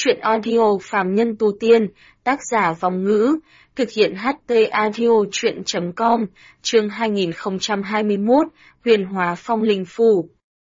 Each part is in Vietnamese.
Truyện audio phàm nhân tu tiên, tác giả Vong Ngữ, thực hiện HT audio truyện.com, chương 2021, Huyền Hóa Phong Linh Phù.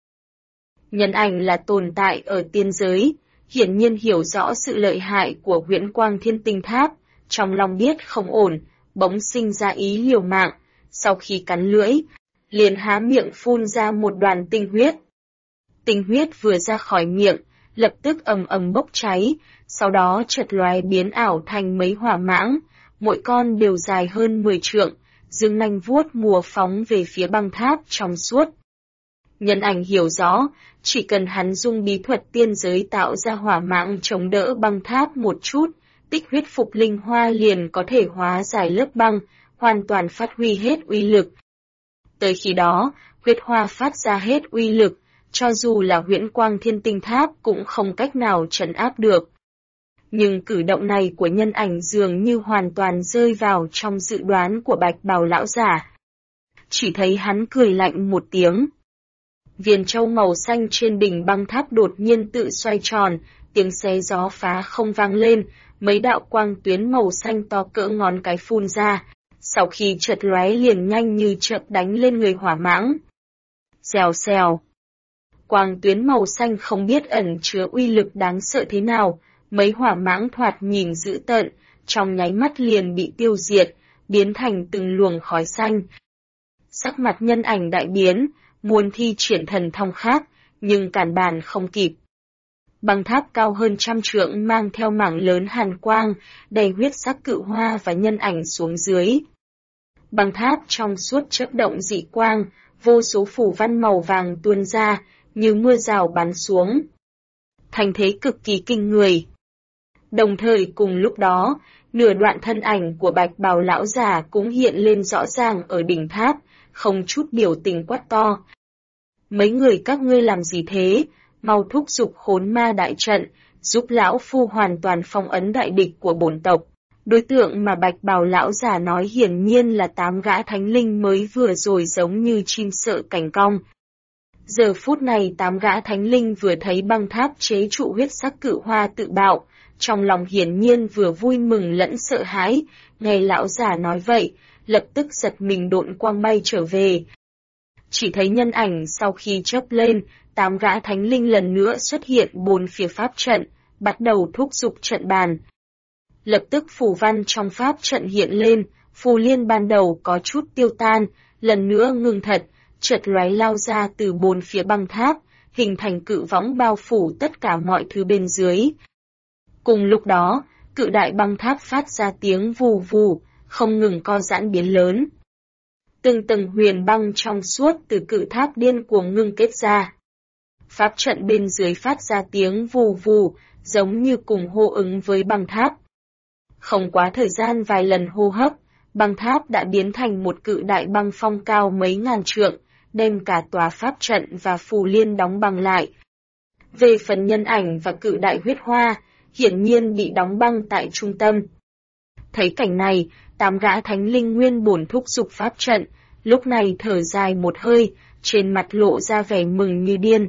Nhân ảnh là tồn tại ở tiên giới, hiển nhiên hiểu rõ sự lợi hại của Huyễn Quang Thiên Tinh Tháp, trong lòng biết không ổn, bỗng sinh ra ý liều mạng, sau khi cắn lưỡi, liền há miệng phun ra một đoàn tinh huyết. Tinh huyết vừa ra khỏi miệng, lập tức ầm ầm bốc cháy, sau đó chợt lóe biến ảo thành mấy hỏa mãng, mỗi con đều dài hơn 10 trượng, dương nanh vuốt mùa phóng về phía băng tháp trong suốt. Nhân ảnh hiểu rõ, chỉ cần hắn dùng bí thuật tiên giới tạo ra hỏa mãng chống đỡ băng tháp một chút, tích huyết phục linh hoa liền có thể hóa giải lớp băng, hoàn toàn phát huy hết uy lực. Tới khi đó, huyết hoa phát ra hết uy lực, cho dù là Huyễn Quang Thiên Tinh Tháp cũng không cách nào trấn áp được. Nhưng cử động này của nhân ảnh dường như hoàn toàn rơi vào trong dự đoán của Bạch Bào lão giả. Chỉ thấy hắn cười lạnh một tiếng. Viên châu màu xanh trên đỉnh băng tháp đột nhiên tự xoay tròn, tiếng xé gió phá không vang lên, mấy đạo quang tuyến màu xanh to cỡ ngón cái phun ra, sau khi chợt lóe liền nhanh như chớp đánh lên người hỏa mãng. Xèo xèo. Quang tuyến màu xanh không biết ẩn chứa uy lực đáng sợ thế nào, mấy hỏa mãng thoạt nhìn dữ tợn, trong nháy mắt liền bị tiêu diệt, biến thành từng luồng khói xanh. Sắc mặt nhân ảnh đại biến, muốn thi triển thần thông khác, nhưng cản bàn không kịp. Băng tháp cao hơn 100 trượng mang theo mảng lớn hàn quang, đầy huyết sắc cự hoa và nhân ảnh xuống dưới. Băng tháp trong suốt chớp động dị quang, vô số phù văn màu vàng tuôn ra, như mưa rào bắn xuống. Thành thế cực kỳ kinh người. Đồng thời cùng lúc đó, nửa đoạn thân ảnh của Bạch Bào lão giả cũng hiện lên rõ ràng ở đỉnh tháp, không chút biểu tình quát to. Mấy người các ngươi làm gì thế, mau thúc giục Khốn Ma đại trận, giúp lão phu hoàn toàn phong ấn đại địch của bổn tộc. Đối tượng mà Bạch Bào lão giả nói hiển nhiên là 8 gã thánh linh mới vừa rồi giống như chim sợ cành cong. Giờ phút này 8 gã thánh linh vừa thấy băng tháp chế trụ huyết sắc cự hoa tự bạo, trong lòng hiển nhiên vừa vui mừng lẫn sợ hãi, nghe lão giả nói vậy, lập tức giật mình độn quang bay trở về. Chỉ thấy nhân ảnh sau khi chớp lên, 8 gã thánh linh lần nữa xuất hiện bốn phía pháp trận, bắt đầu thúc giục trận bàn. Lập tức phù văn trong pháp trận hiện lên, phù liên ban đầu có chút tiêu tan, lần nữa ngừng thật, chợt lóe lao ra từ bốn phía băng tháp, hình thành cự võng bao phủ tất cả mọi thứ bên dưới. Cùng lúc đó, cự đại băng tháp phát ra tiếng vù vù, không ngừng co giãn biến lớn. Từng tầng huyền băng trong suốt từ cự tháp điên cuồng ngưng kết ra. Pháp trận bên dưới phát ra tiếng vù vù, giống như cùng hô ứng với băng tháp. Không quá thời gian vài lần hô hấp, băng tháp đã biến thành một cự đại băng phong cao mấy ngàn trượng, đem cả tòa pháp trận và phù liên đóng băng lại. Về phần nhân ảnh và cự đại huyết hoa, hiển nhiên bị đóng băng tại trung tâm. Thấy cảnh này, 8 gã thánh linh nguyên bổn thúc giục pháp trận, lúc này thở dài một hơi, trên mặt lộ ra vẻ mừng như điên.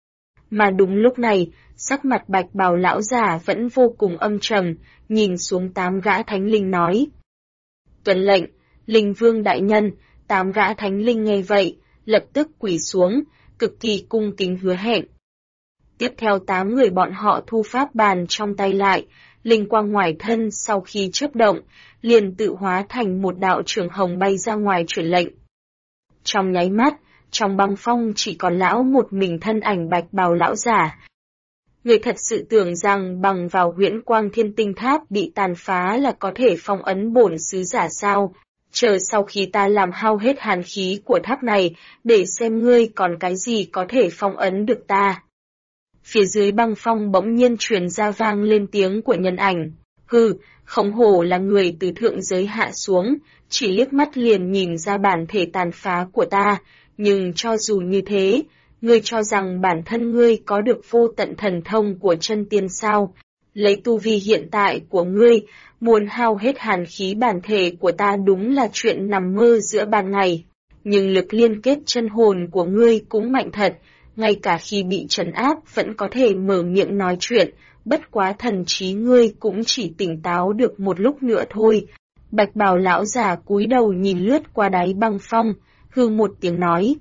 Mà đúng lúc này, sắc mặt Bạch Bào lão giả vẫn vô cùng âm trầm, nhìn xuống 8 gã thánh linh nói. Tuân lệnh, linh vương đại nhân, 8 gã thánh linh nghe vậy, lập tức quỳ xuống, cực kỳ cung kính hứa hẹn. Tiếp theo 8 người bọn họ thu pháp bàn trong tay lại, linh quang ngoài thân sau khi chớp động, liền tự hóa thành một đạo trường hồng bay ra ngoài truyền lệnh. Trong nháy mắt, trong băng phong chỉ còn lão một mình thân ảnh Bạch Bào lão giả. Người thật sự tưởng rằng bằng vào Huyễn Quang Thiên Tinh Tháp bị tàn phá là có thể phong ấn bổn sứ giả sao? Chờ sau khi ta làm hao hết hàn khí của tháp này, để xem ngươi còn cái gì có thể phong ấn được ta. Phía dưới băng phong bỗng nhiên truyền ra vang lên tiếng của nhân ảnh. Hừ, không hổ là người từ thượng giới hạ xuống, chỉ liếc mắt liền nhìn ra bản thể tàn phá của ta, nhưng cho dù như thế, ngươi cho rằng bản thân ngươi có được vô tận thần thông của chân tiên sao? Lấy tu vi hiện tại của ngươi, muốn hao hết hàn khí bản thể của ta đúng là chuyện nằm mơ giữa ban ngày. Nhưng lực liên kết chân hồn của ngươi cũng mạnh thật, ngay cả khi bị trấn áp vẫn có thể mở miệng nói chuyện, bất quá thần trí ngươi cũng chỉ tỉnh táo được một lúc nữa thôi. Bạch bào lão già cúi đầu nhìn lướt qua đáy băng phong, hư một tiếng nói.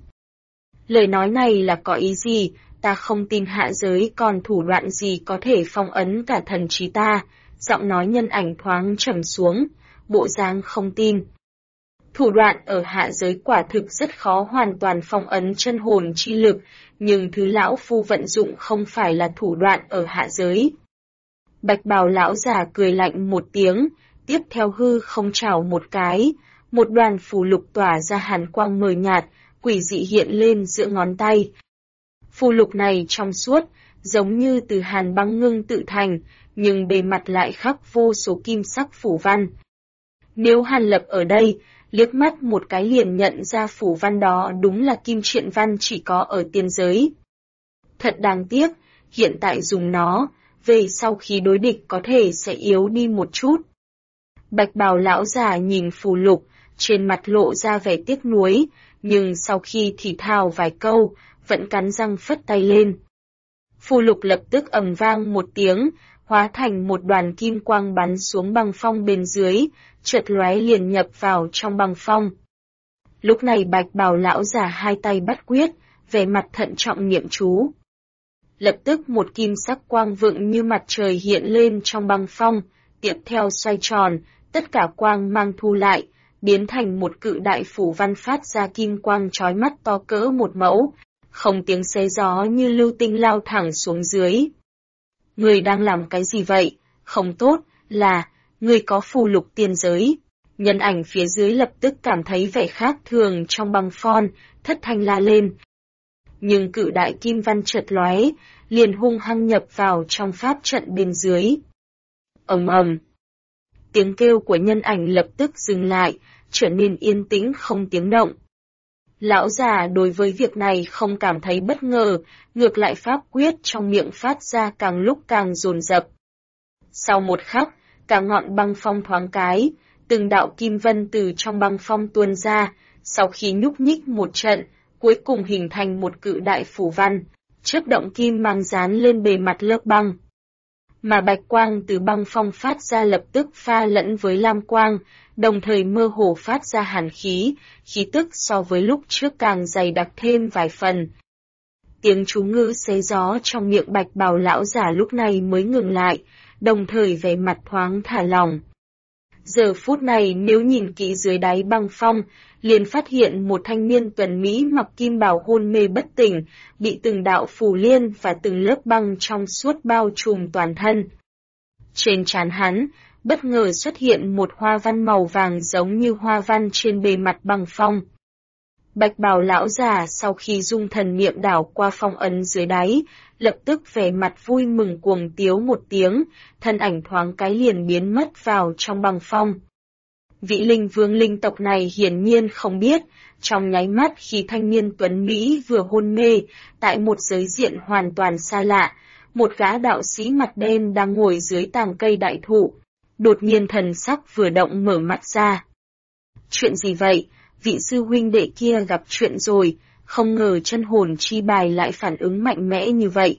Lời nói này là có ý gì, ta không tin hạ giới còn thủ đoạn gì có thể phong ấn cả thần trí ta, giọng nói nhân ảnh thoáng trầm xuống, bộ dáng không tin. Thủ đoạn ở hạ giới quả thực rất khó hoàn toàn phong ấn chân hồn chi lực, nhưng thứ lão phu vận dụng không phải là thủ đoạn ở hạ giới. Bạch bào lão già cười lạnh một tiếng, tiếp theo hư không chảo một cái, một đoàn phù lục tỏa ra hàn quang mờ nhạt, quỷ dị hiện lên giữa ngón tay. Phù lục này trong suốt, giống như từ hàn băng ngưng tự thành, nhưng bề mặt lại khắc vô số kim sắc phủ văn. Nếu Hàn Lập ở đây, liếc mắt một cái liền nhận ra phủ văn đó đúng là kim truyện văn chỉ có ở tiên giới. Thật đáng tiếc, hiện tại dùng nó, về sau khi đối địch có thể sẽ yếu đi một chút. Bạch bào lão già nhìn phù lục, trên mặt lộ ra vẻ tiếc nuối, nhưng sau khi thì thào vài câu, vẫn cắn răng phất tay lên. Phù lục lập tức ầm vang một tiếng, hóa thành một đoàn kim quang bắn xuống băng phong bên dưới, chợt lóe liền nhập vào trong băng phong. Lúc này bạch bào lão già hai tay bắt quyết, vẻ mặt thận trọng niệm chú. Lập tức một kim sắc quang vượng như mặt trời hiện lên trong băng phong, tiếp theo xoay tròn, tất cả quang mang thu lại, biến thành một cự đại phủ văn phát ra kim quang chói mắt to cỡ một mẫu, không tiếng xé gió như lưu tinh lao thẳng xuống dưới. Người đang làm cái gì vậy? Không tốt, là, người có phù lục tiên giới. Nhân ảnh phía dưới lập tức cảm thấy vẻ khác thường trong băng phon, thất thanh la lên. Nhưng cự đại kim văn chợt lóe, liền hung hăng nhập vào trong pháp trận bên dưới. Ầm ầm. Tiếng kêu của nhân ảnh lập tức dừng lại, trở nên yên tĩnh không tiếng động. Lão già đối với việc này không cảm thấy bất ngờ, ngược lại pháp quyết trong miệng phát ra càng lúc càng dồn dập. Sau một khắc, cả ngọn băng phong thoáng cái, từng đạo kim vân từ trong băng phong tuôn ra, sau khi nhúc nhích một trận, cuối cùng hình thành một cự đại phủ văn, chớp động kim mang dán lên bề mặt lớp băng. Mà bạch quang từ băng phong phát ra lập tức pha lẫn với lam quang, đồng thời mơ hồ phát ra hàn khí, khí tức so với lúc trước càng dày đặc thêm vài phần. Tiếng chú ngữ xé gió trong miệng bạch bào lão giả lúc này mới ngừng lại, đồng thời vẻ mặt thoáng thả lỏng. Giờ phút này nếu nhìn kỹ dưới đáy băng phong, liền phát hiện một thanh niên tuấn mỹ mặc kim bào hôn mê bất tỉnh, bị từng đạo phù liên và từng lớp băng trong suốt bao trùm toàn thân. Trên trán hắn, bất ngờ xuất hiện một hoa văn màu vàng giống như hoa văn trên bề mặt băng phong. Bạch bào lão già sau khi dung thần niệm đảo qua phong ấn dưới đáy, lập tức vẻ mặt vui mừng cuồng tiếu một tiếng, thân ảnh thoáng cái liền biến mất vào trong băng phong. Vị linh vương linh tộc này hiển nhiên không biết, trong nháy mắt khi thanh niên tuấn Mỹ vừa hôn mê, tại một giới diện hoàn toàn xa lạ, một gã đạo sĩ mặt đen đang ngồi dưới tàng cây đại thụ, đột nhiên thần sắc vừa động mở mắt ra. Chuyện gì vậy? Vị sư huynh đệ kia gặp chuyện rồi, không ngờ chân hồn chi bài lại phản ứng mạnh mẽ như vậy.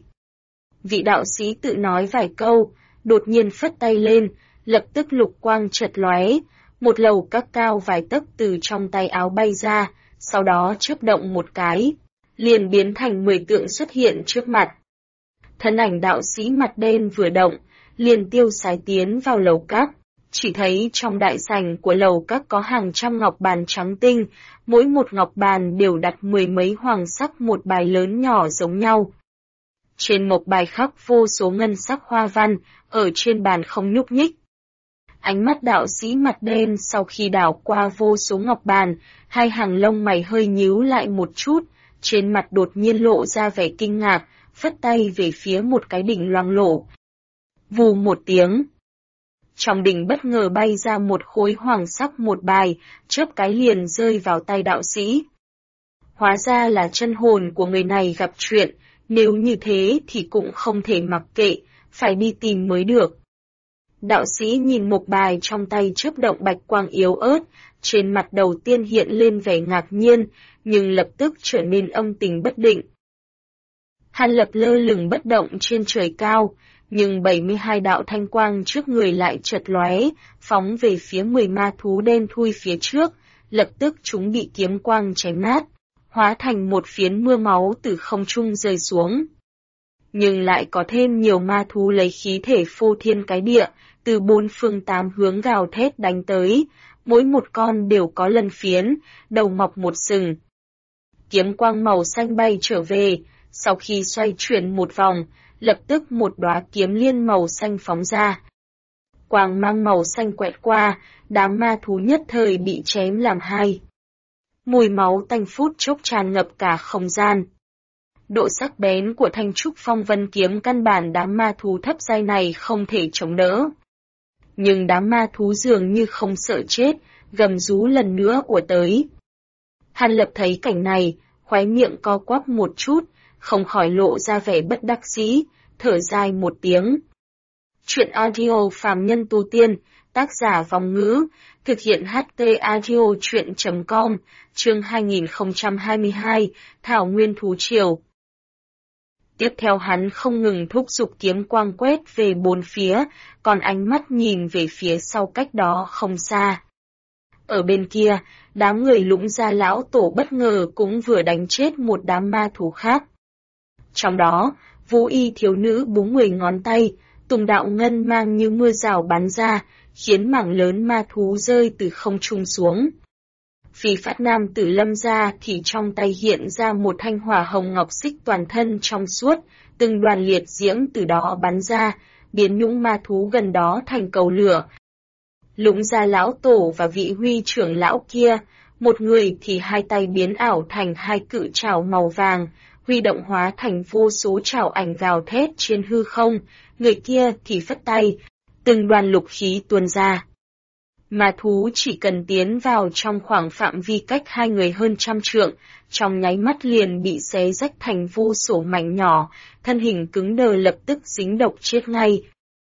Vị đạo sĩ tự nói vài câu, đột nhiên phất tay lên, lập tức lục quang chợt lóe, một lầu các cao vài tấc từ trong tay áo bay ra, sau đó chớp động một cái, liền biến thành 10 tượng xuất hiện trước mặt. Thân ảnh đạo sĩ mặt đen vừa động, liền tiêu sái tiến vào lầu các. Chỉ thấy trong đại sảnh của lầu các có hàng trăm ngọc bàn trắng tinh, mỗi một ngọc bàn đều đặt 10 mấy hoàng sắc một bài lớn nhỏ giống nhau. Trên một bài khắc vô số ngân sắc hoa văn, ở trên bàn không nhúc nhích. Ánh mắt đạo sĩ mặt đen sau khi đảo qua vô số ngọc bàn, hai hàng lông mày hơi nhíu lại một chút, trên mặt đột nhiên lộ ra vẻ kinh ngạc, phất tay về phía một cái đỉnh loang lổ. Vù một tiếng. Trong đỉnh bất ngờ bay ra một khối hoàng sắc một bài, chớp cái liền rơi vào tay đạo sĩ. Hóa ra là chân hồn của người này gặp chuyện, nếu như thế thì cũng không thể mặc kệ, phải đi tìm mới được. Đạo sĩ nhìn một bài trong tay chớp động bạch quang yếu ớt, trên mặt đầu tiên hiện lên vẻ ngạc nhiên, nhưng lập tức trở nên âm tình bất định. Hàn Lập lơ lửng bất động trên trời cao, Nhưng 72 đạo thanh quang trước người lại chợt lóe, phóng về phía 10 ma thú đen thui phía trước, lập tức chúng bị kiếm quang chém nát, hóa thành một phiến mưa máu từ không trung rơi xuống. Nhưng lại có thêm nhiều ma thú lấy khí thể phô thiên cái địa, từ 4 phương 8 hướng gào thét đánh tới, mỗi một con đều có lân phiến, đầu mọc một sừng. Kiếm quang màu xanh bay trở về, sau khi xoay chuyển một vòng, lập tức một đóa kiếm liên màu xanh phóng ra. Quang mang màu xanh quẹt qua, đám ma thú nhất thời bị chém làm hai. Mùi máu tanh phút chốc tràn ngập cả không gian. Độ sắc bén của thanh trúc phong vân kiếm căn bản đám ma thú thấp giai này không thể chống đỡ. Nhưng đám ma thú dường như không sợ chết, gầm rú lần nữa ùa tới. Hàn Lập thấy cảnh này, khóe miệng co quắp một chút, không khỏi lộ ra vẻ bất đắc dĩ, thở dài một tiếng. Chuyện audio phàm nhân tu tiên, tác giả Vong Ngữ, thực hiện HT audio chuyện.com, chương 2022, Thảo Nguyên Thú Triều. Tiếp theo hắn không ngừng thúc giục kiếm quang quét về bốn phía, còn ánh mắt nhìn về phía sau cách đó không xa. Ở bên kia, đám người Lũng Gia lão tổ bất ngờ cũng vừa đánh chết một đám ma thú khác. Trong đó, Vũ Y thiếu nữ búng 10 ngón tay, tùng đạo ngân mang như mưa rào bắn ra, khiến mảng lớn ma thú rơi từ không trung xuống. Phi Phát Nam Tử Lâm ra thì trong tay hiện ra một thanh hỏa hồng ngọc xích toàn thân trong suốt, từng đoàn liệt diễm từ đó bắn ra, biến những ma thú gần đó thành cầu lửa. Lũng Gia lão tổ và vị Huy trưởng lão kia, một người thì hai tay biến ảo thành hai cự trảo màu vàng, huy động hóa thành vô số trảo ảnh gào thét trên hư không, người kia thì phất tay, từng đoàn lục khí tuôn ra. Ma thú chỉ cần tiến vào trong khoảng phạm vi cách hai người hơn trăm trượng, trong nháy mắt liền bị xé rách thành vô số mảnh nhỏ, thân hình cứng đờ lập tức dính độc chết ngay.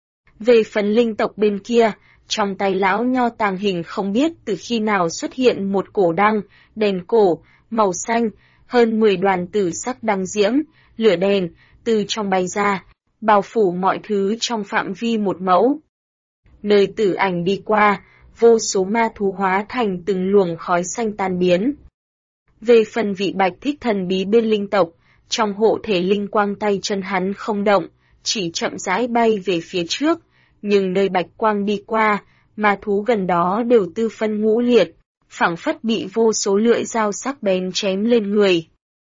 Về phần linh tộc bên kia, trong tay lão nho tàng hình không biết từ khi nào xuất hiện một cổ đăng, đèn cổ, màu xanh, hơn 10 đoàn tử sắc đăng diễm, lửa đèn, từ trong bay ra, bao phủ mọi thứ trong phạm vi một mẫu. Nơi tử ảnh đi qua, vô số ma thú hóa thành từng luồng khói xanh tan biến. Về phần vị bạch thích thần bí bên linh tộc, trong hộ thể linh quang tay chân hắn không động, chỉ chậm rãi bay về phía trước, nhưng nơi bạch quang đi qua, ma thú gần đó đều tư phân ngũ liệt, phảng phất bị vô số lưỡi dao sắc bén chém lên người.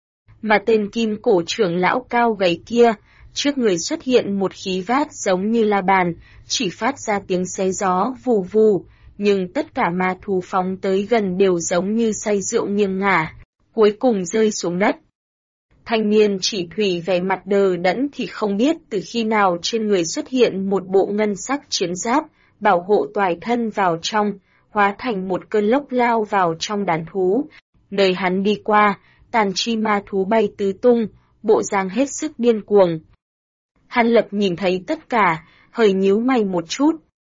Mà tên kim cổ trưởng lão cao gầy kia, trước người xuất hiện một khí vát giống như la bàn, chỉ phát ra tiếng xé gió vù vù, nhưng tất cả ma thú phóng tới gần đều giống như say rượu nghiêng ngả, cuối cùng rơi xuống đất. Thanh niên chỉ thủy vẻ mặt đờ đẫn thì không biết từ khi nào trên người xuất hiện một bộ ngân sắc chiến giáp, bảo hộ toài thân vào trong, hóa thành một cơn lốc lao vào trong đàn thú. Nơi hắn đi qua, tàn chi ma thú bay tứ tung, bộ dáng hết sức điên cuồng. Hàn Lập nhìn thấy tất cả, hơi nhíu mày một chút.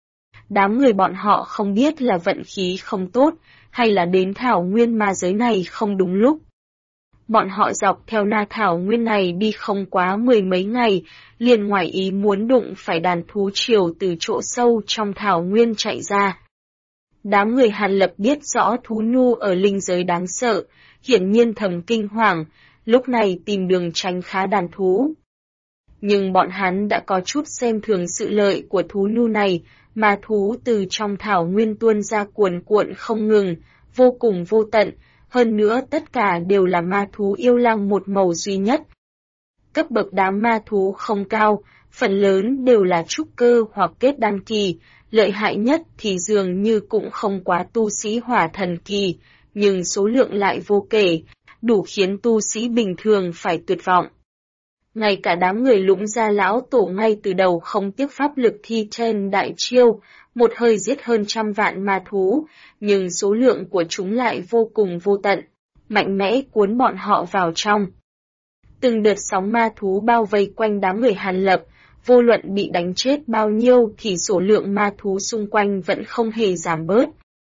Đám người bọn họ không biết là vận khí không tốt, hay là đến thảo nguyên ma giới này không đúng lúc. Bọn họ dọc theo na thảo nguyên này đi không quá 10 mấy ngày, liền ngoài ý muốn đụng phải đàn thú triều từ chỗ sâu trong thảo nguyên chạy ra. Đám người Hàn Lập biết rõ thú nhu ở linh giới đáng sợ, hiển nhiên thầm kinh hoàng, lúc này tìm đường tránh khá đàn thú. Nhưng bọn hắn đã có chút xem thường sự lợi của thú nhu này, ma thú từ trong thảo nguyên tuôn ra cuồn cuộn không ngừng, vô cùng vô tận, hơn nữa tất cả đều là ma thú yêu lang một màu duy nhất. Cấp bậc đám ma thú không cao, phần lớn đều là trúc cơ hoặc kết đan kỳ, lợi hại nhất thì dường như cũng không quá tu sĩ hỏa thần kỳ, nhưng số lượng lại vô kể, đủ khiến tu sĩ bình thường phải tuyệt vọng. Ngay cả đám người Lũng Gia lão tổ ngay từ đầu không tiếc pháp lực thi trên đại chiêu, một hơi giết hơn 100 vạn ma thú, nhưng số lượng của chúng lại vô cùng vô tận, mạnh mẽ cuốn bọn họ vào trong. Từng đợt sóng ma thú bao vây quanh đám người Hàn Lập, vô luận bị đánh chết bao nhiêu thì số lượng ma thú xung quanh vẫn không hề giảm bớt.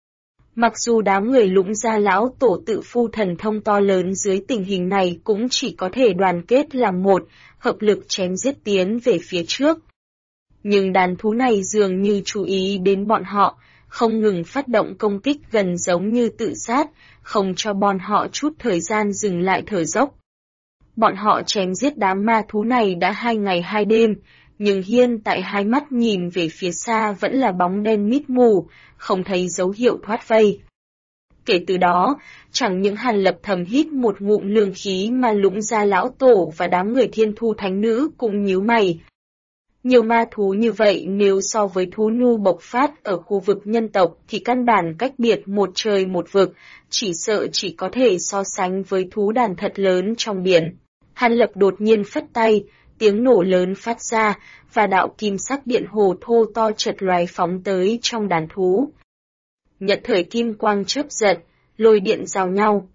Mặc dù đám người Lũng Gia lão tổ tự phu thần thông to lớn dưới tình hình này cũng chỉ có thể đoàn kết làm một, hợp lực chém giết tiến về phía trước. Nhưng đàn thú này dường như chú ý đến bọn họ, không ngừng phát động công kích gần giống như tự sát, không cho bọn họ chút thời gian dừng lại thở dốc. Bọn họ chém giết đám ma thú này đã 2 ngày 2 đêm, nhưng hiện tại hai mắt nhìn về phía xa vẫn là bóng đen mịt mù, không thấy dấu hiệu thoát vây. Kể từ đó, chẳng những Hàn Lập thầm hít một ngụm lương khí mà Lũng Gia lão tổ và đám người Thiên Thu Thánh Nữ cũng nhíu mày. Nhiều ma thú như vậy nếu so với thú nu bộc phát ở khu vực nhân tộc thì căn bản cách biệt một trời một vực, chỉ sợ chỉ có thể so sánh với thú đàn thật lớn trong biển. Hàn Lập đột nhiên phất tay, tiếng nổ lớn phát ra, và đạo kim sắc điện hồ thô to chợt lóe phóng tới trong đàn thú. Nhất thời kim quang chớp giật, lôi điện giao nhau.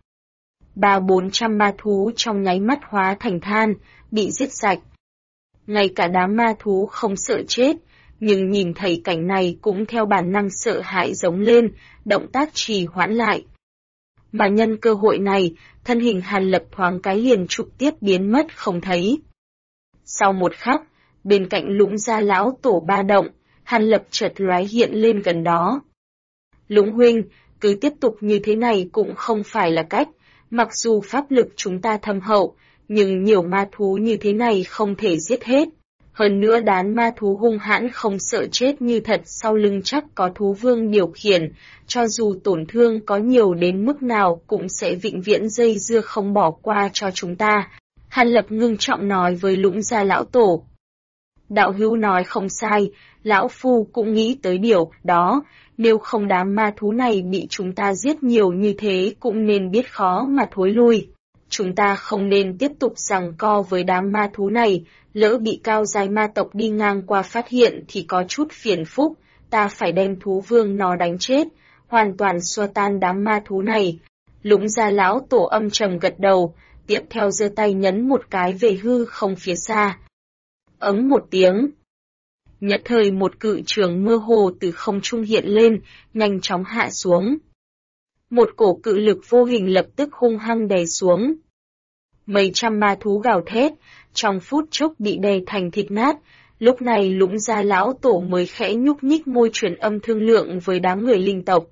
300-400 ma thú trong nháy mắt hóa thành than, bị giết sạch. Ngay cả đám ma thú không sợ chết, nhưng nhìn thấy cảnh này cũng theo bản năng sợ hãi giống lên, động tác trì hoãn lại. Mà nhân cơ hội này, thân hình Hàn Lập thoáng cái liền trực tiếp biến mất không thấy. Sau một khắc, bên cạnh Lũng Gia lão tổ ba động, Hàn Lập chợt lóe hiện lên gần đó. Lũng huynh, cứ tiếp tục như thế này cũng không phải là cách, mặc dù pháp lực chúng ta thâm hậu, nhưng nhiều ma thú như thế này không thể giết hết. Hơn nữa đám ma thú hung hãn không sợ chết như thật sau lưng chắc có thú vương điều khiển, cho dù tổn thương có nhiều đến mức nào cũng sẽ vĩnh viễn dây dưa không bỏ qua cho chúng ta. Hàn Lập ngưng trọng nói với Lũng Gia lão tổ. Đạo hữu nói không sai, lão phu cũng nghĩ tới điều đó, nếu không đám ma thú này bị chúng ta giết nhiều như thế cũng nên biết khó mà thối lui. Chúng ta không nên tiếp tục giằng co với đám ma thú này, lỡ bị cao giai ma tộc đi ngang qua phát hiện thì có chút phiền phức, ta phải đem thú vương nó đánh chết, hoàn toàn xua tan đám ma thú này. Lũng Gia lão tổ âm trầm gật đầu, tiếp theo giơ tay nhấn một cái về hư không phía xa. Ấm một tiếng. Nhất thời một cự trường mơ hồ từ không trung hiện lên, nhanh chóng hạ xuống. Một cổ cự lực vô hình lập tức hung hăng đè xuống. Mấy trăm ma thú gào thét, trong phút chốc bị đè thành thịt nát, lúc này Lũng Gia lão tổ mới khẽ nhúc nhích môi truyền âm thương lượng với đám người linh tộc.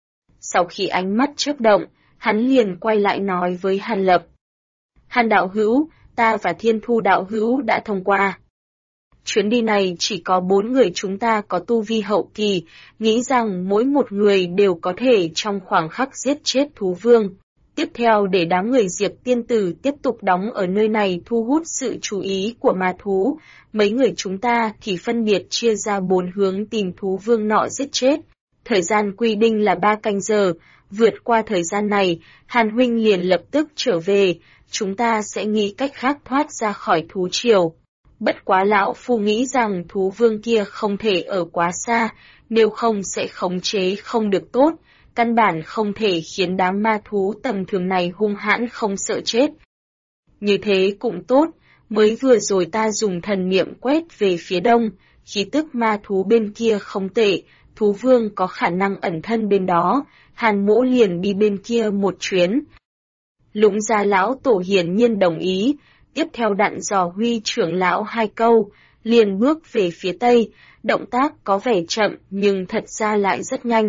Sau khi ánh mắt chớp động, hắn liền quay lại nói với Hàn Lập. Hàn đạo hữu, ta và Thiên Thu đạo hữu đã thông qua. Chuyến đi này chỉ có 4 người chúng ta có tu vi hậu kỳ, nghĩ rằng mỗi một người đều có thể trong khoảng khắc giết chết thú vương. Tiếp theo để đám người Diệp Tiên Tử tiếp tục đóng ở nơi này thu hút sự chú ý của ma thú, mấy người chúng ta thì phân biệt chia ra 4 hướng tìm thú vương nọ giết chết. Thời gian quy định là 3 canh giờ, vượt qua thời gian này, Hàn huynh liền lập tức trở về, chúng ta sẽ nghĩ cách khác thoát ra khỏi thú triều. Bất quá lão phu nghĩ rằng thú vương kia không thể ở quá xa, nếu không sẽ khống chế không được tốt, căn bản không thể khiến đám ma thú tầm thường này hung hãn không sợ chết. Như thế cũng tốt, mới vừa rồi ta dùng thần niệm quét về phía đông, khí tức ma thú bên kia không tệ, thú vương có khả năng ẩn thân bên đó, Hàn mỗ liền đi bên kia một chuyến. Lũng Gia lão tổ hiển nhiên đồng ý, tiếp theo dặn dò Huy trưởng lão 2 câu, liền bước về phía tây, động tác có vẻ chậm nhưng thật ra lại rất nhanh.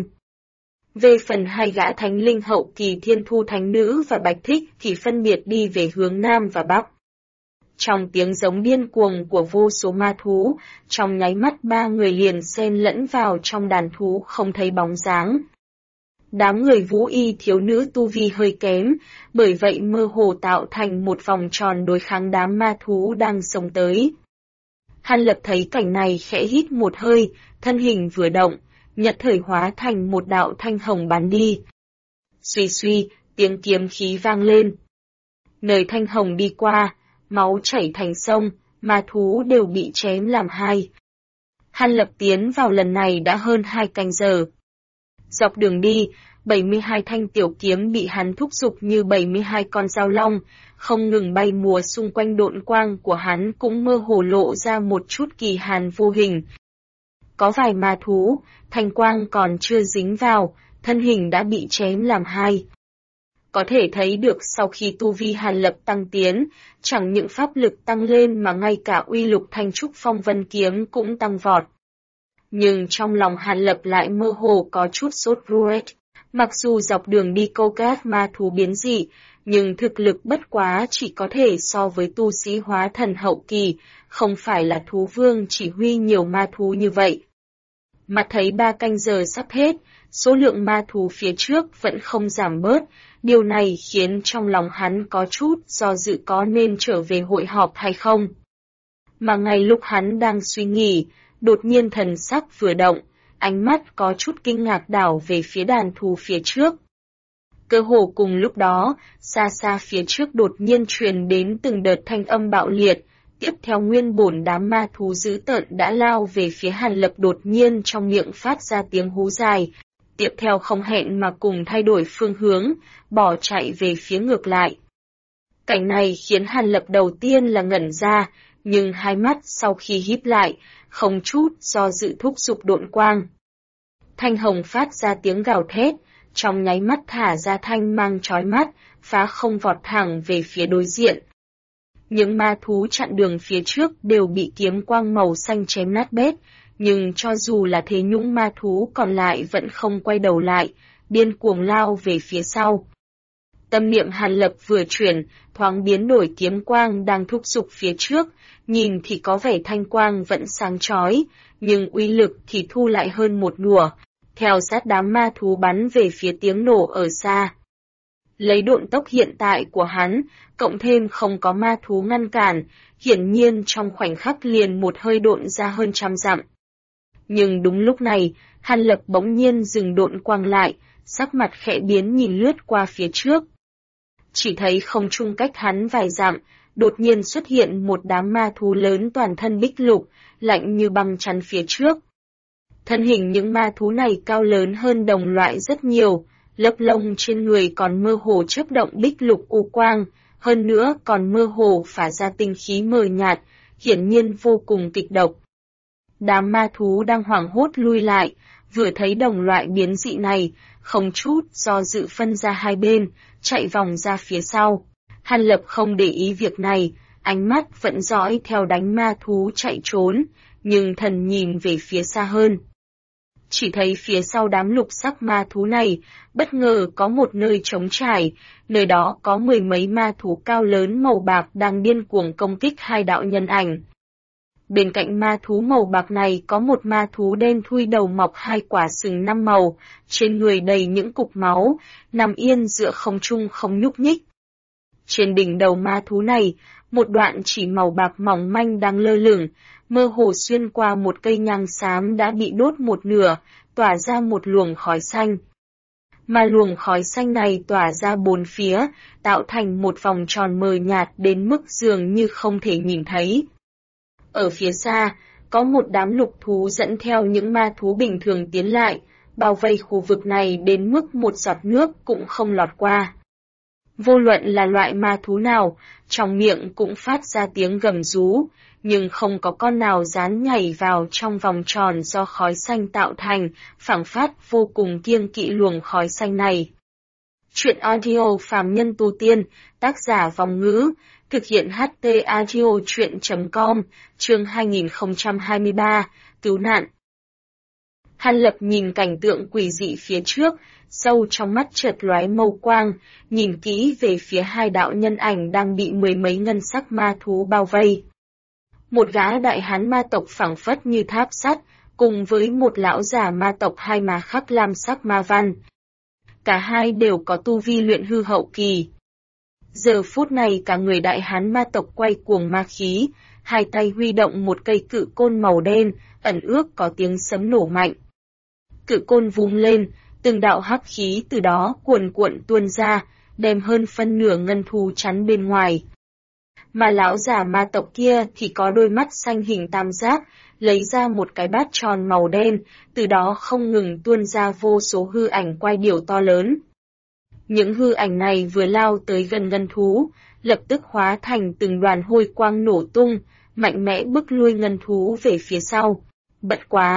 Về phần 2 gã thánh linh hậu kỳ Thiên Thu Thánh Nữ và Bạch Thích thì phân biệt đi về hướng Nam và Bắc. Trong tiếng giống điên cuồng của vô số ma thú, trong nháy mắt 3 người liền xen lẫn vào trong đàn thú không thấy bóng dáng. Đám người vũ y thiếu nữ tu vi hơi kém, bởi vậy mơ hồ tạo thành một vòng tròn đối kháng đám ma thú đang xông tới. Hàn Lập thấy cảnh này khẽ hít một hơi, thân hình vừa động, nhật thời hóa thành một đạo thanh hồng bắn đi. Suy suy, tiếng kiếm khí vang lên. Nơi thanh hồng đi qua, máu chảy thành sông, ma thú đều bị chém làm 2. Hàn Lập tiến vào lần này đã hơn 2 canh giờ. Dọc đường đi, 72 thanh tiểu kiếm bị hắn thúc giục như 72 con dao long, không ngừng bay múa xung quanh độn quang của hắn cũng mơ hồ lộ ra một chút kỳ hàn vô hình. Có vài ma thú, thanh quang còn chưa dính vào, thân hình đã bị chém làm 2. Có thể thấy được sau khi tu vi Hàn Lập tăng tiến, chẳng những pháp lực tăng lên mà ngay cả uy lực Thanh Trúc Phong Vân Kiếm cũng tăng vọt. Nhưng trong lòng Hàn Lập lại mơ hồ có chút sốt ruột. Mặc dù dọc đường đi câu các ma thú biến dị, nhưng thực lực bất quá chỉ có thể so với tu sĩ hóa thần hậu kỳ, không phải là thú vương chỉ huy nhiều ma thú như vậy. Mà thấy 3 canh giờ sắp hết, số lượng ma thú phía trước vẫn không giảm bớt, điều này khiến trong lòng hắn có chút do dự có nên trở về hội họp hay không. Mà ngay lúc hắn đang suy nghĩ, đột nhiên thần sắc vừa động, ánh mắt có chút kinh ngạc đảo về phía đàn thú phía trước. Cơ hồ cùng lúc đó, xa xa phía trước đột nhiên truyền đến từng đợt thanh âm bạo liệt, tiếp theo nguyên bổn đám ma thú dữ tợn đã lao về phía Hàn Lập, đột nhiên trong miệng phát ra tiếng hú dài, tiếp theo không hẹn mà cùng thay đổi phương hướng, bỏ chạy về phía ngược lại. Cảnh này khiến Hàn Lập đầu tiên là ngẩn ra, nhưng hai mắt sau khi híp lại, không chút do dự thúc giục độn quang. Thanh hồng phát ra tiếng gào thét, trong nháy mắt thả ra thanh mang chói mắt, phá không vọt thẳng về phía đối diện. Những ma thú chặn đường phía trước đều bị kiếm quang màu xanh chém nát bét, nhưng cho dù là thế những ma thú còn lại vẫn không quay đầu lại, điên cuồng lao về phía sau. Tâm niệm Hàn Lập vừa chuyển, thoáng biến đổi kiếm quang đang thúc giục phía trước, nhìn thì có vẻ thanh quang vẫn sáng chói, nhưng uy lực thì thu lại hơn một nửa, theo sát đám ma thú bắn về phía tiếng nổ ở xa. Lấy độn tốc hiện tại của hắn, cộng thêm không có ma thú ngăn cản, hiển nhiên trong khoảnh khắc liền một hơi độn ra hơn 100 dặm. Nhưng đúng lúc này, Hàn Lập bỗng nhiên dừng độn quang lại, sắc mặt khẽ biến nhìn lướt qua phía trước. Chỉ thấy không trung cách hắn vài dặm, đột nhiên xuất hiện một đám ma thú lớn toàn thân bích lục, lạnh như băng chắn phía trước. Thân hình những ma thú này cao lớn hơn đồng loại rất nhiều, lớp lông trên người còn mơ hồ chớp động bích lục u quang, hơn nữa còn mơ hồ phả ra tinh khí mờ nhạt, hiển nhiên vô cùng kịch độc. Đám ma thú đang hoảng hốt lui lại, vừa thấy đồng loại biến dị này, không chút do dự phân ra hai bên, chạy vòng ra phía sau. Hàn Lập không để ý việc này, ánh mắt vẫn dõi theo đánh ma thú chạy trốn, nhưng thần nhìn về phía xa hơn. Chỉ thấy phía sau đám lục sắc ma thú này, bất ngờ có một nơi trống trải, nơi đó có mười mấy ma thú cao lớn màu bạc đang điên cuồng công kích hai đạo nhân ảnh. Bên cạnh ma thú màu bạc này có một ma thú đen thui đầu mọc hai quả sừng 5 màu, trên người đầy những cục máu, nằm yên giữa không trung không nhúc nhích. Trên đỉnh đầu ma thú này, một đoạn chỉ màu bạc mỏng manh đang lơ lửng, mơ hồ xuyên qua một cây nhang xám đã bị đốt một nửa, tỏa ra một luồng khói xanh. Mà luồng khói xanh này tỏa ra bốn phía, tạo thành một vòng tròn mờ nhạt đến mức dường như không thể nhìn thấy. Ở phía xa, có một đám lục thú dẫn theo những ma thú bình thường tiến lại, bao vây khu vực này đến mức một giọt nước cũng không lọt qua. Vô luận là loại ma thú nào, trong miệng cũng phát ra tiếng gầm rú, nhưng không có con nào dám nhảy vào trong vòng tròn do khói xanh tạo thành, phảng phất vô cùng kiêng kỵ luồng khói xanh này. Truyện audio phàm nhân tu tiên, tác giả Vòng Ngữ, thực hiện HT audio truyện.com, chương 2023, cứu nạn. Hàn Lập nhìn cảnh tượng quỷ dị phía trước, sâu trong mắt chợt lóe mâu quang, nhìn kỹ về phía hai đạo nhân ảnh đang bị mười mấy ngân sắc ma thú bao vây. Một gã đại hán ma tộc phảng phất như tháp sắt, cùng với một lão già ma tộc hai má khắc lam sắc ma văn. Cả hai đều có tu vi luyện hư hậu kỳ. Giờ phút này cả người đại hán ma tộc quay cuồng ma khí, hai tay huy động một cây cự côn màu đen, ẩn ước có tiếng sấm nổ mạnh. Cự côn vung lên, từng đạo hắc khí từ đó cuồn cuộn tuôn ra, đem hơn phân nửa ngân thú chắn bên ngoài. Mà lão già ma tộc kia thì có đôi mắt xanh hình tam giác, lấy ra một cái bát tròn màu đen, từ đó không ngừng tuôn ra vô số hư ảnh quai điểu to lớn. Những hư ảnh này vừa lao tới gần ngân thú, lập tức hóa thành từng đoàn hôi quang nổ tung, mạnh mẽ bức lui ngân thú về phía sau. Bất quá,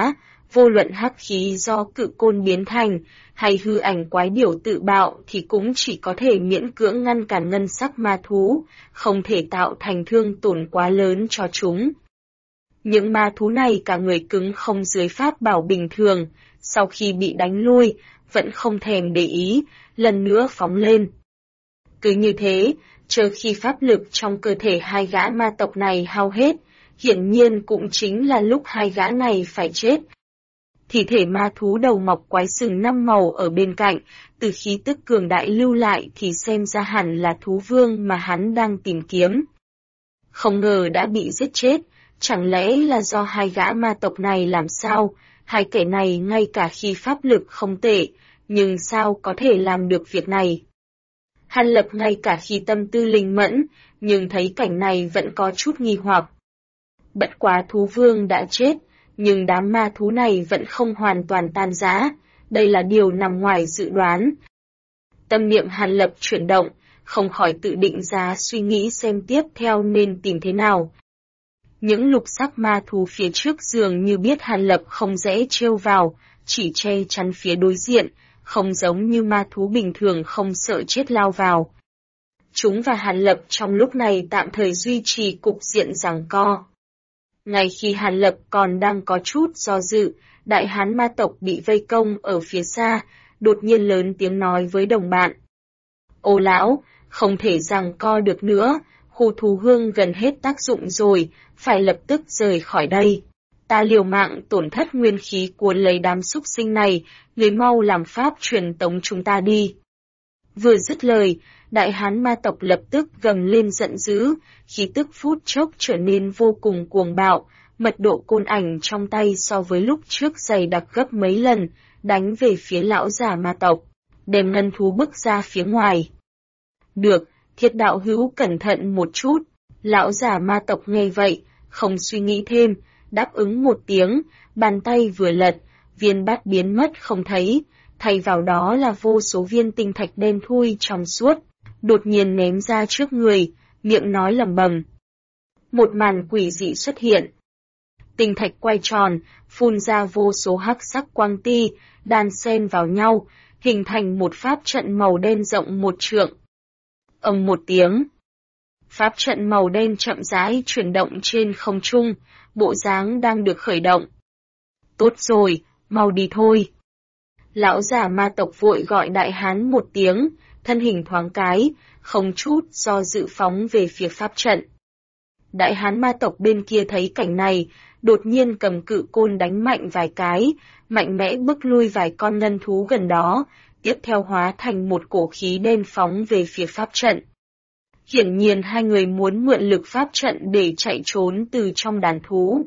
vô luận hắc khí do cự côn biến thành, hay hư ảnh quái điểu tự bạo thì cũng chỉ có thể miễn cưỡng ngăn cản ngân sắc ma thú, không thể tạo thành thương tổn quá lớn cho chúng. Những ma thú này cả người cứng không dưới pháp bảo bình thường, sau khi bị đánh lui, vẫn không thèm để ý, lần nữa phóng lên. Cứ như thế, chờ khi pháp lực trong cơ thể hai gã ma tộc này hao hết, hiển nhiên cũng chính là lúc hai gã này phải chết. Thi thể ma thú đầu mọc quái sừng 5 màu ở bên cạnh, từ khí tức cường đại lưu lại thì xem ra hẳn là thú vương mà hắn đang tìm kiếm. Không ngờ đã bị giết chết, chẳng lẽ là do hai gã ma tộc này làm sao, hai kẻ này ngay cả khi pháp lực không tệ, nhưng sao có thể làm được việc này. Hàn Lập ngay cả khi tâm tư linh mẫn, nhưng thấy cảnh này vẫn có chút nghi hoặc. Bất quá thú vương đã chết, nhưng đám ma thú này vẫn không hoàn toàn tan rã, đây là điều nằm ngoài dự đoán. Tâm niệm Hàn Lập chuyển động, không khỏi tự định giá suy nghĩ xem tiếp theo nên tìm thế nào. Những lục sắc ma thú phía trước dường như biết Hàn Lập không dễ trêu vào, chỉ che chắn phía đối diện, không giống như ma thú bình thường không sợ chết lao vào. Chúng và Hàn Lập trong lúc này tạm thời duy trì cục diện giằng co. Ngay khi Hàn Lập còn đang có chút do dự, đại hán ma tộc bị vây công ở phía xa, đột nhiên lớn tiếng nói với đồng bạn. Ô lão, không thể giằng co được nữa, khu thú hương gần hết tác dụng rồi, phải lập tức rời khỏi đây. Ta liều mạng tổn thất nguyên khí cuốn lấy đám súc sinh này, người mau làm pháp truyền tống chúng ta đi. Vừa dứt lời, đại hán ma tộc lập tức gầm lên giận dữ, khí tức phút chốc trở nên vô cùng cuồng bạo, mật độ côn ảnh trong tay so với lúc trước dày đặc gấp mấy lần, đánh về phía lão già ma tộc, đem ngân thú bức ra phía ngoài. Được, Thiết đạo hữu cẩn thận một chút, lão già ma tộc nghe vậy, không suy nghĩ thêm, đáp ứng một tiếng, bàn tay vừa lật, viên bát biến mất không thấy, thay vào đó là vô số viên tinh thạch đen thui trong suốt, đột nhiên ném ra trước người, miệng nói lẩm bẩm. Một màn quỷ dị xuất hiện. Tinh thạch quay tròn, phun ra vô số hắc sắc quang ti, đan xen vào nhau, hình thành một pháp trận màu đen rộng 1 trượng. Ầm một tiếng. Pháp trận màu đen chậm rãi chuyển động trên không trung, bộ dáng đang được khởi động. Tốt rồi, mau đi thôi. Lão già ma tộc vội gọi đại hán một tiếng, thân hình thoáng cái, không chút do dự phóng về phía pháp trận. Đại hán ma tộc bên kia thấy cảnh này, đột nhiên cầm cự côn đánh mạnh vài cái, mạnh mẽ bức lui vài con ngân thú gần đó, tiếp theo hóa thành một cổ khí đen phóng về phía pháp trận. Hiển nhiên hai người muốn mượn lực pháp trận để chạy trốn từ trong đàn thú.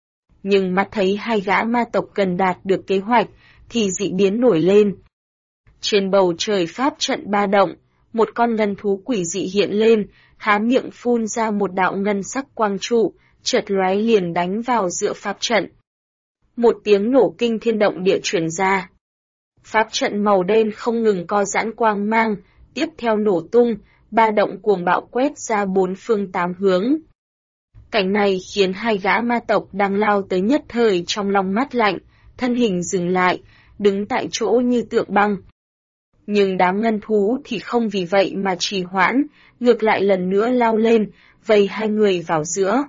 Nhưng mắt thấy hai gã ma tộc cần đạt được kế hoạch, thì dị biến nổi lên. Trên bầu trời pháp trận ba động, một con ngân thú quỷ dị hiện lên, há miệng phun ra một đạo ngân sắc quang trụ, chợt lóe liền đánh vào giữa pháp trận. Một tiếng nổ kinh thiên động địa truyền ra. Pháp trận màu đen không ngừng co giãn quang mang, tiếp theo nổ tung, ba động cuồng bạo quét ra 4 phương 8 hướng. Cảnh này khiến hai gã ma tộc đang lao tới nhất thời trong lòng mắt lạnh, thân hình dừng lại, đứng tại chỗ như tượng băng. Nhưng đám ngân thú thì không vì vậy mà trì hoãn, ngược lại lần nữa lao lên, vây hai người vào giữa.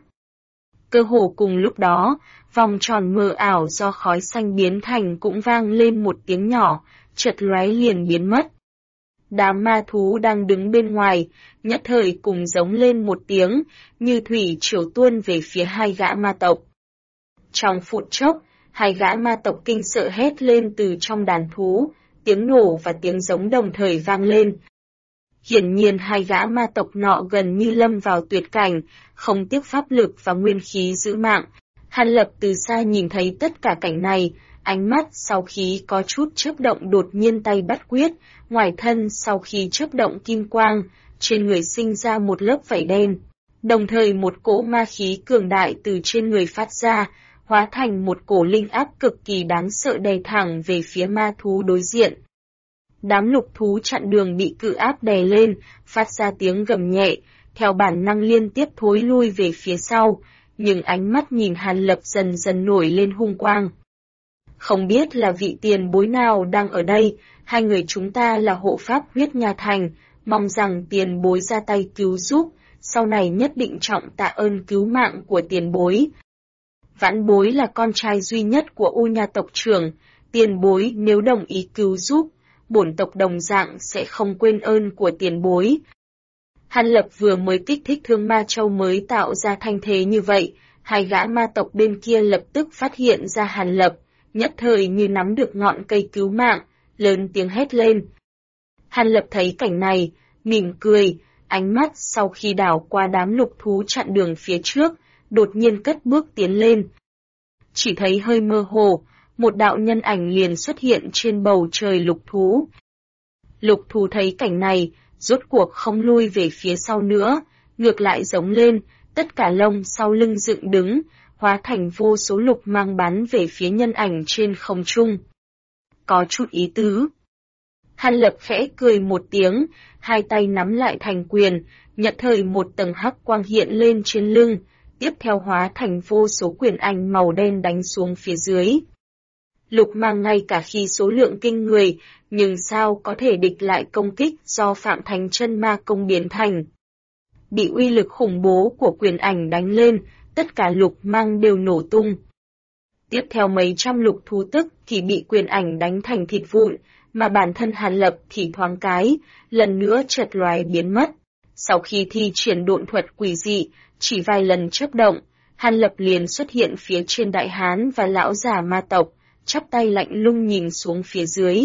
Cơ hồ cùng lúc đó, vòng tròn mờ ảo do khói xanh biến thành cũng vang lên một tiếng nhỏ, chợt lóe liền biến mất. Đám ma thú đang đứng bên ngoài, nhất thời cùng giống lên một tiếng, như thủy triều tuôn về phía hai gã ma tộc. Trong phút chốc, hai gã ma tộc kinh sợ hét lên từ trong đàn thú, tiếng nổ và tiếng giống đồng thời vang lên. Hiển nhiên hai gã ma tộc nọ gần như lâm vào tuyệt cảnh, không tiếc pháp lực và nguyên khí giữ mạng. Hàn Lập từ xa nhìn thấy tất cả cảnh này, ánh mắt sau khi có chút chớp động đột nhiên tay bắt quyết, ngoài thân sau khi chớp động kim quang, trên người sinh ra một lớp vảy đen. Đồng thời một cỗ ma khí cường đại từ trên người phát ra, hóa thành một cổ linh áp cực kỳ đáng sợ đè thẳng về phía ma thú đối diện. Đám lục thú chặn đường bị cự áp đè lên, phát ra tiếng gầm nhẹ, theo bản năng liên tiếp thối lui về phía sau, nhưng ánh mắt nhìn Hàn Lập dần dần nổi lên hung quang. Không biết là vị tiền bối nào đang ở đây, hai người chúng ta là hộ pháp huyết nha thành, mong rằng tiền bối ra tay cứu giúp, sau này nhất định trọng tạ ơn cứu mạng của tiền bối. Vãn bối là con trai duy nhất của U Nha tộc trưởng, tiền bối nếu đồng ý cứu giúp, bổn tộc đồng dạng sẽ không quên ơn của tiền bối. Hàn Lập vừa mới kích thích Thương Ma Châu mới tạo ra thanh thế như vậy, hai gã ma tộc bên kia lập tức phát hiện ra Hàn Lập, nhất thời như nắm được ngọn cây cứu mạng, lớn tiếng hét lên. Hàn Lập thấy cảnh này, mỉm cười, ánh mắt sau khi đảo qua đám lục thú chặn đường phía trước, đột nhiên cất bước tiến lên. Chỉ thấy hơi mơ hồ, một đạo nhân ảnh liền xuất hiện trên bầu trời lục thú. Lục thú thấy cảnh này, rốt cuộc không lui về phía sau nữa, ngược lại giống lên, tất cả lông sau lưng dựng đứng, hóa thành vô số lục mang bắn về phía nhân ảnh trên không trung. Có chút ý tứ. Hàn Lập khẽ cười một tiếng, hai tay nắm lại thành quyền, nhận thời một tầng hắc quang hiện lên trên lưng, tiếp theo hóa thành vô số quyền ảnh màu đen đánh xuống phía dưới. Lục mang ngay cả khi số lượng kinh người, nhưng sao có thể địch lại công kích do Phạm Thành chân ma công biến thành. Bị uy lực khủng bố của quyền ảnh đánh lên, tất cả lục mang đều nổ tung. Tiếp theo mấy trăm lục thú tức thì bị quyền ảnh đánh thành thịt vụn, mà bản thân Hàn Lập thì thoáng cái, lần nữa chợt lóe biến mất. Sau khi thi triển độn thuật quỷ dị, chỉ vài lần chớp động, Hàn Lập liền xuất hiện phía trên đại hán và lão già ma tộc, chắp tay lạnh lùng nhìn xuống phía dưới.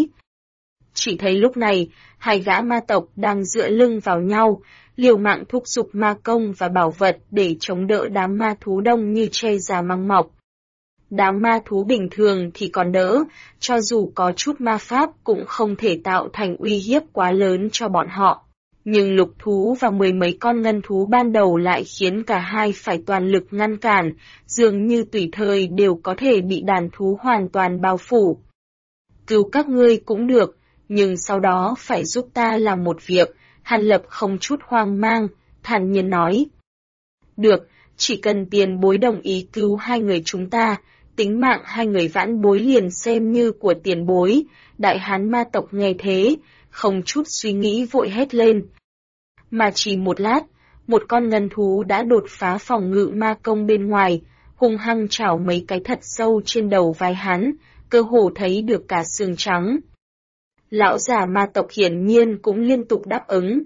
Chỉ thấy lúc này, hai gã ma tộc đang dựa lưng vào nhau, liều mạng thúc giục ma công và bảo vật để chống đỡ đám ma thú đông như tre già măng mọc. Đám ma thú bình thường thì còn đỡ, cho dù có chút ma pháp cũng không thể tạo thành uy hiếp quá lớn cho bọn họ. Nhưng lục thú và mười mấy con ngân thú ban đầu lại khiến cả hai phải toàn lực ngăn cản, dường như tùy thời đều có thể bị đàn thú hoàn toàn bao phủ. Cứu các ngươi cũng được, nhưng sau đó phải giúp ta làm một việc, Hàn Lập không chút hoang mang, thản nhiên nói. Được, chỉ cần tiền bối đồng ý cứu hai người chúng ta, tính mạng hai người vãn bối liền xem như của tiền bối. Đại hán ma tộc nghe thế, không chút suy nghĩ vội hét lên. Mà chỉ một lát, một con ngân thú đã đột phá phòng ngự ma công bên ngoài, hung hăng chảo mấy cái thật sâu trên đầu vai hắn, cơ hồ thấy được cả xương trắng. Lão già ma tộc hiển nhiên cũng liên tục đáp ứng.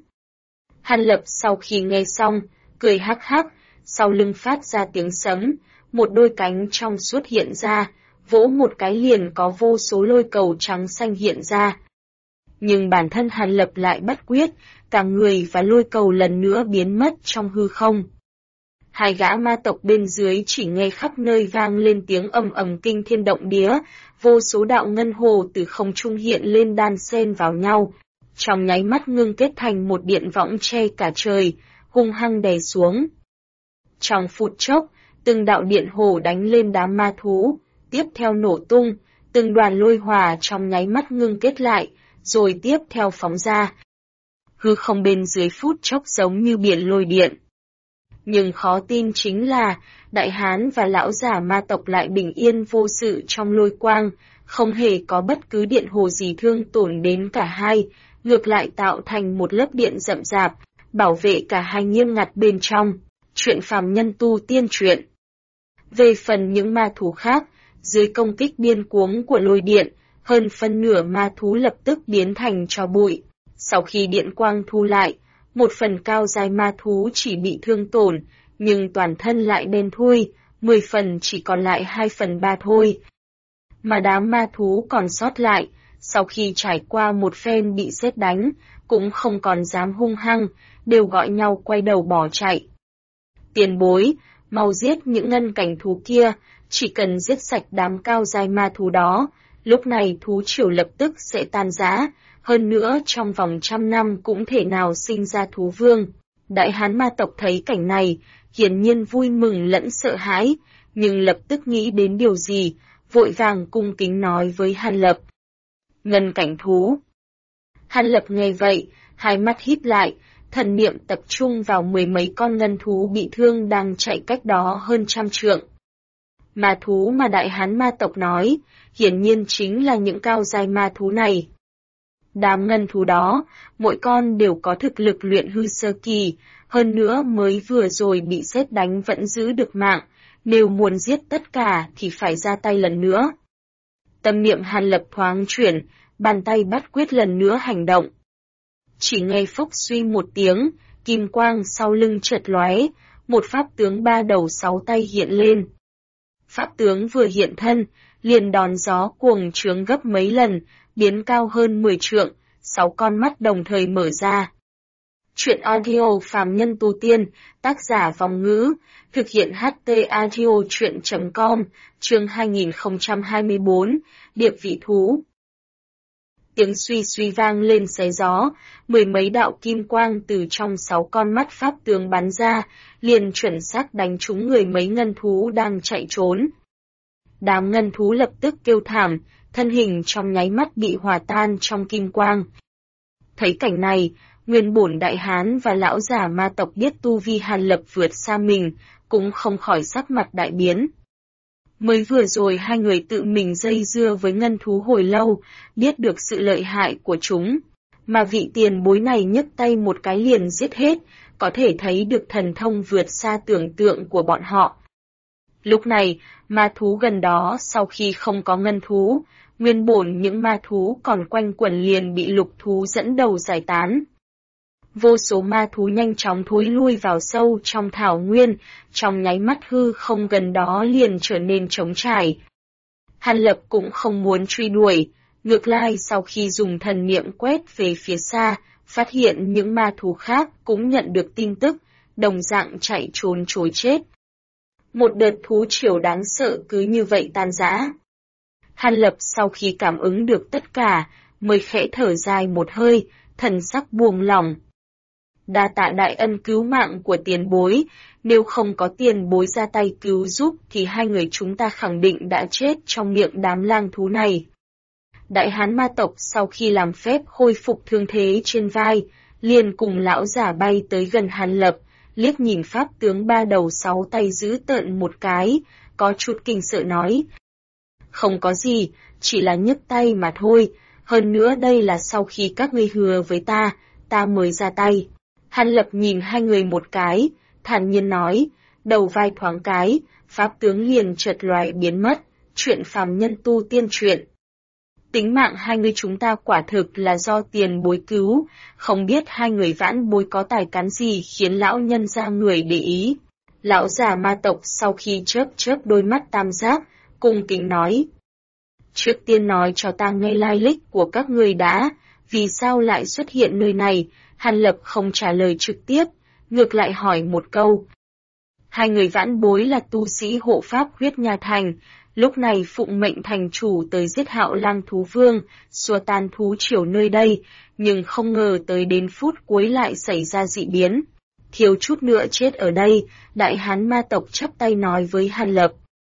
Hàn Lập sau khi nghe xong, cười hắc hắc, sau lưng phát ra tiếng sấm, một đôi cánh trong suốt hiện ra, vỗ một cái liền có vô số lôi cầu trắng xanh hiện ra. Nhưng bản thân Hàn Lập lại bắt quyết, cả người và lôi cầu lần nữa biến mất trong hư không. Hai gã ma tộc bên dưới chỉ nghe khắp nơi vang lên tiếng ầm ầm kinh thiên động địa, vô số đạo ngân hồ từ không trung hiện lên đan xen vào nhau, trong nháy mắt ngưng kết thành một điện võng che cả trời, hung hăng đè xuống. Trong phút chốc, từng đạo điện hồ đánh lên đám ma thú, tiếp theo nổ tung, từng đoàn lôi hỏa trong nháy mắt ngưng kết lại, rồi tiếp theo phóng ra. Hư không bên dưới phút chốc giống như biển lôi điện. Nhưng khó tin chính là, đại hán và lão già ma tộc lại bình yên vô sự trong lôi quang, không hề có bất cứ điện hồ gì thương tổn đến cả hai, ngược lại tạo thành một lớp điện rậm rạp, bảo vệ cả hai nghiêm ngặt bên trong. Chuyện phàm nhân tu tiên truyện. Về phần những ma thú khác, dưới công kích điên cuồng của lôi điện, hơn phân nửa ma thú lập tức biến thành tro bụi. Sau khi điện quang thu lại, một phần cao dài ma thú chỉ bị thương tổn, nhưng toàn thân lại đen thui, 10 phần chỉ còn lại 2/3 thôi. Mà đám ma thú còn sót lại, sau khi trải qua một phen bị sét đánh, cũng không còn dám hung hăng, đều gọi nhau quay đầu bỏ chạy. Tiền bối, mau giết những ngân cảnh thú kia, chỉ cần giết sạch đám cao dài ma thú đó, lúc này thú triều lập tức sẽ tan rã, hơn nữa trong vòng 100 năm cũng thể nào sinh ra thú vương. Đại hán ma tộc thấy cảnh này, hiển nhiên vui mừng lẫn sợ hãi, nhưng lập tức nghĩ đến điều gì, vội vàng cung kính nói với Hàn Lập. Ngân cảnh thú. Hàn Lập nghe vậy, hai mắt híp lại, thần niệm tập trung vào mười mấy con ngân thú bị thương đang chạy cách đó hơn 100 trượng. Ma thú mà Đại Hán ma tộc nói, hiển nhiên chính là những cao giai ma thú này. Đám ngân thú đó, mỗi con đều có thực lực luyện hư sơ kỳ, hơn nữa mới vừa rồi bị sét đánh vẫn giữ được mạng, nếu muốn giết tất cả thì phải ra tay lần nữa. Tâm niệm Hàn Lập thoáng chuyển, bàn tay bắt quyết lần nữa hành động. Chỉ nghe phốc suy một tiếng, kim quang sau lưng chợt lóe, một pháp tướng 3 đầu 6 tay hiện lên. Pháp tướng vừa hiện thân, liền đón gió cuồng trướng gấp mấy lần, biến cao hơn 10 trượng, 6 con mắt đồng thời mở ra. Truyện audio phàm nhân tu tiên, tác giả Vong Ngữ, thực hiện HT audio truyện.com, chương 2024, Điệp vị thú. Tiếng suy suy vang lên xé gió, mười mấy đạo kim quang từ trong 6 con mắt pháp tướng bắn ra, liền chuẩn xác đánh trúng người mấy ngân thú đang chạy trốn. Đám ngân thú lập tức kêu thảm, thân hình trong nháy mắt bị hòa tan trong kim quang. Thấy cảnh này, nguyên bổn đại hán và lão giả ma tộc biết tu vi Hàn Lập vượt xa mình, cũng không khỏi sắc mặt đại biến. Mới vừa rồi hai người tự mình dây dưa với ngân thú hồi lâu, biết được sự lợi hại của chúng, mà vị tiền bối này nhấc tay một cái liền giết hết, có thể thấy được thần thông vượt xa tưởng tượng của bọn họ. Lúc này, ma thú gần đó sau khi không có ngân thú, nguyên bổn những ma thú còn quanh quẩn liền bị lục thú dẫn đầu giải tán. Vô số ma thú nhanh chóng thối lui vào sâu trong thảo nguyên, trong nháy mắt hư không gần đó liền trở nên trống trải. Hàn Lập cũng không muốn truy đuổi, ngược lại sau khi dùng thần niệm quét về phía xa, phát hiện những ma thú khác cũng nhận được tin tức, đồng dạng chạy trốn trối chết. Một đợt thú triều đáng sợ cứ như vậy tan rã. Hàn Lập sau khi cảm ứng được tất cả, mới khẽ thở dài một hơi, thần sắc buông lỏng. Đa tạ đại ân cứu mạng của tiền bối, nếu không có tiền bối ra tay cứu giúp thì hai người chúng ta khẳng định đã chết trong miệng đám lang thú này. Đại hán ma tộc sau khi làm phép khôi phục thương thế trên vai, liền cùng lão giả bay tới gần Hàn Lập, liếc nhìn pháp tướng 3 đầu 6 tay giữ tợn một cái, có chút kinh sợ nói. Không có gì, chỉ là nhấc tay mà thôi, hơn nữa đây là sau khi các ngươi hứa với ta mới ra tay. Hàn Lập nhìn hai người một cái, thản nhiên nói, đầu vai thoáng cái, pháp tướng liền chợt lóe biến mất, chuyện phàm nhân tu tiên truyện. Tính mạng hai người chúng ta quả thực là do tiền bối cứu, không biết hai người vãn bối có tài cán gì khiến lão nhân ra người để ý. Lão già ma tộc sau khi chớp đôi mắt tam giác, cung kính nói. Trước tiên nói cho ta nghe lai lịch của các người đã, vì sao lại xuất hiện nơi này? Hàn Lập không trả lời trực tiếp, ngược lại hỏi một câu. Hai người vãn bối là tu sĩ hộ pháp huyết nha thành, lúc này phụng mệnh thành chủ tới giết Hạo Lang thú vương, xua tan thú triều nơi đây, nhưng không ngờ tới đến phút cuối lại xảy ra dị biến. Thiếu chút nữa chết ở đây, đại hán ma tộc chắp tay nói với Hàn Lập.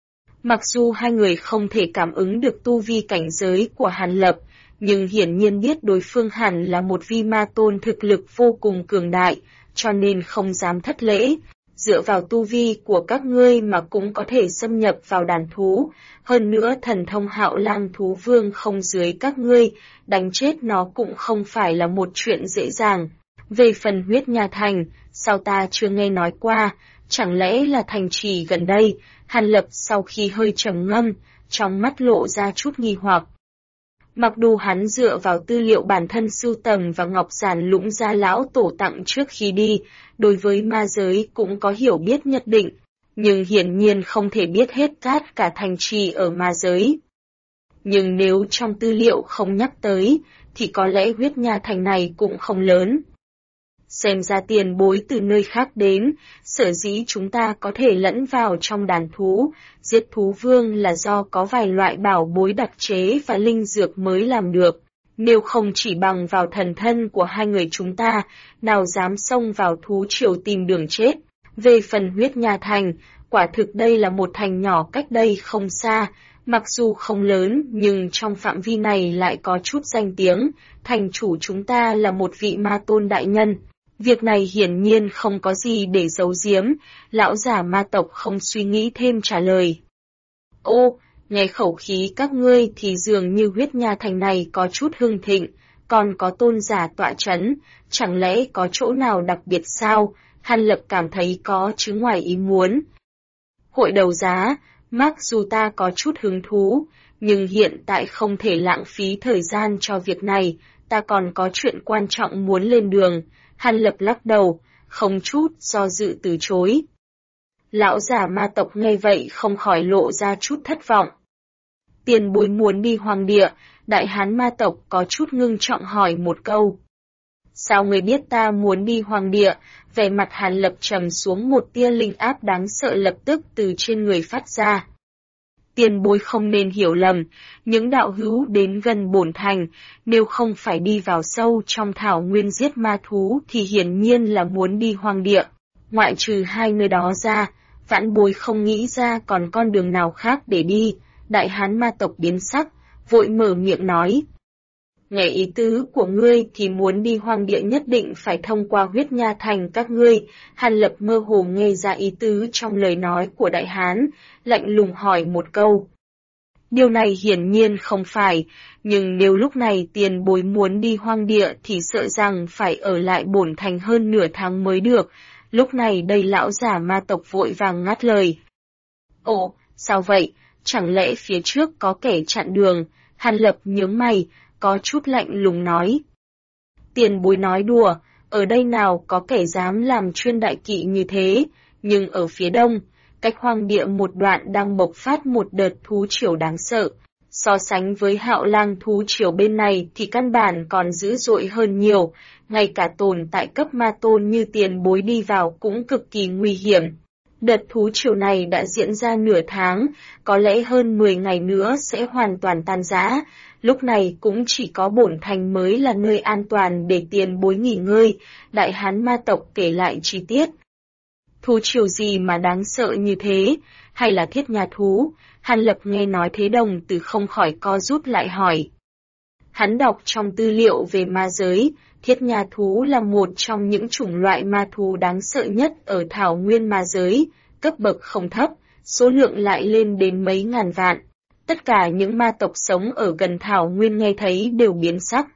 Mặc dù hai người không thể cảm ứng được tu vi cảnh giới của Hàn Lập, nhưng hiển nhiên biết đối phương hẳn là một vi ma tôn thực lực vô cùng cường đại, cho nên không dám thất lễ. Dựa vào tu vi của các ngươi mà cũng có thể xâm nhập vào đàn thú, hơn nữa thần thông Hạo Lang thú vương không dưới các ngươi, đánh chết nó cũng không phải là một chuyện dễ dàng. Về phần huyết nha thành, sao ta chưa nghe nói qua, chẳng lẽ là thành trì gần đây? Hàn Lập sau khi hơi trầm ngâm, trong mắt lộ ra chút nghi hoặc. Mặc dù hắn dựa vào tư liệu bản thân sưu tầm và ngọc giản lũng gia lão tổ tặng trước khi đi, đối với ma giới cũng có hiểu biết nhất định, nhưng hiển nhiên không thể biết hết cả thành trì ở ma giới. Nhưng nếu trong tư liệu không nhắc tới, thì có lẽ huyết nha thành này cũng không lớn. Xem ra tiền bối từ nơi khác đến, sở dĩ chúng ta có thể lẫn vào trong đàn thú, giết thú vương là do có vài loại bảo bối đặc chế và linh dược mới làm được. Nếu không chỉ bằng vào thần thân của hai người chúng ta, nào dám xông vào thú triều tìm đường chết. Về phần huyết nha thành, quả thực đây là một thành nhỏ cách đây không xa, mặc dù không lớn nhưng trong phạm vi này lại có chút danh tiếng, thành chủ chúng ta là một vị ma tôn đại nhân. Việc này hiển nhiên không có gì để giấu giếm, lão giả ma tộc không suy nghĩ thêm trả lời. Ô, nghe khẩu khí các ngươi thì dường như huyết nha thành này có chút hưng thịnh, còn có tôn giả tọa chấn, chẳng lẽ có chỗ nào đặc biệt sao? Hàn Lập cảm thấy có chứ ngoài ý muốn. Hội đấu giá, mặc dù ta có chút hứng thú, nhưng hiện tại không thể lãng phí thời gian cho việc này, ta còn có chuyện quan trọng muốn lên đường. Hàn Lập lắc đầu, không chút do dự từ chối. Lão giả ma tộc nghe vậy không khỏi lộ ra chút thất vọng. Tiền bối muốn đi hoàng địa, đại hán ma tộc có chút ngưng trọng hỏi một câu. Sao người biết ta muốn đi hoàng địa? Vẻ mặt Hàn Lập trầm xuống, một tia linh áp đáng sợ lập tức từ trên người phát ra. Tiền bối không nên hiểu lầm, những đạo hữu đến gần bổn thành, nếu không phải đi vào sâu trong thảo nguyên giết ma thú thì hiển nhiên là muốn đi hoàng địa. Ngoại trừ hai nơi đó ra, vãn bối không nghĩ ra còn con đường nào khác để đi. Đại hán ma tộc biến sắc, vội mở miệng nói. Nghe ý tứ của ngươi thì muốn đi hoàng địa nhất định phải thông qua huyết nha thành các ngươi. Hàn Lập mơ hồ nghe ra ý tứ trong lời nói của đại hán, lạnh lùng hỏi một câu. Điều này hiển nhiên không phải, nhưng nếu lúc này tiền bối muốn đi hoàng địa thì sợ rằng phải ở lại bổn thành hơn nửa tháng mới được. Lúc này đây lão giả ma tộc vội vàng ngắt lời. Ồ, sao vậy? Chẳng lẽ phía trước có kẻ chặn đường? Hàn Lập nhướng mày, có chút lạnh lùng nói. Tiền bối nói đùa, ở đây nào có kẻ dám làm chuyên đại kỵ như thế, nhưng ở phía đông, cách hoàng địa một đoạn đang bộc phát một đợt thú triều đáng sợ. So sánh với Hạo Lang thú triều bên này thì căn bản còn dữ dội hơn nhiều, ngay cả tồn tại cấp ma tôn như tiền bối đi vào cũng cực kỳ nguy hiểm. Đợt thú triều này đã diễn ra nửa tháng, có lẽ hơn 10 ngày nữa sẽ hoàn toàn tan rã. Lúc này cũng chỉ có bổn thành mới là nơi an toàn để tiền bối nghỉ ngơi. Đại hán ma tộc kể lại chi tiết. Thú triều gì mà đáng sợ như thế? Hay là thiết nha thú? Hàn Lập nghe nói thế đồng từ không khỏi co rút lại hỏi. Hắn đọc trong tư liệu về ma giới, thiết nha thú là một trong những chủng loại ma thú đáng sợ nhất ở thảo nguyên ma giới, cấp bậc không thấp, số lượng lại lên đến mấy ngàn vạn. Tất cả những ma tộc sống ở gần thảo nguyên nghe thấy đều biến sắc.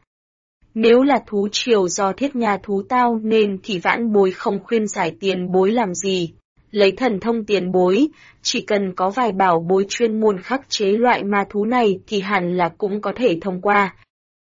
Nếu là thú triều do thiết nha thú tao nên thì vãn bối không khuyên giải tiền bối làm gì. Lấy thần thông tiền bối, chỉ cần có vài bảo bối chuyên môn khắc chế loại ma thú này thì hẳn là cũng có thể thông qua.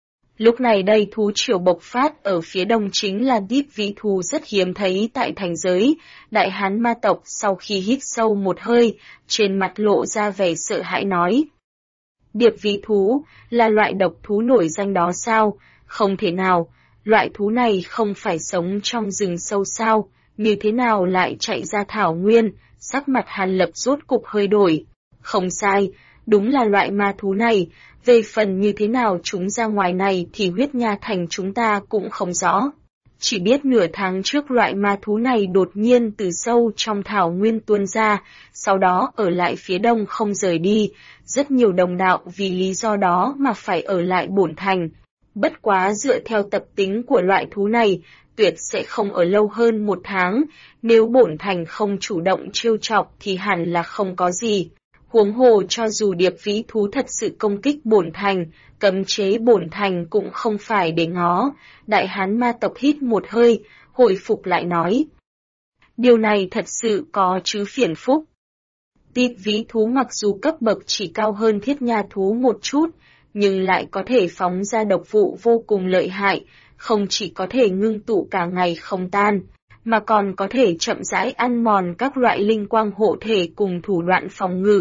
Lúc này đây thú triều bộc phát ở phía đông chính là điệp vĩ thú rất hiếm thấy tại thành giới. Đại hán ma tộc sau khi hít sâu một hơi, trên mặt lộ ra vẻ sợ hãi nói. Điệp vĩ thú là loại độc thú nổi danh đó sao? Không thể nào, loại thú này không phải sống trong rừng sâu sao, như thế nào lại chạy ra thảo nguyên? Sắc mặt Hàn Lập rốt cục hơi đổi. Không sai, đúng là loại ma thú này, về phần như thế nào chúng ra ngoài này thì huyết nha thành chúng ta cũng không rõ. Chỉ biết nửa tháng trước loại ma thú này đột nhiên từ sâu trong thảo nguyên tuôn ra, sau đó ở lại phía đông không rời đi, rất nhiều đồng đạo vì lý do đó mà phải ở lại bổn thành. Bất quá dựa theo tập tính của loại thú này, tuyệt sẽ không ở lâu hơn 1 tháng, nếu bổn thành không chủ động trêu chọc thì hẳn là không có gì. Huống hồ cho dù điệp vĩ thú thật sự công kích bổn thành, cấm chế bổn thành cũng không phải để ngó. Đại hán ma tộc hít một hơi, hồi phục lại nói. Điều này thật sự có chứ phiền phúc. Điệp vĩ thú mặc dù cấp bậc chỉ cao hơn thiết nha thú một chút, nhưng lại có thể phóng ra độc vụ vô cùng lợi hại, không chỉ có thể ngưng tụ cả ngày không tan, mà còn có thể chậm rãi ăn mòn các loại linh quang hộ thể cùng thủ đoạn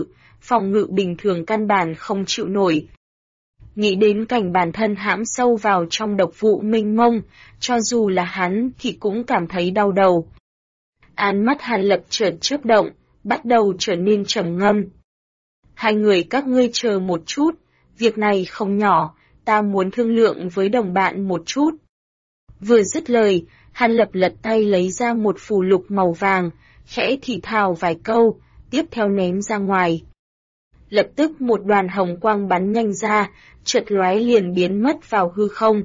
phòng ngự bình thường căn bản không chịu nổi. Nghĩ đến cảnh bản thân hãm sâu vào trong độc vụ mênh mông, cho dù là hắn thì cũng cảm thấy đau đầu. Ánh mắt Hàn Lập chợt chớp động, bắt đầu trở nên trầm ngâm. Hai người các ngươi chờ một chút, việc này không nhỏ, ta muốn thương lượng với đồng bạn một chút. Vừa dứt lời, Hàn Lập lật tay lấy ra một phù lục màu vàng, khẽ thì thào vài câu, tiếp theo ném ra ngoài. Lập tức một đoàn hồng quang bắn nhanh ra, chợt lóe liền biến mất vào hư không.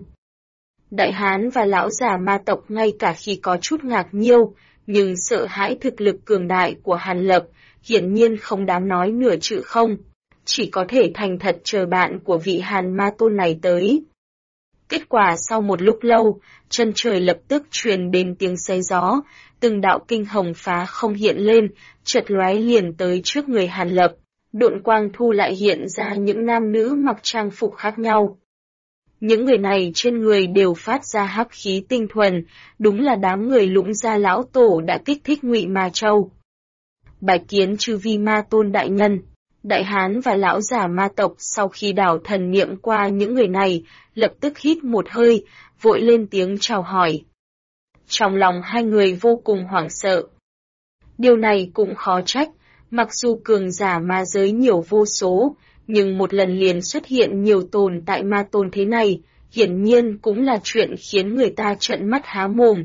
Đại hán và lão già ma tộc ngay cả khi có chút ngạc nhiêu, nhưng sợ hãi thực lực cường đại của Hàn Lập, hiển nhiên không dám nói nửa chữ không. chỉ có thể thành thật chờ bạn của vị Hàn Ma Tôn này tới. Kết quả sau một lúc lâu, chân trời lập tức truyền đến tiếng xé gió, từng đạo kinh hồng phá không hiện lên, chợt lóe liền tới trước người Hàn Lập. Độn quang thu lại hiện ra những nam nữ mặc trang phục khác nhau. Những người này trên người đều phát ra hắc khí tinh thuần, đúng là đám người Lũng Gia lão tổ đã kích thích Ngụy Ma Châu. Bái kiến chư vi Ma Tôn đại nhân. Đại hán và lão giả ma tộc sau khi đảo thần niệm qua những người này, lập tức hít một hơi, vội lên tiếng chào hỏi. Trong lòng hai người vô cùng hoảng sợ. Điều này cũng khó trách, mặc dù cường giả ma giới nhiều vô số, nhưng một lần liền xuất hiện nhiều tồn tại ma tôn thế này, hiển nhiên cũng là chuyện khiến người ta trợn mắt há mồm.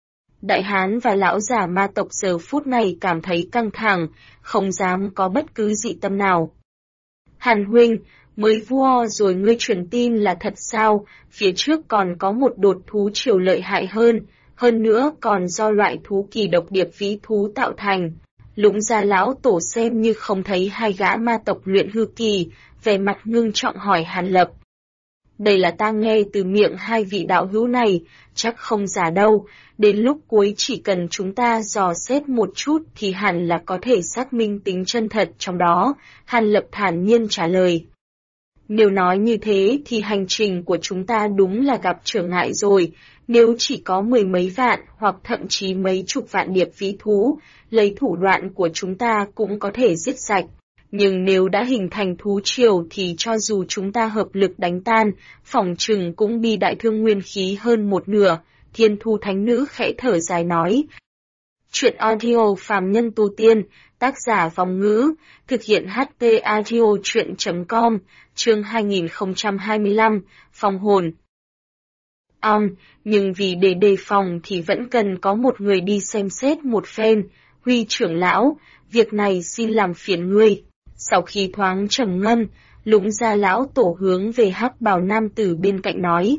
Đại hán và lão giả ma tộc giờ phút này cảm thấy căng thẳng, không dám có bất cứ dị tâm nào. Hàn huynh, mới vua rồi ngươi truyền tin là thật sao, phía trước còn có một đột thú triều lợi hại hơn nữa còn do loại thú kỳ độc điệp vĩ thú tạo thành. Lũng Gia lão tổ xem như không thấy hai gã ma tộc luyện hư kỳ, vẻ mặt ngưng trọng hỏi Hàn Lập. Đây là ta nghe từ miệng hai vị đạo hữu này, chắc không giả đâu, đến lúc cuối chỉ cần chúng ta dò xét một chút thì hẳn là có thể xác minh tính chân thật trong đó, Hàn Lập thản nhiên trả lời. Nếu nói như thế thì hành trình của chúng ta đúng là gặp trở ngại rồi, nếu chỉ có mười mấy vạn hoặc thậm chí mấy chục vạn điệp vĩ thú, lấy thủ đoạn của chúng ta cũng có thể giết sạch. Nhưng nếu đã hình thành thú triều thì cho dù chúng ta hợp lực đánh tan, phỏng chừng cũng bị đại thương nguyên khí hơn một nửa, Thiên Thu Thánh Nữ khẽ thở dài nói. Chuyện audio phàm nhân tu tiên, tác giả Vong Ngữ, thực hiện HT audio chuyện.com, chương 2025, Phong hồn. Nhưng vì để đề phòng thì vẫn cần có một người đi xem xét một phen, Huy trưởng lão, việc này xin làm phiền ngươi. Sau khi thoáng trầm ngâm, Lũng Gia lão tổ hướng về hắc bào nam tử bên cạnh nói.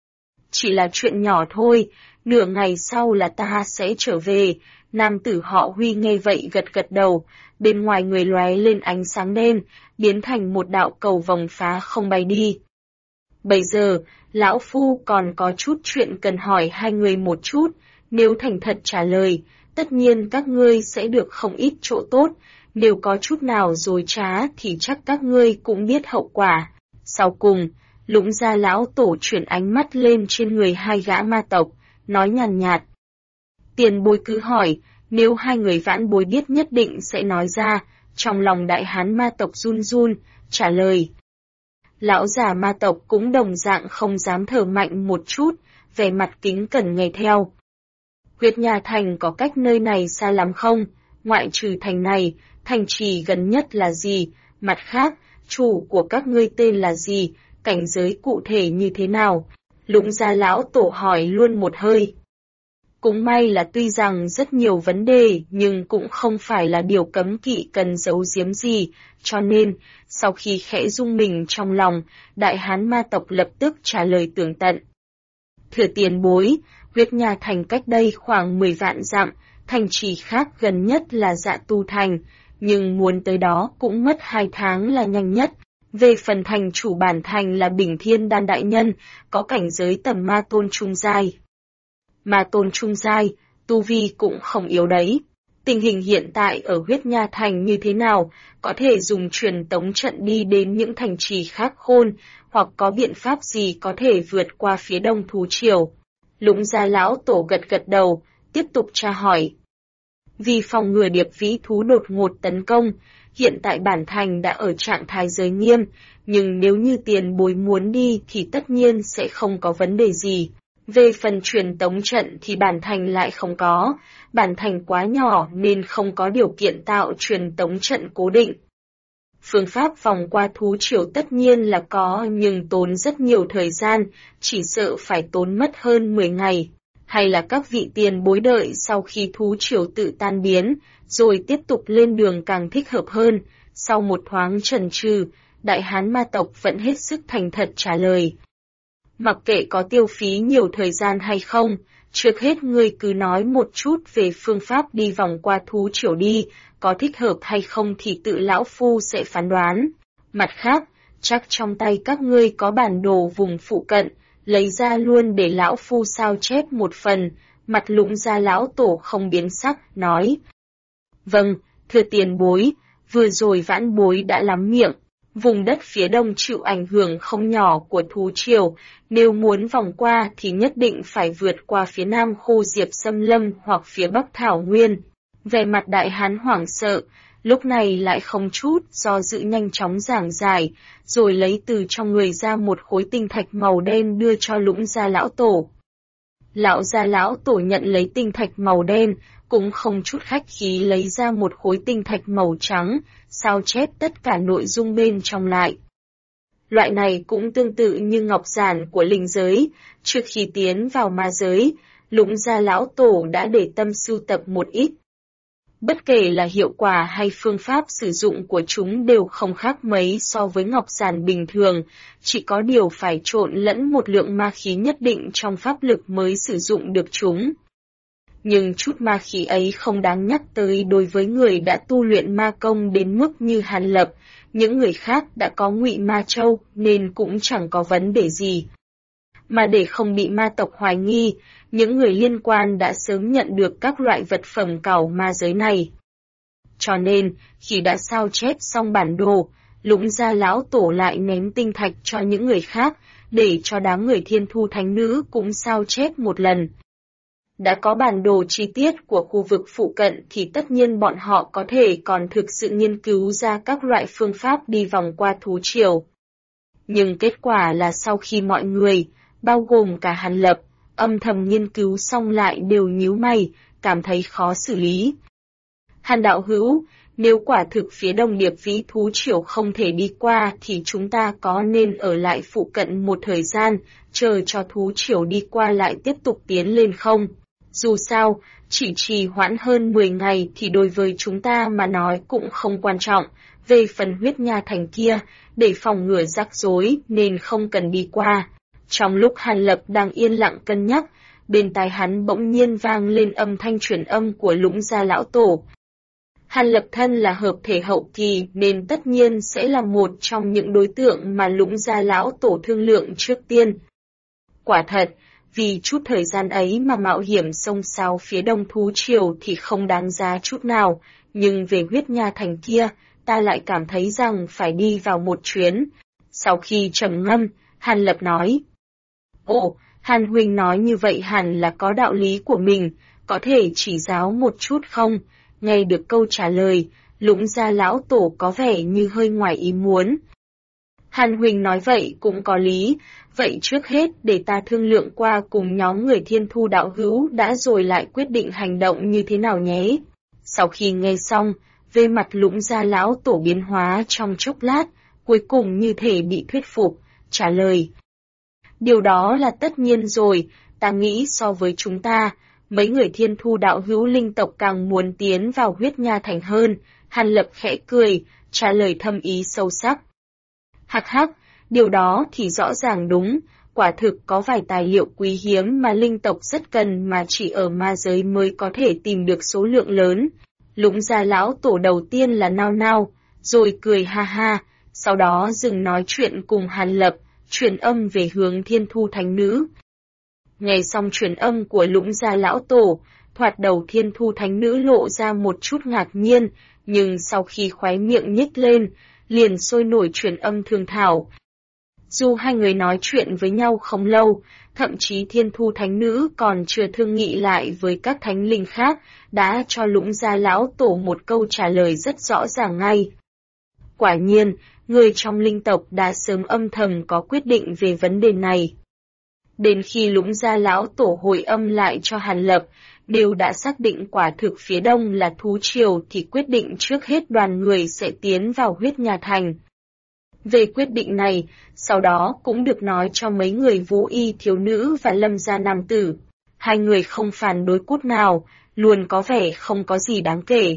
Chỉ là chuyện nhỏ thôi, nửa ngày sau là ta sẽ trở về. Nam tử họ Huy nghe vậy gật gật đầu, bên ngoài người lóe lên ánh sáng đen, biến thành một đạo cầu vòng phá không bay đi. Bây giờ, lão phu còn có chút chuyện cần hỏi hai người một chút, nếu thành thật trả lời, tất nhiên các ngươi sẽ được không ít chỗ tốt, nếu có chút nào dối trá thì chắc các ngươi cũng biết hậu quả. Sau cùng, Lũng Gia lão tổ chuyển ánh mắt lên trên người hai gã ma tộc, nói nhàn nhạt. Tiền bối cứ hỏi, nếu hai người vãn bối biết nhất định sẽ nói ra, trong lòng đại hán ma tộc run run, trả lời. Lão già ma tộc cũng đồng dạng không dám thở mạnh một chút, vẻ mặt kính cẩn nghe theo. Huyết Nha Thành có cách nơi này xa lắm không? Ngoại trừ thành này, thành trì gần nhất là gì? Mặt khác, chủ của các ngươi tên là gì? Cảnh giới cụ thể như thế nào? Lũng Gia lão tổ hỏi luôn một hơi. Cũng may là tuy rằng rất nhiều vấn đề nhưng cũng không phải là điều cấm kỵ cần giấu giếm gì, cho nên, sau khi khẽ rung mình trong lòng, đại hán ma tộc lập tức trả lời tường tận. Thưa tiền bối, Huyết Nha Thành cách đây khoảng 10 vạn dặm, thành trì khác gần nhất là Dạ Tu Thành, nhưng muốn tới đó cũng mất 2 tháng là nhanh nhất. Về phần thành chủ bản thành là Bình Thiên Đan Đại Nhân, có cảnh giới tầm ma tôn trung giai. Ma tôn trung giai, tu vi cũng không yếu đấy. Tình hình hiện tại ở Huyết Nha Thành như thế nào, có thể dùng truyền tống trận đi đến những thành trì khác khôn, hoặc có biện pháp gì có thể vượt qua phía đông thú triều. Lũng Gia lão tổ gật gật đầu, tiếp tục tra hỏi. Vì phòng ngừa điệp vĩ thú đột ngột tấn công, hiện tại bản thành đã ở trạng thái giới nghiêm, nhưng nếu như tiền bối muốn đi thì tất nhiên sẽ không có vấn đề gì. Về phần truyền tống trận thì bản thành lại không có, bản thành quá nhỏ nên không có điều kiện tạo truyền tống trận cố định. Phương pháp vòng qua thú triều tất nhiên là có nhưng tốn rất nhiều thời gian, chỉ sợ phải tốn mất hơn 10 ngày. Hay là các vị tiền bối đợi sau khi thú triều tự tan biến, rồi tiếp tục lên đường càng thích hợp hơn. Sau một thoáng chần chừ, đại hán ma tộc vẫn hết sức thành thật trả lời. Mặc kệ có tiêu phí nhiều thời gian hay không, trước hết ngươi cứ nói một chút về phương pháp đi vòng qua thú triều đi, có thích hợp hay không thì tự lão phu sẽ phán đoán. Mặt khác, chắc trong tay các ngươi có bản đồ vùng phụ cận, lấy ra luôn để lão phu sao chép một phần. Mặt Lũng Gia lão tổ không biến sắc, nói. Vâng, thưa tiền bối, vừa rồi vãn bối đã lắm miệng. Vùng đất phía đông chịu ảnh hưởng không nhỏ của thú triều, nếu muốn vòng qua thì nhất định phải vượt qua phía nam khu Diệp Xâm Lâm hoặc phía bắc Thảo Nguyên. Về mặt đại hán hoảng sợ, lúc này lại không chút do dự nhanh chóng giảng giải, rồi lấy từ trong người ra một khối tinh thạch màu đen đưa cho Lũng Gia lão tổ. Lão Gia lão tổ nhận lấy tinh thạch màu đen, cũng không chút khách khí lấy ra một khối tinh thạch màu trắng, sao chép tất cả nội dung bên trong lại. Loại này cũng tương tự như ngọc giản của linh giới, trước khi tiến vào ma giới, Lũng Gia lão tổ đã để tâm sưu tập một ít. Bất kể là hiệu quả hay phương pháp sử dụng của chúng đều không khác mấy so với ngọc giản bình thường, chỉ có điều phải trộn lẫn một lượng ma khí nhất định trong pháp lực mới sử dụng được chúng. Nhưng chút ma khí ấy không đáng nhắc tới đối với người đã tu luyện ma công đến mức như Hàn Lập, những người khác đã có ngụy ma châu nên cũng chẳng có vấn đề gì. Mà để không bị ma tộc hoài nghi, những người liên quan đã sớm nhận được các loại vật phẩm cảo ma giới này. Cho nên, khi đã sao chép xong bản đồ, Lũng Gia lão tổ lại ném tinh thạch cho những người khác, để cho đám người Thiên Thu Thánh Nữ cũng sao chép một lần. Đã có bản đồ chi tiết của khu vực phụ cận thì tất nhiên bọn họ có thể còn thực sự nghiên cứu ra các loại phương pháp đi vòng qua thú triều. Nhưng kết quả là sau khi mọi người, bao gồm cả Hàn Lập, âm thầm nghiên cứu xong lại đều nhíu mày, cảm thấy khó xử lý. Hàn đạo hữu, nếu quả thực phía đông Điệp Vĩ thú triều không thể đi qua thì chúng ta có nên ở lại phụ cận một thời gian, chờ cho thú triều đi qua lại tiếp tục tiến lên không? Dù sao, chỉ trì hoãn hơn 10 ngày thì đối với chúng ta mà nói cũng không quan trọng, về phần huyết nha thành kia, để phòng ngừa rắc rối nên không cần đi qua. Trong lúc Hàn Lập đang yên lặng cân nhắc, bên tai hắn bỗng nhiên vang lên âm thanh truyền âm của Lũng Gia lão tổ. Hàn Lập thân là hợp thể hậu kỳ nên tất nhiên sẽ là một trong những đối tượng mà Lũng Gia lão tổ thương lượng trước tiên. Quả thật, vì chút thời gian ấy mà mạo hiểm xông xao phía đông thú triều thì không đáng giá chút nào, nhưng về huyết nha thành kia, ta lại cảm thấy rằng phải đi vào một chuyến. Sau khi trầm ngâm, Hàn Lập nói. Ồ, Hàn huynh nói như vậy hẳn là có đạo lý của mình, có thể chỉ giáo một chút không? Nghe được câu trả lời, Lũng Gia lão tổ có vẻ như hơi ngoài ý muốn. Hàn huynh nói vậy cũng có lý, vậy trước hết để ta thương lượng qua cùng nhóm người Thiên Thu đạo hữu đã rồi lại quyết định hành động như thế nào nhé. Sau khi nghe xong, về mặt Lũng Gia lão tổ biến hóa trong chốc lát, cuối cùng như thể bị thuyết phục, trả lời. Điều đó là tất nhiên rồi, ta nghĩ so với chúng ta, mấy người Thiên Thu đạo hữu linh tộc càng muốn tiến vào huyết nha thành hơn. Hàn Lập khẽ cười, trả lời thâm ý sâu sắc. Hắc hắc, điều đó thì rõ ràng đúng, quả thực có vài tài liệu quý hiếm mà linh tộc rất cần mà chỉ ở ma giới mới có thể tìm được số lượng lớn. Lũng Gia lão tổ đầu tiên là nao nao, rồi cười ha ha, sau đó dừng nói chuyện cùng Hàn Lập, truyền âm về hướng Thiên Thu Thánh Nữ. Nghe xong truyền âm của Lũng Gia lão tổ, thoạt đầu Thiên Thu Thánh Nữ lộ ra một chút ngạc nhiên, nhưng sau khi khóe miệng nhếch lên, liền sôi nổi truyền âm thương thảo. Dù hai người nói chuyện với nhau không lâu, thậm chí Thiên Thu Thánh Nữ còn chưa thương nghị lại với các thánh linh khác, đã cho Lũng Gia lão tổ một câu trả lời rất rõ ràng ngay. Quả nhiên, người trong linh tộc đã sớm âm thầm có quyết định về vấn đề này. Đến khi Lũng Gia lão tổ hồi âm lại cho Hàn Lập, đều đã xác định quả thực phía đông là thú triều thì quyết định trước hết đoàn người sẽ tiến vào huyết nha thành. Về quyết định này, sau đó cũng được nói cho mấy người Vũ Y thiếu nữ và Lâm gia nam tử. Hai người không phản đối cút nào, luôn có vẻ không có gì đáng kể.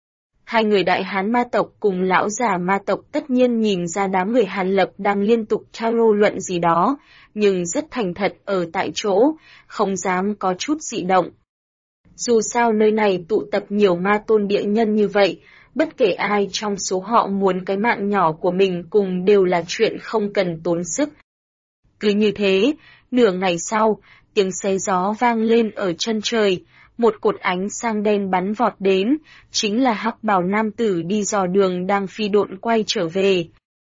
Hai người đại hán ma tộc cùng lão già ma tộc tất nhiên nhìn ra đám người Hàn Lập đang liên tục trao luận gì đó, nhưng rất thành thật ở tại chỗ, không dám có chút dị động. Dù sao nơi này tụ tập nhiều ma tôn địa nhân như vậy, Bất kể ai trong số họ muốn cái mạng nhỏ của mình cùng đều là chuyện không cần tốn sức. Cứ như thế, nửa ngày sau, tiếng xé gió vang lên ở chân trời, một cột ánh sang đen bắn vọt đến, chính là hắc bào nam tử đi dò đường đang phi độn quay trở về.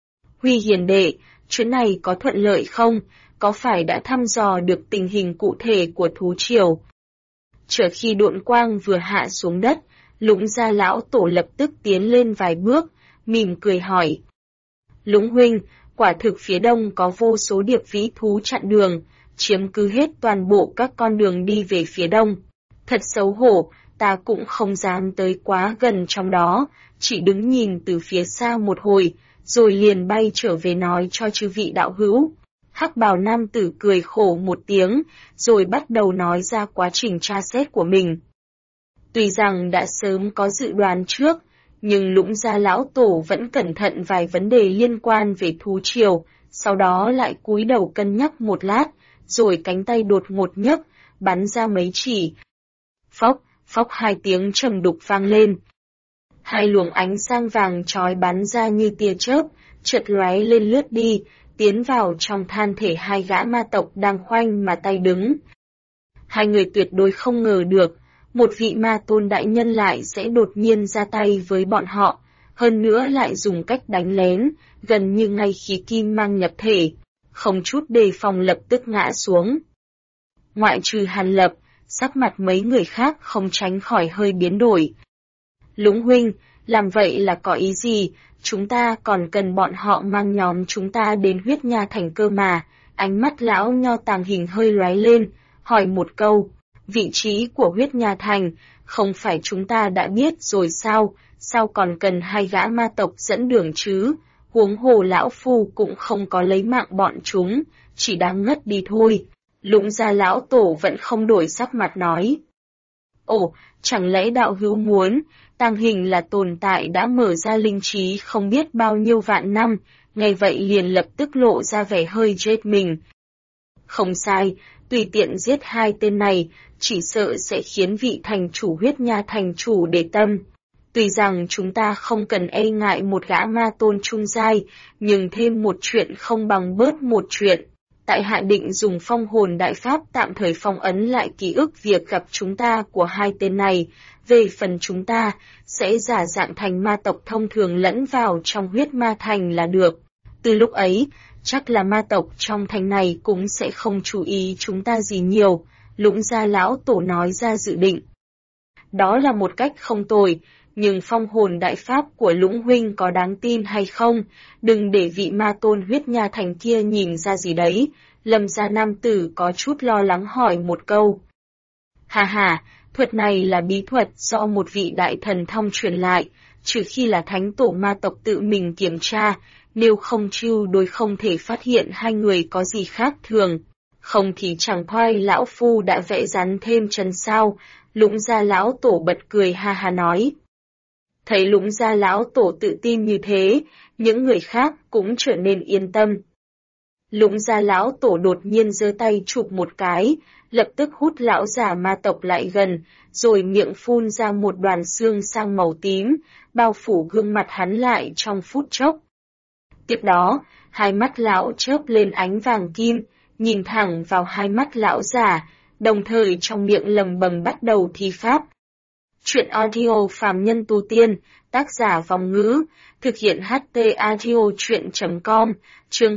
Huy hiền đệ, chuyến này có thuận lợi không? Có phải đã thăm dò được tình hình cụ thể của thú triều? Chờ khi độn quang vừa hạ xuống đất, Lũng Gia lão tổ lập tức tiến lên vài bước, mỉm cười hỏi. Lũng huynh, quả thực phía đông có vô số điệp vĩ thú chặn đường, chiếm cứ hết toàn bộ các con đường đi về phía đông. Thật xấu hổ, ta cũng không dám tới quá gần trong đó, chỉ đứng nhìn từ phía xa một hồi, rồi liền bay trở về nói cho chư vị đạo hữu. Hắc bào nam tử cười khổ một tiếng, rồi bắt đầu nói ra quá trình tra xét của mình. Tuy rằng đã sớm có dự đoán trước, nhưng Lũng Gia lão tổ vẫn cẩn thận vài vấn đề liên quan về thú triều, sau đó lại cúi đầu cân nhắc một lát, rồi cánh tay đột ngột nhấc, bắn ra mấy chỉ. Phốc, phốc hai tiếng trầm đục vang lên. Hai luồng ánh sang vàng chói bắn ra như tia chớp, chợt lóe lên lướt đi, tiến vào trong than thể hai gã ma tộc đang khoanh mà tay đứng. Hai người tuyệt đối không ngờ được, một vị ma tôn đại nhân lại sẽ đột nhiên ra tay với bọn họ, hơn nữa lại dùng cách đánh lén, gần như ngay khi kim mang nhập thể, không chút đề phòng lập tức ngã xuống. Ngoại trừ Hàn Lập, sắc mặt mấy người khác không tránh khỏi hơi biến đổi. Lũng huynh, làm vậy là có ý gì? Chúng ta còn cần bọn họ mang nhóm chúng ta đến Huyết Nha Thành cơ mà. Ánh mắt lão Nho Tàng Hình hơi lóe lên, hỏi một câu. Vị trí của Huyết Nha Thành, không phải chúng ta đã biết rồi sao? Sao còn cần hai gã ma tộc dẫn đường chứ? Huống hồ lão phu cũng không có lấy mạng bọn chúng, chỉ đang ngất đi thôi. Lũng Gia lão tổ vẫn không đổi sắc mặt nói. Ồ, chẳng lẽ đạo hữu muốn, Tàng Hình là tồn tại đã mở ra linh trí không biết bao nhiêu vạn năm, nghe vậy liền lập tức lộ ra vẻ hơi chết mình. Không sai, tùy tiện giết hai tên này, chỉ sợ sẽ khiến vị thành chủ Huyết Nha thành chủ để tâm. Tuy rằng chúng ta không cần e ngại một gã ma tôn trung giai, nhưng thêm một chuyện không bằng bớt một chuyện. Tại hạ định dùng phong hồn đại pháp tạm thời phong ấn lại ký ức việc gặp chúng ta của hai tên này, về phần chúng ta, sẽ giả dạng thành ma tộc thông thường lẫn vào trong huyết ma thành là được. Từ lúc ấy, chắc là ma tộc trong thành này cũng sẽ không chú ý chúng ta gì nhiều, Lũng Gia lão tổ nói ra dự định. Đó là một cách không tồi, nhưng phong hồn đại pháp của Lũng huynh có đáng tin hay không, đừng để vị ma tôn Huyết Nha thành kia nhìn ra gì đấy. Lâm gia nam tử có chút lo lắng hỏi một câu. Hà hà, thuật này là bí thuật do một vị đại thần thông truyền lại, trừ khi là thánh tổ ma tộc tự mình kiểm tra, nếu không chiêu đối không thể phát hiện hai người có gì khác thường. Không thì chẳng khoai lão phu đã vẽ rắn thêm chân sao, Lũng Gia lão tổ bật cười ha ha nói. Thấy Lũng Gia lão tổ tự tin như thế, những người khác cũng trở nên yên tâm. Lũng Gia lão tổ đột nhiên giơ tay chụp một cái, lập tức hút lão già ma tộc lại gần, rồi miệng phun ra một đoàn xương sang màu tím, bao phủ gương mặt hắn lại trong phút chốc. Tiếp đó, hai mắt lão chớp lên ánh vàng kim, nhìn thẳng vào hai mắt lão già, đồng thời trong miệng lầm bầm bắt đầu thi pháp. Chuyện audio phàm nhân tu tiên, tác giả Vòng Ngữ, thực hiện HT audio chuyện.com, chương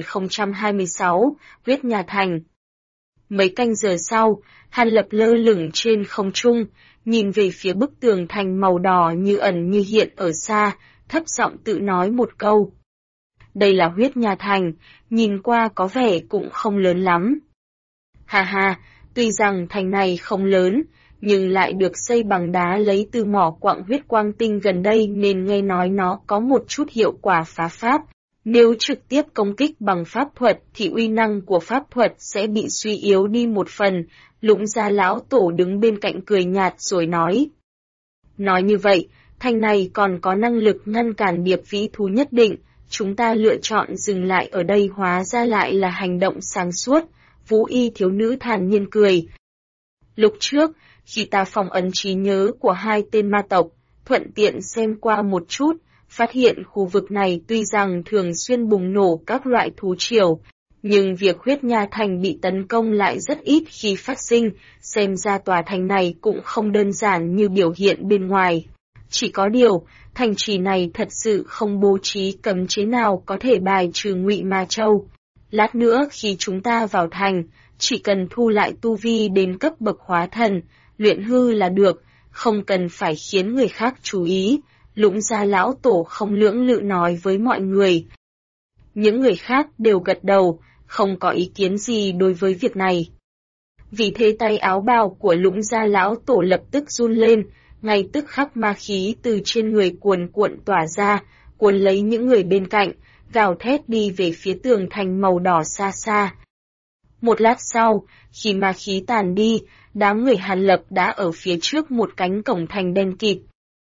2026, Huyết Nha Thành. Mấy canh giờ sau, Hàn Lập lơ lửng trên không trung, nhìn về phía bức tường thành màu đỏ như ẩn như hiện ở xa, thấp giọng tự nói một câu. Đây là Huyết Nha Thành, nhìn qua có vẻ cũng không lớn lắm. Hà hà, tuy rằng thành này không lớn, nhưng lại được xây bằng đá lấy từ mỏ quặng huyết quang tinh gần đây nên nghe nói nó có một chút hiệu quả phá pháp. Nếu trực tiếp công kích bằng pháp thuật thì uy năng của pháp thuật sẽ bị suy yếu đi một phần, Lũng Gia lão tổ đứng bên cạnh cười nhạt rồi nói. Nói như vậy, thành này còn có năng lực ngăn cản điệp vĩ thú nhất định, chúng ta lựa chọn dừng lại ở đây hóa ra lại là hành động sáng suốt, Vũ Y thiếu nữ thản nhiên cười. Lúc trước, khi ta phong ấn trí nhớ của hai tên ma tộc, thuận tiện xem qua một chút, phát hiện khu vực này tuy rằng thường xuyên bùng nổ các loại thú triều, nhưng việc Huyết Nha Thành bị tấn công lại rất ít khi phát sinh, xem ra tòa thành này cũng không đơn giản như biểu hiện bên ngoài. Chỉ có điều, thành trì này thật sự không bố trí cấm chế nào có thể bài trừ Ngụy Ma Châu. Lát nữa khi chúng ta vào thành, chỉ cần thu lại tu vi đến cấp bậc hóa thần, luyện hư là được, không cần phải khiến người khác chú ý. Lũng Gia lão tổ không lưỡng lự nói với mọi người. Những người khác đều gật đầu, không có ý kiến gì đối với việc này. Vì thế tay áo bào của Lũng Gia lão tổ lập tức run lên, ngay tức khắc ma khí từ trên người cuồn cuộn tỏa ra, cuốn lấy những người bên cạnh, gào thét đi về phía tường thành màu đỏ xa xa. Một lát sau, khi ma khí tàn đi, đám người Hàn Lập đã ở phía trước một cánh cổng thành đen kịt.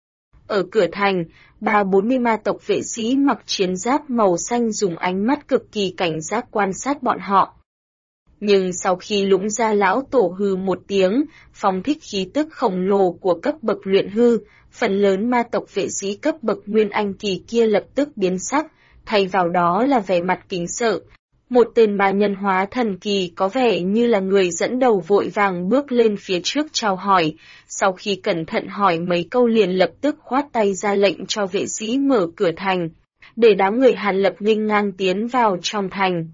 Ở cửa thành, 30-40 ma tộc vệ sĩ mặc chiến giáp màu xanh dùng ánh mắt cực kỳ cảnh giác quan sát bọn họ. Nhưng sau khi Lũng Gia lão tổ hừ một tiếng, phóng thích khí tức khổng lồ của cấp bậc luyện hư, phần lớn ma tộc vệ sĩ cấp bậc nguyên anh kỳ kia lập tức biến sắc, thay vào đó là vẻ mặt kính sợ. Một tên ma nhân hóa thần kỳ có vẻ như là người dẫn đầu vội vàng bước lên phía trước chào hỏi, sau khi cẩn thận hỏi mấy câu liền lập tức khoát tay ra lệnh cho vệ sĩ mở cửa thành, để đám người Hàn Lập nghênh ngang tiến vào trong thành.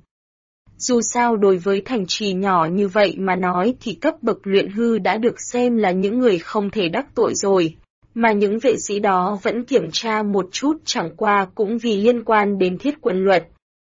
Dù sao đối với thành trì nhỏ như vậy mà nói thì cấp bậc luyện hư đã được xem là những người không thể đắc tội rồi, mà những vệ sĩ đó vẫn kiểm tra một chút chẳng qua cũng vì liên quan đến thiết quân luật.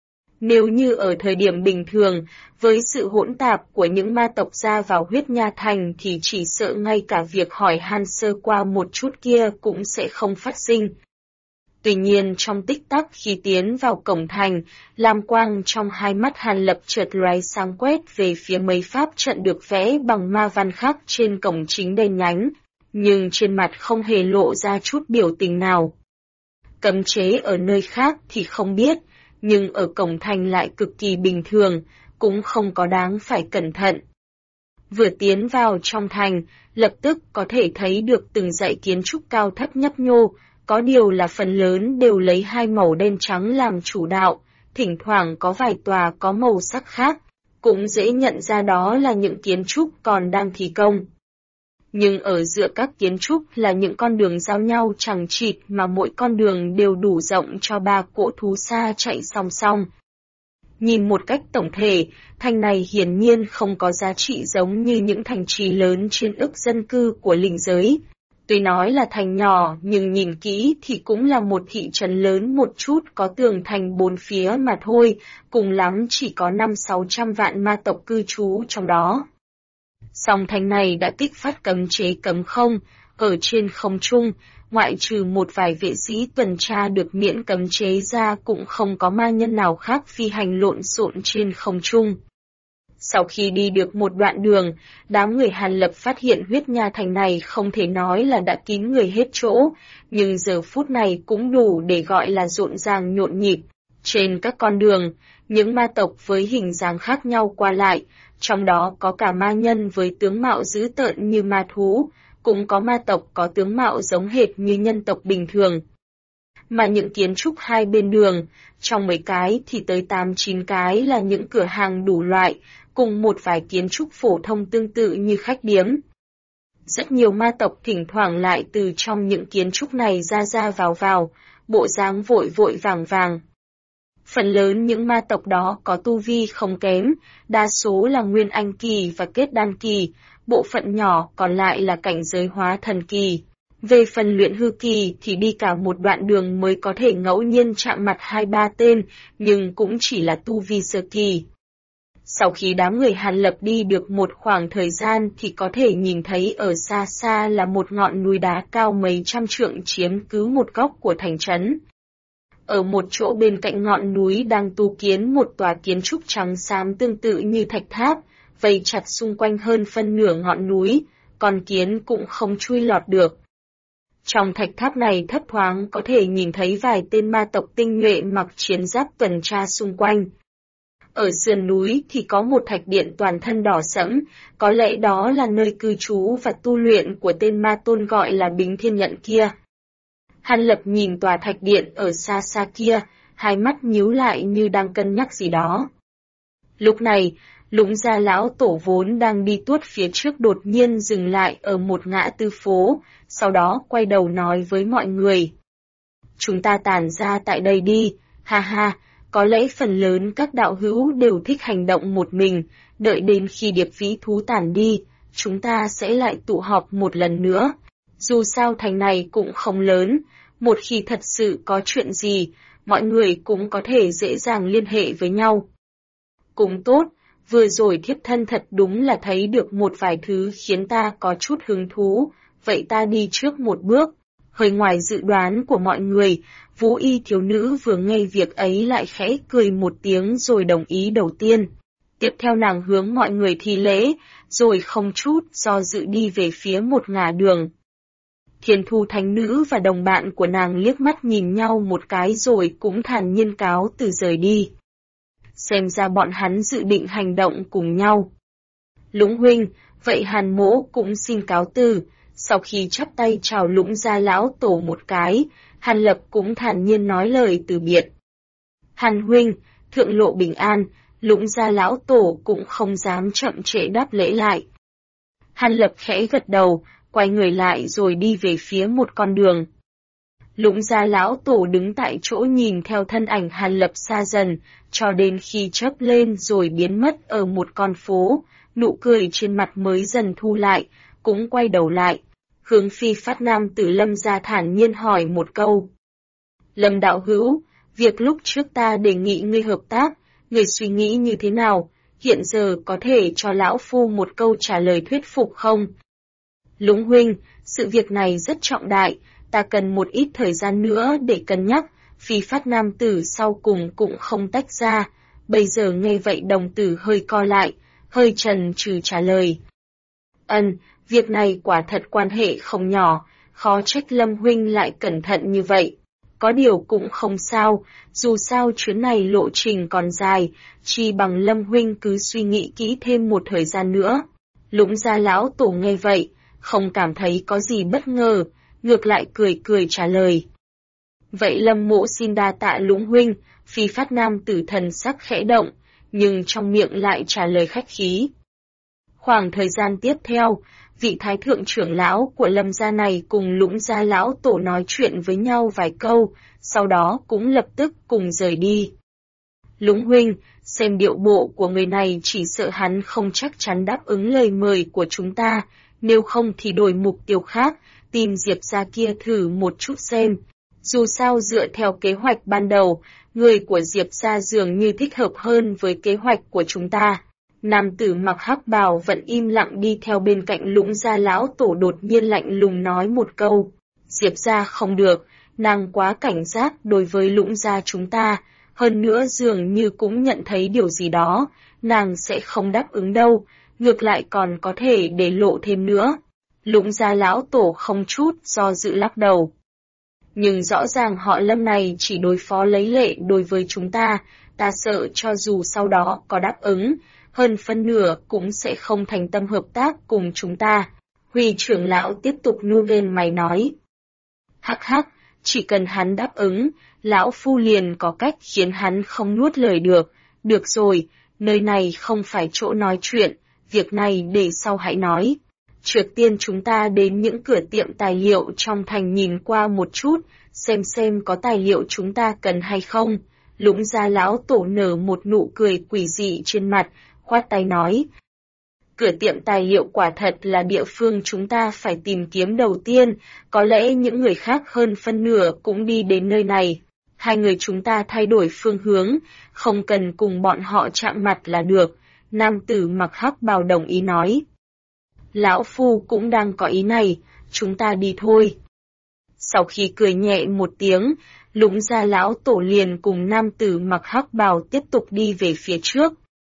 Nếu như ở thời điểm bình thường, với sự hỗn tạp của những ma tộc ra vào Huyết Nha Thành thì chỉ sợ ngay cả việc hỏi han sơ qua một chút kia cũng sẽ không phát sinh. Tuy nhiên trong tích tắc khi tiến vào cổng thành, lam quang trong hai mắt Hàn Lập chợt lóe sáng quét về phía mấy pháp trận được vẽ bằng ma văn khắc trên cổng chính đen nhánh, nhưng trên mặt không hề lộ ra chút biểu tình nào. Cấm chế ở nơi khác thì không biết, nhưng ở cổng thành lại cực kỳ bình thường, cũng không có đáng phải cẩn thận. Vừa tiến vào trong thành, lập tức có thể thấy được từng dãy kiến trúc cao thấp nhấp nhô, có điều là phần lớn đều lấy hai màu đen trắng làm chủ đạo, thỉnh thoảng có vài tòa có màu sắc khác, cũng dễ nhận ra đó là những kiến trúc còn đang thi công. Nhưng ở giữa các kiến trúc là những con đường giao nhau chằng chịt mà mỗi con đường đều đủ rộng cho 3 cỗ thú xa chạy song song. Nhìn một cách tổng thể, thành này hiển nhiên không có giá trị giống như những thành trì lớn trên ức dân cư của linh giới. Tuy nói là thành nhỏ nhưng nhìn kỹ thì cũng là một thị trấn lớn một chút có tường thành bốn phía mà thôi, cùng lắm chỉ có 500-600 vạn ma tộc cư trú trong đó. Song thành này đã kích phát cấm chế cấm không, ở trên không trung, ngoại trừ một vài vệ sĩ tuần tra được miễn cấm chế ra cũng không có ma nhân nào khác phi hành lộn xộn trên không trung. Sau khi đi được một đoạn đường, đám người Hàn Lập phát hiện Huyết Nha Thành này không thể nói là đã kín người hết chỗ, nhưng giờ phút này cũng đủ để gọi là rộn ràng nhộn nhịp. Trên các con đường, những ma tộc với hình dáng khác nhau qua lại, trong đó có cả ma nhân với tướng mạo dữ tợn như ma thú, cũng có ma tộc có tướng mạo giống hệt như nhân tộc bình thường. Mà những kiến trúc hai bên đường, trong mấy cái thì tới 8-9 cái là những cửa hàng đủ loại, cùng một vài kiến trúc phổ thông tương tự như khách điếm. Rất nhiều ma tộc thỉnh thoảng lại từ trong những kiến trúc này ra vào, bộ dáng vội vội vàng vàng. Phần lớn những ma tộc đó có tu vi không kém, đa số là nguyên anh kỳ và kết đan kỳ, bộ phận nhỏ còn lại là cảnh giới hóa thần kỳ. Về phần luyện hư kỳ thì đi cả một đoạn đường mới có thể ngẫu nhiên chạm mặt 2-3 tên, nhưng cũng chỉ là tu vi sơ kỳ. Sau khi đám người Hàn Lập đi được một khoảng thời gian thì có thể nhìn thấy ở xa xa là một ngọn núi đá cao mấy trăm trượng chiếm cứ một góc của thành trấn. Ở một chỗ bên cạnh ngọn núi đang tu kiến một tòa kiến trúc trắng xám tương tự như thạch tháp, vây chặt xung quanh hơn phân nửa ngọn núi, con kiến cũng không chui lọt được. Trong thạch tháp này thấp thoáng có thể nhìn thấy vài tên ma tộc tinh nhuệ mặc chiến giáp tuần tra xung quanh. Ở sườn núi thì có một thạch điện toàn thân đỏ sẫm, có lẽ đó là nơi cư trú và tu luyện của tên ma tôn gọi là Bính Thiên Nhận kia. Hàn Lập nhìn tòa thạch điện ở xa xa kia, hai mắt nhíu lại như đang cân nhắc gì đó. Lúc này, Lũng Gia lão tổ vốn đang đi tuốt phía trước đột nhiên dừng lại ở một ngã tư phố, sau đó quay đầu nói với mọi người. Chúng ta tản ra tại đây đi, ha ha, có lẽ phần lớn các đạo hữu đều thích hành động một mình, đợi đến khi điệp vĩ thú tản đi, chúng ta sẽ lại tụ họp một lần nữa. Dù sao thành này cũng không lớn, một khi thật sự có chuyện gì, mọi người cũng có thể dễ dàng liên hệ với nhau. Cũng tốt, vừa rồi thiếp thân thật đúng là thấy được một vài thứ khiến ta có chút hứng thú, vậy ta đi trước một bước. Hơi ngoài dự đoán của mọi người, Vũ Y thiếu nữ vừa nghe việc ấy lại khẽ cười một tiếng rồi đồng ý đầu tiên. Tiếp theo nàng hướng mọi người thi lễ, rồi không chút do dự đi về phía một ngả đường. Thiên Thu Thánh Nữ và đồng bạn của nàng liếc mắt nhìn nhau một cái rồi cũng thản nhiên cáo từ rời đi. Xem ra bọn hắn dự định hành động cùng nhau. Lũng huynh, vậy Hàn mỗ cũng xin cáo từ. Sau khi chắp tay chào Lũng Gia lão tổ một cái, Hàn Lập cũng thản nhiên nói lời từ biệt. Hàn huynh, thượng lộ bình an, Lũng Gia lão tổ cũng không dám chậm trễ đáp lễ lại. Hàn Lập khẽ gật đầu, quay người lại rồi đi về phía một con đường. Lũng Gia lão tổ đứng tại chỗ nhìn theo thân ảnh Hàn Lập xa dần, cho đến khi chớp lên rồi biến mất ở một con phố, nụ cười trên mặt mới dần thu lại, cũng quay đầu lại, hướng Phi Phát Nam tử Lâm gia thản nhiên hỏi một câu. Lâm đạo hữu, việc lúc trước ta đề nghị ngươi hợp tác, ngươi suy nghĩ như thế nào, hiện giờ có thể cho lão phu một câu trả lời thuyết phục không? Lũng huynh, sự việc này rất trọng đại, ta cần một ít thời gian nữa để cân nhắc, Phi Phát nam tử sau cùng cũng không tách ra, bây giờ nghe vậy đồng tử hơi co lại, hơi chần chừ trả lời. Việc này quả thật quan hệ không nhỏ, khó trách Lâm huynh lại cẩn thận như vậy. Có điều cũng không sao, dù sao chuyến này lộ trình còn dài, chi bằng Lâm huynh cứ suy nghĩ kỹ thêm một thời gian nữa. Lũng Gia lão tổ nghe vậy, không cảm thấy có gì bất ngờ, ngược lại cười cười trả lời. Vậy Lâm mỗ xin đa tạ Lũng huynh, Phi Phát nam tử thần sắc khẽ động, nhưng trong miệng lại trả lời khách khí. Khoảng thời gian tiếp theo, vị thái thượng trưởng lão của Lâm gia này cùng Lũng Gia lão tổ nói chuyện với nhau vài câu, sau đó cũng lập tức cùng rời đi. Lũng huynh, xem điệu bộ của người này chỉ sợ hắn không chắc chắn đáp ứng lời mời của chúng ta, nếu không thì đổi mục tiêu khác, tìm Diệp gia kia thử một chút xem. Dù sao dựa theo kế hoạch ban đầu, người của Diệp gia dường như thích hợp hơn với kế hoạch của chúng ta. Nam tử mặc hắc bào vẫn im lặng đi theo bên cạnh Lũng Gia lão tổ đột nhiên lạnh lùng nói một câu. Diệp gia không được, nàng quá cảnh giác đối với Lũng Gia chúng ta, hơn nữa dường như cũng nhận thấy điều gì đó, nàng sẽ không đáp ứng đâu, ngược lại còn có thể để lộ thêm nữa. Lũng Gia lão tổ không chút do dự lắc đầu. Nhưng rõ ràng họ Lâm này chỉ đối phó lấy lệ đối với chúng ta sợ cho dù sau đó có đáp ứng, hơn phân nửa cũng sẽ không thành tâm hợp tác cùng chúng ta. Huy trưởng lão tiếp tục nu lên mày nói. Hắc hắc, chỉ cần hắn đáp ứng, lão phu liền có cách khiến hắn không nuốt lời được. Được rồi, nơi này không phải chỗ nói chuyện, việc này để sau hãy nói. Trước tiên chúng ta đến những cửa tiệm tài liệu trong thành nhìn qua một chút, xem có tài liệu chúng ta cần hay không. Lũng Gia lão tổ nở một nụ cười quỷ dị trên mặt, khoát tay nói. Cửa tiệm tài liệu quả thật là địa phương chúng ta phải tìm kiếm đầu tiên, có lẽ những người khác hơn phân nửa cũng đi đến nơi này. Hai người chúng ta thay đổi phương hướng, không cần cùng bọn họ chạm mặt là được, nam tử mặc hắc bào đồng ý nói. Lão phu cũng đang có ý này, chúng ta đi thôi. Sau khi cười nhẹ một tiếng, Lũng Gia lão tổ liền cùng nam tử mặc hắc bào tiếp tục đi về phía trước.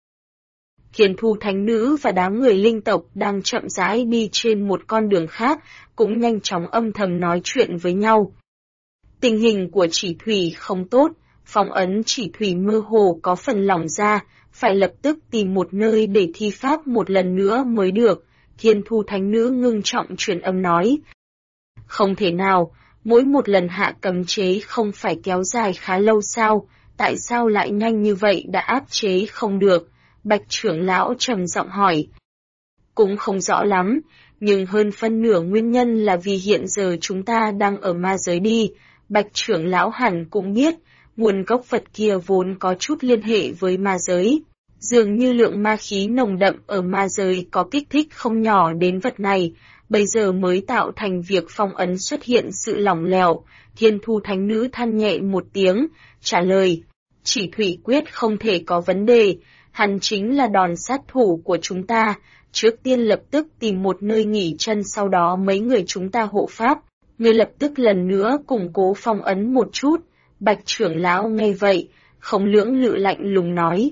Thiên Thu Thánh Nữ và đám người linh tộc đang chậm rãi đi trên một con đường khác, cũng nhanh chóng âm thầm nói chuyện với nhau. Tình hình của chỉ thủy không tốt, phong ấn chỉ thủy mơ hồ có phần lỏng ra, phải lập tức tìm một nơi để thi pháp một lần nữa mới được. Thiên Thu Thánh Nữ ngưng trọng truyền âm nói. Không thể nào, mỗi một lần hạ cấm chế không phải kéo dài khá lâu sao, tại sao lại nhanh như vậy đã áp chế không được? Bạch trưởng lão trầm giọng hỏi. Cũng không rõ lắm, nhưng hơn phân nửa nguyên nhân là vì hiện giờ chúng ta đang ở ma giới đi. Bạch trưởng lão hẳn cũng biết, nguồn gốc vật kia vốn có chút liên hệ với ma giới. Dường như lượng ma khí nồng đậm ở ma giới có kích thích không nhỏ đến vật này, bây giờ mới tạo thành việc phong ấn xuất hiện sự lỏng lẻo. Thiên Thu Thánh Nữ than nhẹ một tiếng, trả lời, chỉ thủy quyết không thể có vấn đề, hắn chính là đòn sát thủ của chúng ta, trước tiên lập tức tìm một nơi nghỉ chân, sau đó mấy người chúng ta hộ pháp, người lập tức lần nữa củng cố phong ấn một chút. Bạch trưởng lão nghe vậy, không lưỡng lự lạnh lùng nói.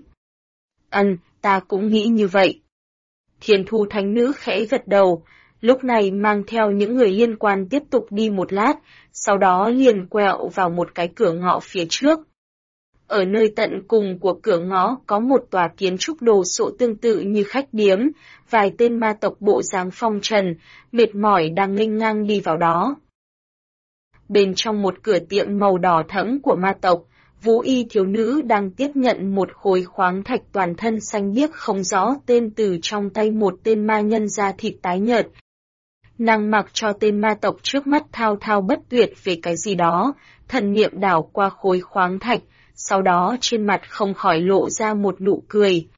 Ta cũng nghĩ như vậy. Thiên Thu Thánh Nữ khẽ gật đầu, lúc này mang theo những người liên quan tiếp tục đi một lát, sau đó liền quẹo vào một cái cửa ngõ phía trước. Ở nơi tận cùng của cửa ngõ có một tòa kiến trúc đồ sộ tương tự như khách điếm, vài tên ma tộc bộ dáng phong trần, mệt mỏi đang nghênh ngang đi vào đó. Bên trong một cửa tiệm màu đỏ thẫm của ma tộc, Vũ Y thiếu nữ đang tiếp nhận một khối khoáng thạch toàn thân xanh biếc không rõ tên từ trong tay một tên ma nhân da thịt tái nhợt. Nàng mặc cho tên ma tộc trước mắt thao thao bất tuyệt về cái gì đó, thần niệm đảo qua khối khoáng thạch, sau đó trên mặt không khỏi lộ ra một nụ cười.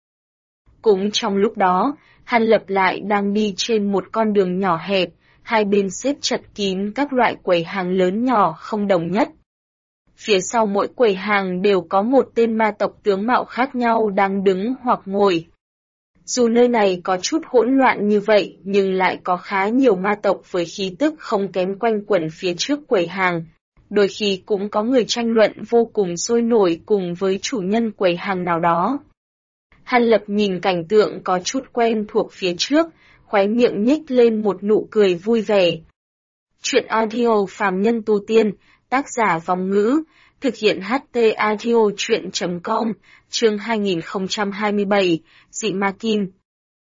Cũng trong lúc đó, Hàn Lập lại đang đi trên một con đường nhỏ hẹp, hai bên xếp chật kín các loại quầy hàng lớn nhỏ không đồng nhất. Phía sau mỗi quầy hàng đều có một tên ma tộc tướng mạo khác nhau đang đứng hoặc ngồi. Dù nơi này có chút hỗn loạn như vậy, nhưng lại có khá nhiều ma tộc với khí tức không kém quanh quẩn phía trước quầy hàng. Đôi khi cũng có người tranh luận vô cùng sôi nổi cùng với chủ nhân quầy hàng nào đó. Hàn Lập nhìn cảnh tượng có chút quen thuộc phía trước, khóe miệng nhếch lên một nụ cười vui vẻ. Chuyện audio phàm nhân tu tiên, tác giả Vong Ngữ, thực hiện HT audio chuyện.com, chương 2027, Dị Ma Kim.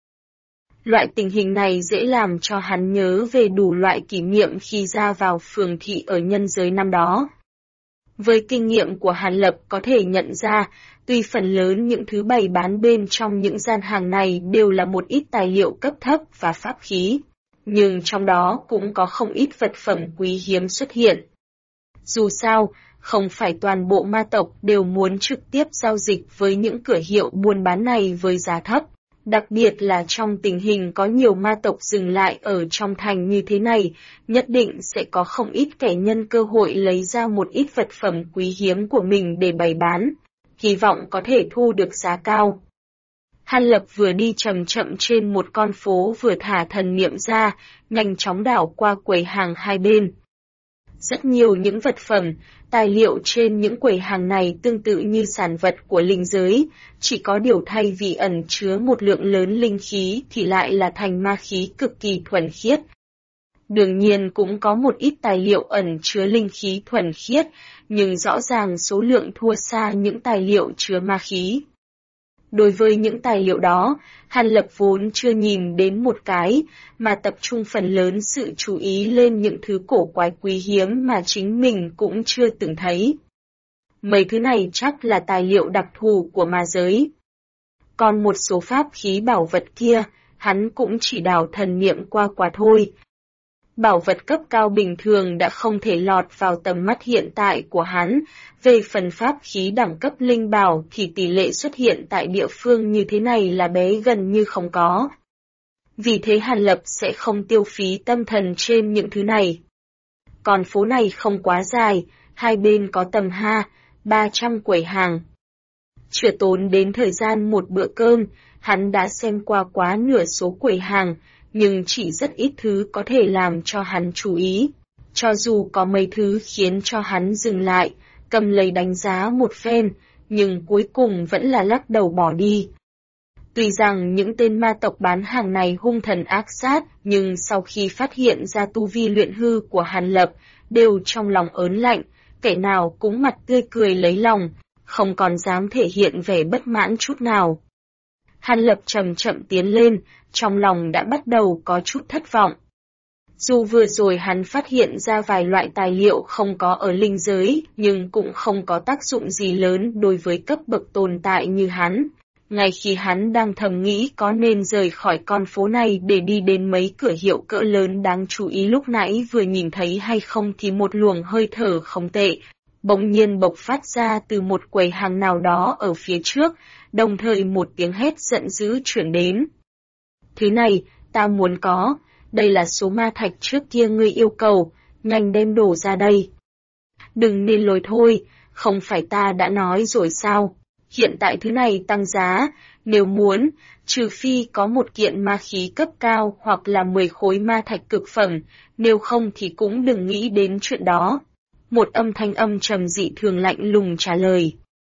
Loại tình hình này dễ làm cho hắn nhớ về đủ loại kỷ niệm khi ra vào phường thị ở nhân giới năm đó. Với kinh nghiệm của Hàn Lập có thể nhận ra, tuy phần lớn những thứ bày bán bên trong những gian hàng này đều là một ít tài liệu cấp thấp và pháp khí, nhưng trong đó cũng có không ít vật phẩm quý hiếm xuất hiện. Dù sao, không phải toàn bộ ma tộc đều muốn trực tiếp giao dịch với những cửa hiệu buôn bán này với giá thấp. Đặc biệt là trong tình hình có nhiều ma tộc dừng lại ở trong thành như thế này, nhất định sẽ có không ít kẻ nhân cơ hội lấy ra một ít vật phẩm quý hiếm của mình để bày bán, hy vọng có thể thu được giá cao. Hàn Lập vừa đi chậm chậm trên một con phố vừa thả thần niệm ra, nhanh chóng đảo qua quầy hàng hai bên. Rất nhiều những vật phẩm, tài liệu trên những quầy hàng này tương tự như sản vật của linh giới, chỉ có điều thay vì ẩn chứa một lượng lớn linh khí thì lại là thành ma khí cực kỳ thuần khiết. Đương nhiên cũng có một ít tài liệu ẩn chứa linh khí thuần khiết, nhưng rõ ràng số lượng thua xa những tài liệu chứa ma khí. Đối với những tài liệu đó, Hàn Lập vốn chưa nhìn đến một cái, mà tập trung phần lớn sự chú ý lên những thứ cổ quái quý hiếm mà chính mình cũng chưa từng thấy. Mấy thứ này chắc là tài liệu đặc thù của ma giới. Còn một số pháp khí bảo vật kia, hắn cũng chỉ đảo thần niệm qua thôi. Bảo vật cấp cao bình thường đã không thể lọt vào tầm mắt hiện tại của hắn, về phần pháp khí đẳng cấp linh bảo thì tỷ lệ xuất hiện tại địa phương như thế này là bé gần như không có. Vì thế Hàn Lập sẽ không tiêu phí tâm thần trên những thứ này. Còn phố này không quá dài, hai bên có tầm 300 quầy hàng. Chưa tốn đến thời gian một bữa cơm, hắn đã xem qua quá nửa số quầy hàng, nhưng chỉ rất ít thứ có thể làm cho hắn chú ý. Cho dù có mấy thứ khiến cho hắn dừng lại, cầm lấy đánh giá một phen, nhưng cuối cùng vẫn là lắc đầu bỏ đi. Tuy rằng những tên ma tộc bán hàng này hung thần ác sát, nhưng sau khi phát hiện ra tu vi luyện hư của Hàn Lập, đều trong lòng ớn lạnh, kẻ nào cũng mặt tươi cười lấy lòng, không còn dám thể hiện vẻ bất mãn chút nào. Hàn Lập chậm chậm tiến lên, trong lòng đã bắt đầu có chút thất vọng. Dù vừa rồi hắn phát hiện ra vài loại tài liệu không có ở linh giới, nhưng cũng không có tác dụng gì lớn đối với cấp bậc tồn tại như hắn. Ngay khi hắn đang thầm nghĩ có nên rời khỏi con phố này để đi đến mấy cửa hiệu cỡ lớn đáng chú ý lúc nãy vừa nhìn thấy hay không thì một luồng hơi thở không tệ bỗng nhiên bộc phát ra từ một quầy hàng nào đó ở phía trước, đồng thời một tiếng hét giận dữ chuyển đến. Thứ này, ta muốn có, đây là số ma thạch trước kia ngươi yêu cầu, nhanh đem đổ ra đây. Đừng nên lôi thôi, không phải ta đã nói rồi sao? Hiện tại thứ này tăng giá, nếu muốn, trừ phi có một kiện ma khí cấp cao hoặc là 10 khối ma thạch cực phẩm, nếu không thì cũng đừng nghĩ đến chuyện đó. Một âm thanh âm trầm dị thường lạnh lùng trả lời.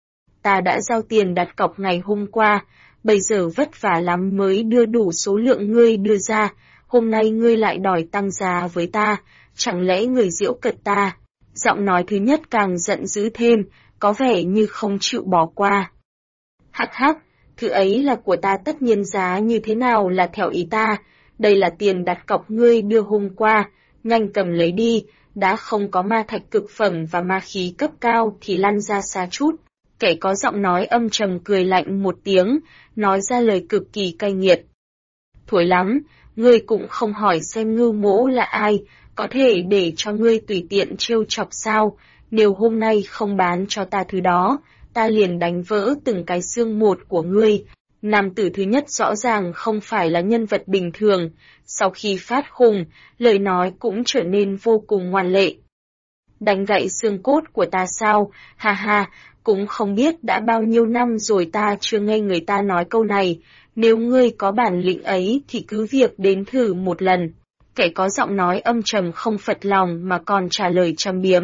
Ta đã giao tiền đặt cọc ngày hôm qua, bây giờ vất vả lắm mới đưa đủ số lượng ngươi đưa ra, hôm nay ngươi lại đòi tăng giá với ta, chẳng lẽ ngươi giễu cợt ta? Giọng nói thứ nhất càng giận dữ thêm, có vẻ như không chịu bỏ qua. Hắc hắc, thứ ấy là của ta, tất nhiên giá như thế nào là theo ý ta, đây là tiền đặt cọc ngươi đưa hôm qua, nhanh cầm lấy đi, đã không có ma thạch cực phẩm và ma khí cấp cao thì lăn ra xa chút. Kẻ có giọng nói âm trầm cười lạnh một tiếng, nói ra lời cực kỳ cay nghiệt. Thối lắm, ngươi cũng không hỏi xem Ngưu Mỗ là ai, có thể để cho ngươi tùy tiện trêu chọc sao, nếu hôm nay không bán cho ta thứ đó, ta liền đánh vỡ từng cái xương một của ngươi. Nam tử thứ nhất rõ ràng không phải là nhân vật bình thường, sau khi phát khùng, lời nói cũng trở nên vô cùng ngoan lệ. Đánh gãy xương cốt của ta sao, ha ha, cũng không biết đã bao nhiêu năm rồi ta chưa nghe người ta nói câu này, nếu ngươi có bản lĩnh ấy thì cứ việc đến thử một lần. Kẻ có giọng nói âm trầm không phật lòng mà còn trả lời châm biếm.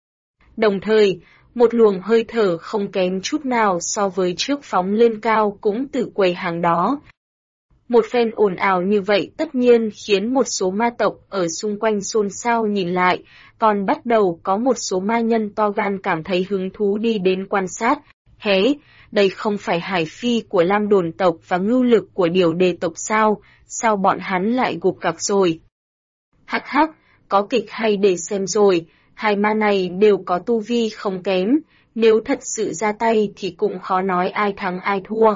Đồng thời, một luồng hơi thở không kém chút nào so với trước phóng lên cao cũng từ quầy hàng đó. Một phen ồn ào như vậy tất nhiên khiến một số ma tộc ở xung quanh xôn xao nhìn lại, còn bắt đầu có một số ma nhân to gan cảm thấy hứng thú đi đến quan sát. Hé, đây không phải Hải Phi của Lam Đồn tộc và Ngưu Lực của Điểu Đề tộc sao, sao bọn hắn lại gục gặc rồi? Hắc hắc, có kịch hay để xem rồi, hai ma này đều có tu vi không kém, nếu thật sự ra tay thì cũng khó nói ai thắng ai thua.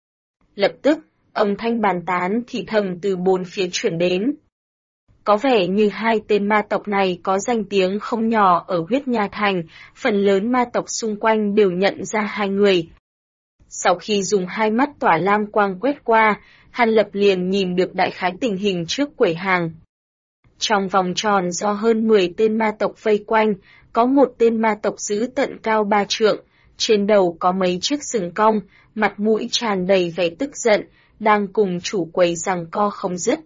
Lập tức, âm thanh bàn tán thì thầm từ bốn phía chuyển đến. Có vẻ như hai tên ma tộc này có danh tiếng không nhỏ ở Huyết Nha Thành, phần lớn ma tộc xung quanh đều nhận ra hai người. Sau khi dùng hai mắt tỏa lam quang quét qua, Hàn Lập liền nhìn được đại khái tình hình trước quầy hàng. Trong vòng tròn do hơn 10 tên ma tộc vây quanh, có một tên ma tộc dữ tợn cao 3 trượng, trên đầu có mấy chiếc sừng cong, mặt mũi tràn đầy vẻ tức giận, đang cùng chủ quầy giằng co không dứt.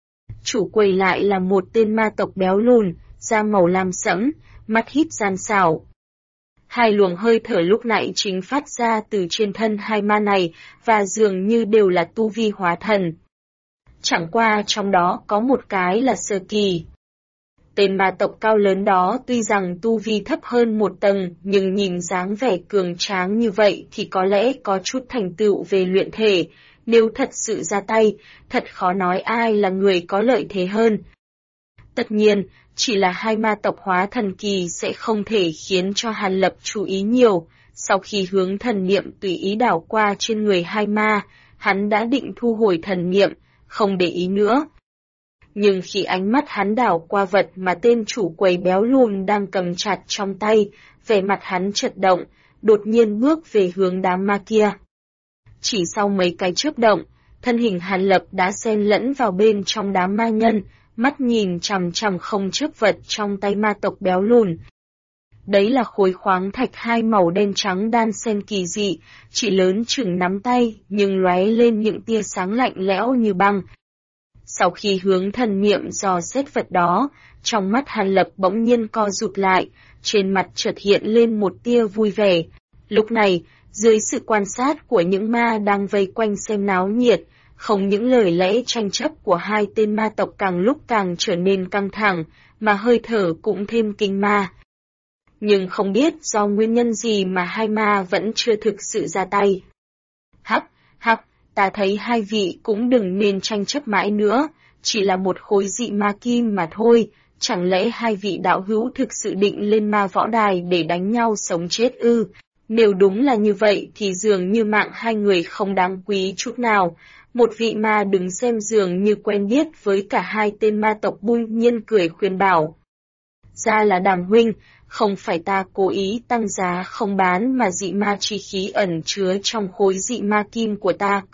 Chủ quầy lại là một tên ma tộc béo lùn, da màu lam sẫm, mắt híp gian xảo. Hai luồng hơi thở lúc nãy chính phát ra từ trên thân hai ma này và dường như đều là tu vi hóa thần. Chẳng qua trong đó có một cái là sơ kỳ. Tên ma tộc cao lớn đó tuy rằng tu vi thấp hơn một tầng nhưng nhìn dáng vẻ cường tráng như vậy thì có lẽ có chút thành tựu về luyện thể. Nếu thật sự ra tay, thật khó nói ai là người có lợi thế hơn. Tất nhiên, chỉ là hai ma tộc hóa thần kỳ sẽ không thể khiến cho Hàn Lập chú ý nhiều. Sau khi hướng thần niệm tùy ý đảo qua trên người hai ma, hắn đã định thu hồi thần niệm, không để ý nữa. Nhưng khi ánh mắt hắn đảo qua vật mà tên chủ quầy béo lùn đang cầm chặt trong tay, vẻ mặt hắn chợt động, đột nhiên bước về hướng đám ma kia. Chỉ sau mấy cái chớp động, thân hình Hàn Lập đã xen lẫn vào bên trong đám ma nhân, mắt nhìn chằm chằm không chớp vật trong tay ma tộc béo lùn. Đấy là khối khoáng thạch hai màu đen trắng đan xen kỳ dị, chỉ lớn chừng nắm tay nhưng lóe lên những tia sáng lạnh lẽo như băng. Sau khi hướng thần niệm dò xét vật đó, trong mắt Hàn Lập bỗng nhiên co rụt lại, trên mặt chợt hiện lên một tia vui vẻ. Lúc này, dưới sự quan sát của những ma đang vây quanh xem náo nhiệt, không những lời lẽ tranh chấp của hai tên ma tộc càng lúc càng trở nên căng thẳng, mà hơi thở cũng thêm kinh ma. Nhưng không biết do nguyên nhân gì mà hai ma vẫn chưa thực sự ra tay. Hắc, Ta thấy hai vị cũng đừng nên tranh chấp mãi nữa, chỉ là một khối dị ma kim mà thôi, chẳng lẽ hai vị đạo hữu thực sự định lên ma võ đài để đánh nhau sống chết ư? Nếu đúng là như vậy thì dường như mạng hai người không đáng quý chút nào. Một vị ma đứng xem dường như quen biết với cả hai tên ma tộc bung nhiên cười khuyên bảo. Ra là Đàm huynh, không phải ta cố ý tăng giá không bán mà dị ma chi khí ẩn chứa trong khối dị ma kim của ta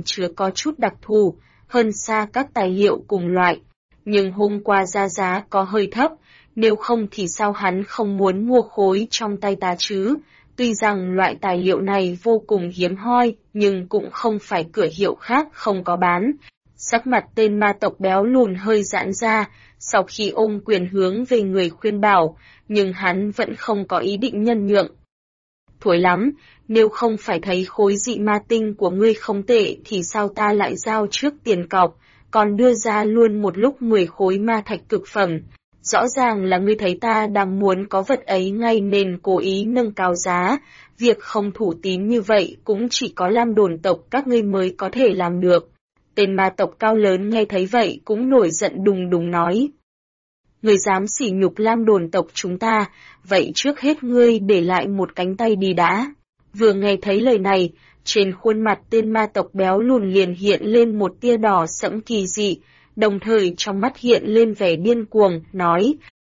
có chút đặc thù, hơn xa các tài liệu cùng loại. Nhưng hôm qua ra giá có hơi thấp, nếu không thì sao hắn không muốn mua khối trong tay ta chứ? Tuy rằng loại tài liệu này vô cùng hiếm hoi, nhưng cũng không phải cửa hiệu khác không có bán. Sắc mặt tên ma tộc béo lùn hơi giãn ra, sau khi ôm quyền hướng về người khuyên bảo, nhưng hắn vẫn không có ý định nhân nhượng. Thối lắm, nếu không phải thấy khối dị ma tinh của ngươi không tệ thì sao ta lại giao trước tiền cọc, còn đưa ra luôn một lúc 10 khối ma thạch cực phẩm. Rõ ràng là ngươi thấy ta đang muốn có vật ấy ngay nên cố ý nâng cao giá, việc không thủ tín như vậy cũng chỉ có Lam Đồn tộc các ngươi mới có thể làm được. Tên ma tộc cao lớn nghe thấy vậy cũng nổi giận đùng đùng nói. Ngươi dám sỉ nhục Lam Đồn tộc chúng ta, vậy trước hết ngươi để lại một cánh tay đi đã. Vừa nghe thấy lời này, trên khuôn mặt tên ma tộc béo lùn liền hiện lên một tia đỏ sẫm kỳ dị, đồng thời trong mắt hiện lên vẻ điên cuồng, nói.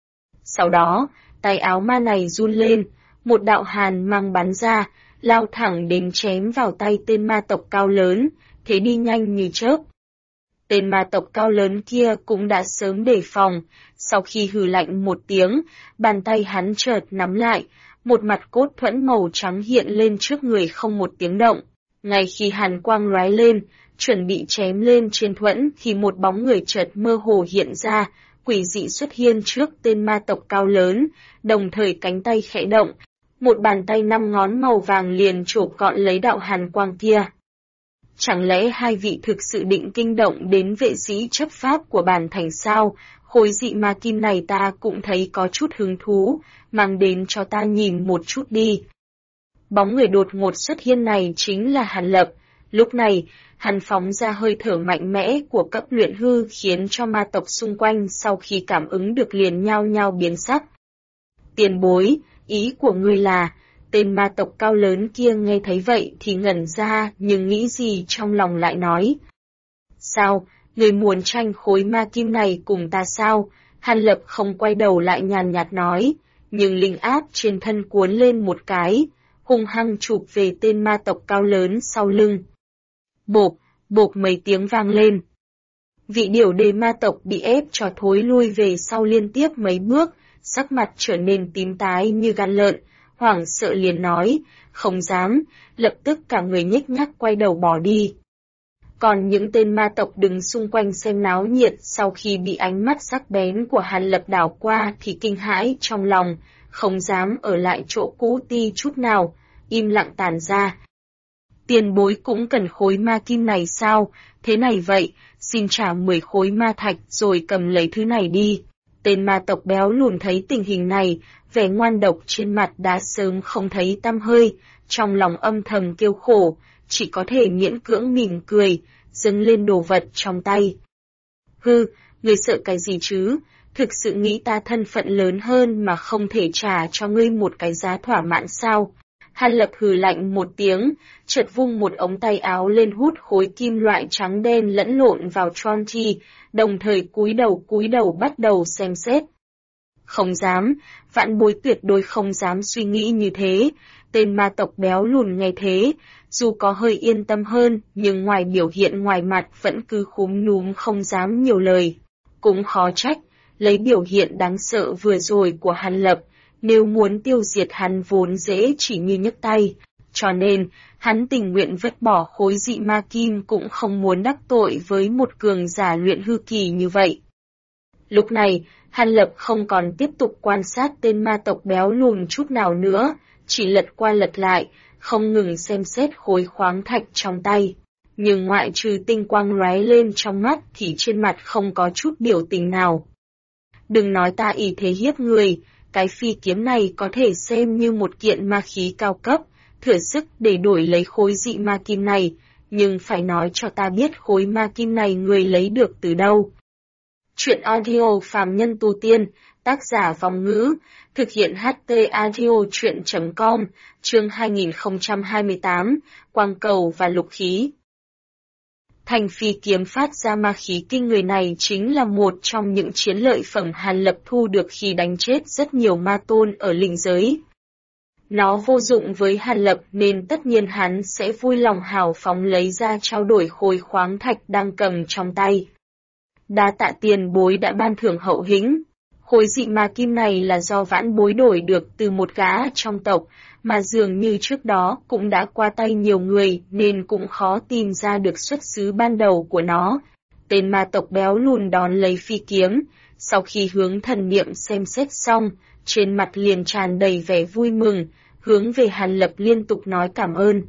Sau đó, tay áo ma này run lên, một đạo hàn mang bắn ra, lao thẳng đến chém vào tay tên ma tộc cao lớn, thế đi nhanh như chớp. Tên ma tộc cao lớn kia cũng đã sớm đề phòng, sau khi hừ lạnh một tiếng, bàn tay hắn chợt nắm lại, một mặt cốt thuẫn màu trắng hiện lên trước người không một tiếng động. Ngay khi hàn quang lóe lên, chuẩn bị chém lên trên thuẫn thì một bóng người chợt mơ hồ hiện ra, quỷ dị xuất hiện trước tên ma tộc cao lớn, đồng thời cánh tay khẽ động, một bàn tay 5 ngón màu vàng liền chộp gọn lấy đạo hàn quang kia. Chẳng lẽ hai vị thực sự định kinh động đến vệ sĩ chấp pháp của bản thành sao? Khối dị ma kim này ta cũng thấy có chút hứng thú, mang đến cho ta nhìn một chút đi. Bóng người đột ngột xuất hiện này chính là Hàn Lập. Lúc này, hắn phóng ra hơi thở mạnh mẽ của cấp luyện hư khiến cho ma tộc xung quanh sau khi cảm ứng được liền nhao nhao biến sắc. Tiền bối, ý của ngươi là... Tên ma tộc cao lớn kia nghe thấy vậy thì ngẩn ra nhưng nghĩ gì trong lòng lại nói. Sao, người muốn tranh khối ma kim này cùng ta sao? Hàn Lập không quay đầu lại nhàn nhạt nói, nhưng linh áp trên thân cuốn lên một cái, hung hăng chụp về tên ma tộc cao lớn sau lưng. Bộp, bộp mấy tiếng vang lên. Vị điểu đế ma tộc bị ép cho thối lui về sau liên tiếp mấy bước, sắc mặt trở nên tím tái như gan lợn. Hoảng sợ liền nói, không dám, lập tức cả người nhếch nhác quay đầu bỏ đi. Còn những tên ma tộc đứng xung quanh xem náo nhiệt sau khi bị ánh mắt sắc bén của Hàn Lập đảo qua thì kinh hãi trong lòng, không dám ở lại chỗ cũ ti chút nào, im lặng tản ra. Tiền bối cũng cần khối ma kim này sao? Thế này vậy, xin trả 10 khối ma thạch rồi cầm lấy thứ này đi. Tên ma tộc béo lùn thấy tình hình này, vẻ ngoan độc trên mặt đã sớm không thấy tăm hơi, trong lòng âm thầm kêu khổ, chỉ có thể miễn cưỡng mỉm cười, dâng lên đồ vật trong tay. Hư, ngươi sợ cái gì chứ? Thực sự nghĩ ta thân phận lớn hơn mà không thể trả cho ngươi một cái giá thỏa mãn sao? Hàn Lập hừ lạnh một tiếng, chợt vung một ống tay áo lên hút khối kim loại trắng đen lẫn lộn vào tròn chi, đồng thời cúi đầu bắt đầu xem xét. Không dám, vạn bối tuyệt đối không dám suy nghĩ như thế. Tên ma tộc béo lùn nghe thế, dù có hơi yên tâm hơn, nhưng ngoài biểu hiện ngoài mặt vẫn cứ khúm núm không dám nhiều lời. Cũng khó trách, lấy biểu hiện đáng sợ vừa rồi của Hàn Lập, nếu muốn tiêu diệt hắn vốn dễ chỉ như nhấc tay. Cho nên, hắn tình nguyện vứt bỏ khối dị ma kim cũng không muốn đắc tội với một cường giả luyện hư kỳ như vậy. Lúc này, Hàn Lập không còn tiếp tục quan sát tên ma tộc béo lùn chút nào nữa, chỉ lật qua lật lại, không ngừng xem xét khối khoáng thạch trong tay. Nhưng ngoại trừ tinh quang lóe lên trong mắt thì trên mặt không có chút biểu tình nào. Đừng nói ta ỷ thế hiếp người, cái phi kiếm này có thể xem như một kiện ma khí cao cấp, thừa sức để đổi lấy khối dị ma kim này, nhưng phải nói cho ta biết khối ma kim này người lấy được từ đâu. Chuyện audio phàm nhân tu tiên, tác giả Vong Ngữ, thực hiện HT Audio Chuyện.com, chương 2028, Quang Cầu và Lục Khí. Thanh phi kiếm phát ra ma khí kinh người này chính là một trong những chiến lợi phẩm Hàn Lập thu được khi đánh chết rất nhiều ma tôn ở linh giới. Nó vô dụng với Hàn Lập nên tất nhiên hắn sẽ vui lòng hào phóng lấy ra trao đổi khối khoáng thạch đang cầm trong tay. Đa tạ tiền bối đã ban thưởng hậu hĩnh. Khối dị ma kim này là do vãn bối đổi được từ một gã trong tộc, mà dường như trước đó cũng đã qua tay nhiều người nên cũng khó tìm ra được xuất xứ ban đầu của nó. Tên ma tộc béo lùn đón lấy phi kiếm, sau khi hướng thần niệm xem xét xong, trên mặt liền tràn đầy vẻ vui mừng, hướng về Hàn Lập liên tục nói cảm ơn.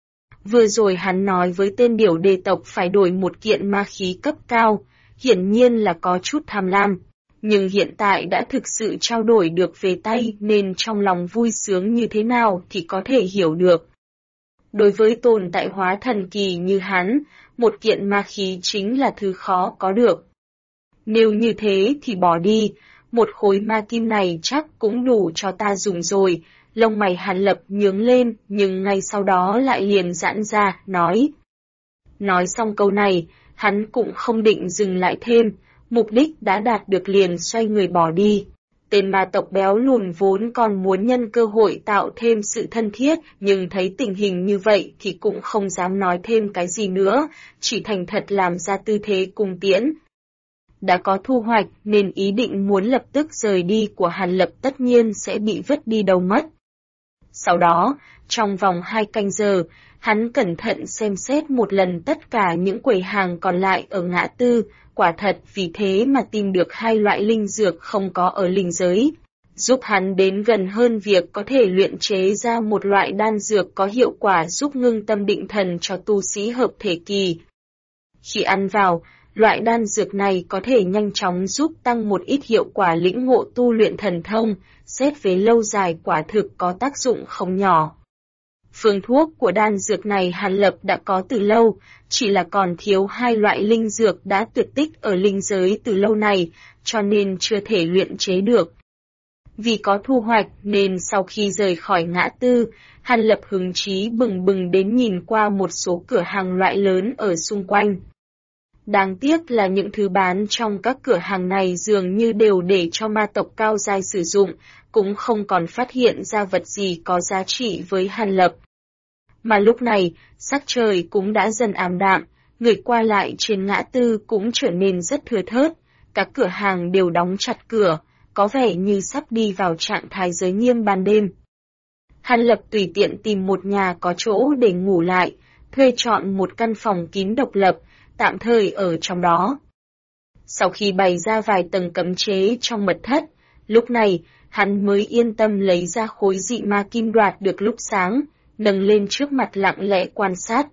Vừa rồi hắn nói với tên điểu đề tộc phải đổi một kiện ma khí cấp cao, hiển nhiên là có chút tham lam. Nhưng hiện tại đã thực sự trao đổi được về tay nên trong lòng vui sướng như thế nào thì có thể hiểu được. Đối với tồn tại hóa thần kỳ như hắn, một kiện ma khí chính là thứ khó có được. Nếu như thế thì bỏ đi, một khối ma kim này chắc cũng đủ cho ta dùng rồi. Lông mày Hàn Lập nhướng lên nhưng ngay sau đó lại liền giãn ra, nói. Nói xong câu này, hắn cũng không định dừng lại thêm. Mục đích đã đạt được liền xoay người bỏ đi. Tên ma tộc béo lùn vốn còn muốn nhân cơ hội tạo thêm sự thân thiết, nhưng thấy tình hình như vậy thì cũng không dám nói thêm cái gì nữa, chỉ thành thật làm ra tư thế cung tiễn. Đã có thu hoạch nên ý định muốn lập tức rời đi của Hàn Lập tất nhiên sẽ bị vứt đi đâu mất. Sau đó, trong vòng 2 canh giờ, hắn cẩn thận xem xét một lần tất cả những quầy hàng còn lại ở ngã tư, quả thật vì thế mà tìm được 2 loại linh dược không có ở linh giới, giúp hắn đến gần hơn việc có thể luyện chế ra một loại đan dược có hiệu quả giúp ngưng tâm định thần cho tu sĩ hợp thể kỳ. Khi ăn vào, loại đan dược này có thể nhanh chóng giúp tăng một ít hiệu quả lĩnh ngộ tu luyện thần thông, xét về lâu dài quả thực có tác dụng không nhỏ. Phương thuốc của đan dược này Hàn Lập đã có từ lâu, chỉ là còn thiếu 2 loại linh dược đã tuyệt tích ở linh giới từ lâu này, cho nên chưa thể luyện chế được. Vì có thu hoạch nên sau khi rời khỏi ngã tư, Hàn Lập hứng chí bừng bừng đến nhìn qua một số cửa hàng loại lớn ở xung quanh. Đáng tiếc là những thứ bán trong các cửa hàng này dường như đều để cho ma tộc cao giai sử dụng, cũng không còn phát hiện ra vật gì có giá trị với Hàn Lập. Mà lúc này, sắc trời cũng đã dần ảm đạm, người qua lại trên ngã tư cũng trở nên rất thưa thớt, các cửa hàng đều đóng chặt cửa, có vẻ như sắp đi vào trạng thái giới nghiêm ban đêm. Hàn Lập tùy tiện tìm một nhà có chỗ để ngủ lại, thuê chọn một căn phòng kín độc lập, tạm thời ở trong đó. Sau khi bày ra vài tầng cấm chế trong mật thất, lúc này, hắn mới yên tâm lấy ra khối dị ma kim đoạt được lúc sáng, nâng lên trước mặt lặng lẽ quan sát.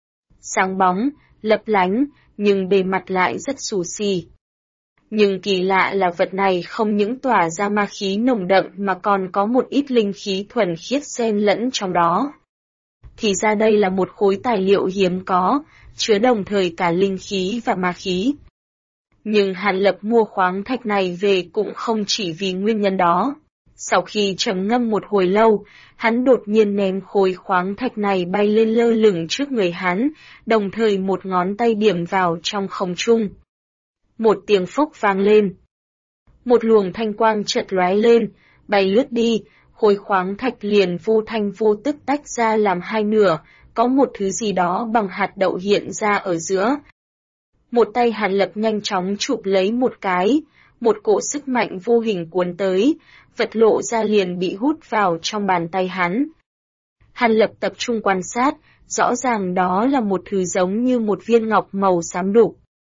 Sáng bóng, lấp lánh, nhưng bề mặt lại rất xù xì. Nhưng kỳ lạ là vật này không những tỏa ra ma khí nồng đậm mà còn có một ít linh khí thuần khiết xen lẫn trong đó. Thì ra đây là một khối tài liệu hiếm có, chứa đồng thời cả linh khí và ma khí. Nhưng Hàn Lập mua khoáng thạch này về cũng không chỉ vì nguyên nhân đó. Sau khi trầm ngâm một hồi lâu, hắn đột nhiên ném khối khoáng thạch này bay lên lơ lửng trước người hắn, đồng thời một ngón tay điểm vào trong không trung. Một tiếng phốc vang lên. Một luồng thanh quang chợt lóe lên, bay lướt đi, khối khoáng thạch liền vô thanh vô tức tách ra làm 2 nửa, có một thứ gì đó bằng hạt đậu hiện ra ở giữa. Một tay Hàn Lập nhanh chóng chụp lấy một cái, một cỗ sức mạnh vô hình cuốn tới, vật lộ ra liền bị hút vào trong bàn tay hắn. Hàn Lập tập trung quan sát, rõ ràng đó là một thứ giống như một viên ngọc màu xám đục.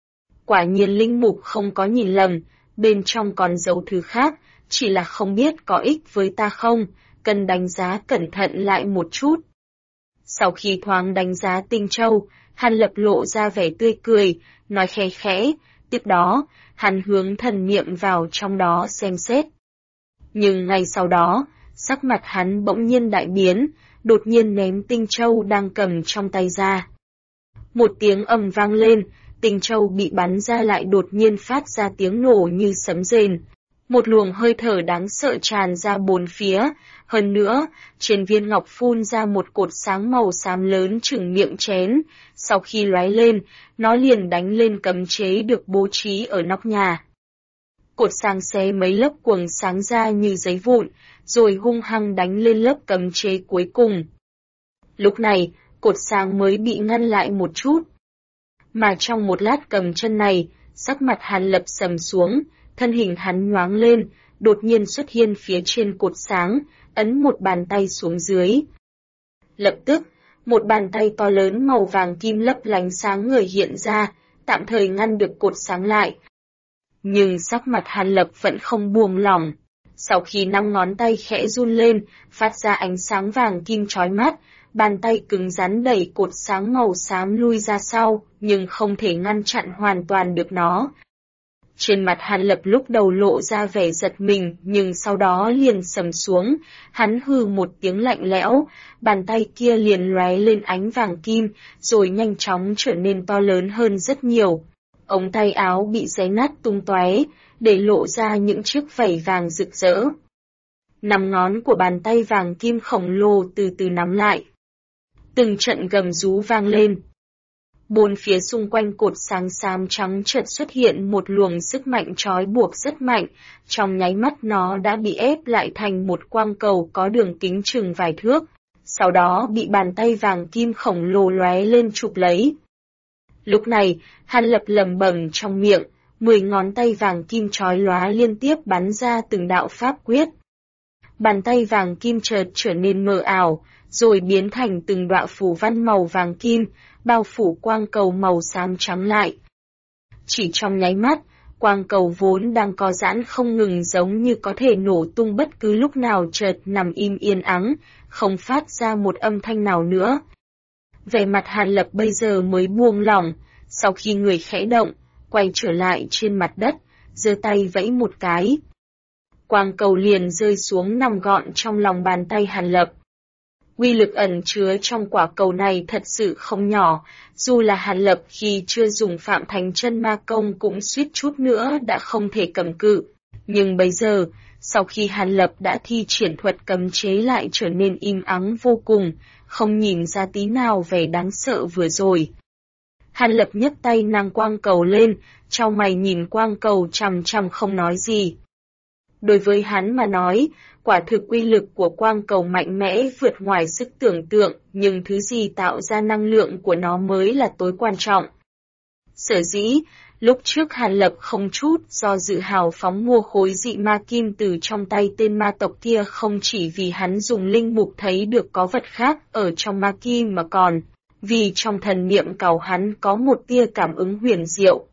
Quả nhiên linh mục không có nhìn lầm, bên trong còn giấu thứ khác, chỉ là không biết có ích với ta không, cần đánh giá cẩn thận lại một chút. Sau khi thoáng đánh giá tinh châu, Hàn Lập lộ ra vẻ tươi cười, nói khẽ khẽ, tiếp đó, hắn hướng thần niệm vào trong đó xem xét. Nhưng ngay sau đó, sắc mặt hắn bỗng nhiên đại biến, đột nhiên ném tinh châu đang cầm trong tay ra. Một tiếng ầm vang lên, tinh châu bị bắn ra lại đột nhiên phát ra tiếng nổ như sấm rền. Một luồng hơi thở đáng sợ tràn ra bốn phía, hơn nữa, trên viên ngọc phun ra một cột sáng màu xám lớn chừng miệng chén, sau khi lóe lên, nó liền đánh lên cấm chế được bố trí ở nóc nhà. Cột sáng xé mấy lớp quầng sáng ra như giấy vụn, rồi hung hăng đánh lên lớp cấm chế cuối cùng. Lúc này, cột sáng mới bị ngăn lại một chút. Mà trong một lát cầm chân này, sắc mặt Hàn Lập sầm xuống, thân hình hắn nhoáng lên, đột nhiên xuất hiện phía trên cột sáng, ấn một bàn tay xuống dưới. Lập tức, một bàn tay to lớn màu vàng kim lấp lánh sáng người hiện ra, tạm thời ngăn được cột sáng lại. Nhưng sắc mặt Hàn Lập vẫn không buông lỏng. Sau khi 5 ngón tay khẽ run lên, phát ra ánh sáng vàng kim chói mắt, bàn tay cứng rắn đẩy cột sáng màu xám lui ra sau, nhưng không thể ngăn chặn hoàn toàn được nó. Trên mặt Hàn Lập lúc đầu lộ ra vẻ giật mình, nhưng sau đó liền sầm xuống, hắn hừ một tiếng lạnh lẽo, bàn tay kia liền lóe lên ánh vàng kim, rồi nhanh chóng trở nên to lớn hơn rất nhiều. Ống tay áo bị xé nát tung tóe, để lộ ra những chiếc vảy vàng rực rỡ. 5 ngón của bàn tay vàng kim khổng lồ từ từ nắm lại. Từng trận gầm rú vang lên. Bốn phía xung quanh cột sáng xám trắng chợt xuất hiện một luồng sức mạnh trói buộc rất mạnh, trong nháy mắt nó đã bị ép lại thành một quang cầu có đường kính chừng vài thước, sau đó bị bàn tay vàng kim khổng lồ lóe lên chụp lấy. Lúc này, Hàn Lập lẩm bẩm trong miệng, 10 ngón tay vàng kim chói lóa liên tiếp bắn ra từng đạo pháp quyết. Bàn tay vàng kim chợt trở nên mờ ảo, rồi biến thành từng đoạn phù văn màu vàng kim, bao phủ quang cầu màu xám trắng lại. Chỉ trong nháy mắt, quang cầu vốn đang co giãn không ngừng giống như có thể nổ tung bất cứ lúc nào chợt nằm im yên ắng, không phát ra một âm thanh nào nữa. Vẻ mặt Hàn Lập bây giờ mới buông lỏng, sau khi người khẽ động, quay trở lại trên mặt đất, giơ tay vẫy một cái. Quang cầu liền rơi xuống nằm gọn trong lòng bàn tay Hàn Lập. Uy lực ẩn chứa trong quả cầu này thật sự không nhỏ, dù là Hàn Lập khi chưa dùng Phạm Thánh Chân Ma Công cũng suýt chút nữa đã không thể cầm cự. Nhưng bây giờ, sau khi Hàn Lập đã thi triển thuật cấm chế lại trở nên im ắng vô cùng, không nhìn ra tí nào vẻ đáng sợ vừa rồi. Hàn Lập nhấc tay nâng quang cầu lên, chau mày nhìn quang cầu chằm chằm không nói gì. Đối với hắn mà nói, quả thực uy lực của quang cầu mạnh mẽ vượt ngoài sức tưởng tượng, nhưng thứ gì tạo ra năng lượng của nó mới là tối quan trọng. Sở dĩ, lúc trước Hàn Lập không chút do dự hào phóng mua khối dị ma kim từ trong tay tên ma tộc kia không chỉ vì hắn dùng linh mục thấy được có vật khác ở trong ma kim mà còn vì trong thần niệm cầu hắn có một tia cảm ứng huyền diệu.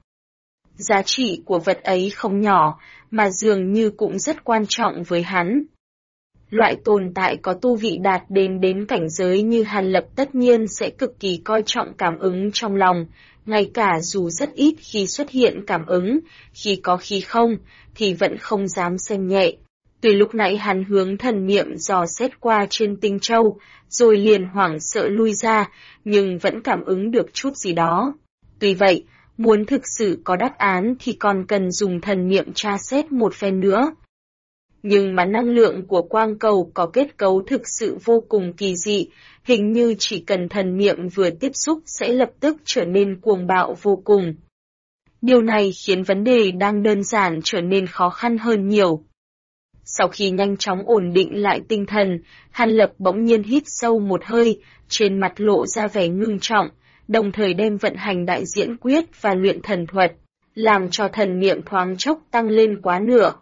Giá trị của vật ấy không nhỏ, mà dường như cũng rất quan trọng với hắn. Loại tồn tại có tu vị đạt đến cảnh giới như Hàn Lập tất nhiên sẽ cực kỳ coi trọng cảm ứng trong lòng, ngay cả dù rất ít khi xuất hiện cảm ứng, khi có khi không, thì vẫn không dám xem nhẹ. Tuy lúc nãy hắn hướng thần niệm dò xét qua trên tinh châu, rồi liền hoảng sợ lui ra, nhưng vẫn cảm ứng được chút gì đó. Tuy vậy, muốn thực sự có đáp án thì còn cần dùng thần niệm tra xét một phen nữa. Nhưng mà năng lượng của quang cầu có kết cấu thực sự vô cùng kỳ dị, hình như chỉ cần thần niệm vừa tiếp xúc sẽ lập tức trở nên cuồng bạo vô cùng. Điều này khiến vấn đề đang đơn giản trở nên khó khăn hơn nhiều. Sau khi nhanh chóng ổn định lại tinh thần, Hàn Lập bỗng nhiên hít sâu một hơi, trên mặt lộ ra vẻ ngưng trọng, đồng thời đem vận hành đại diễn quyết và luyện thần thuật, làm cho thần niệm thoáng chốc tăng lên quá nửa.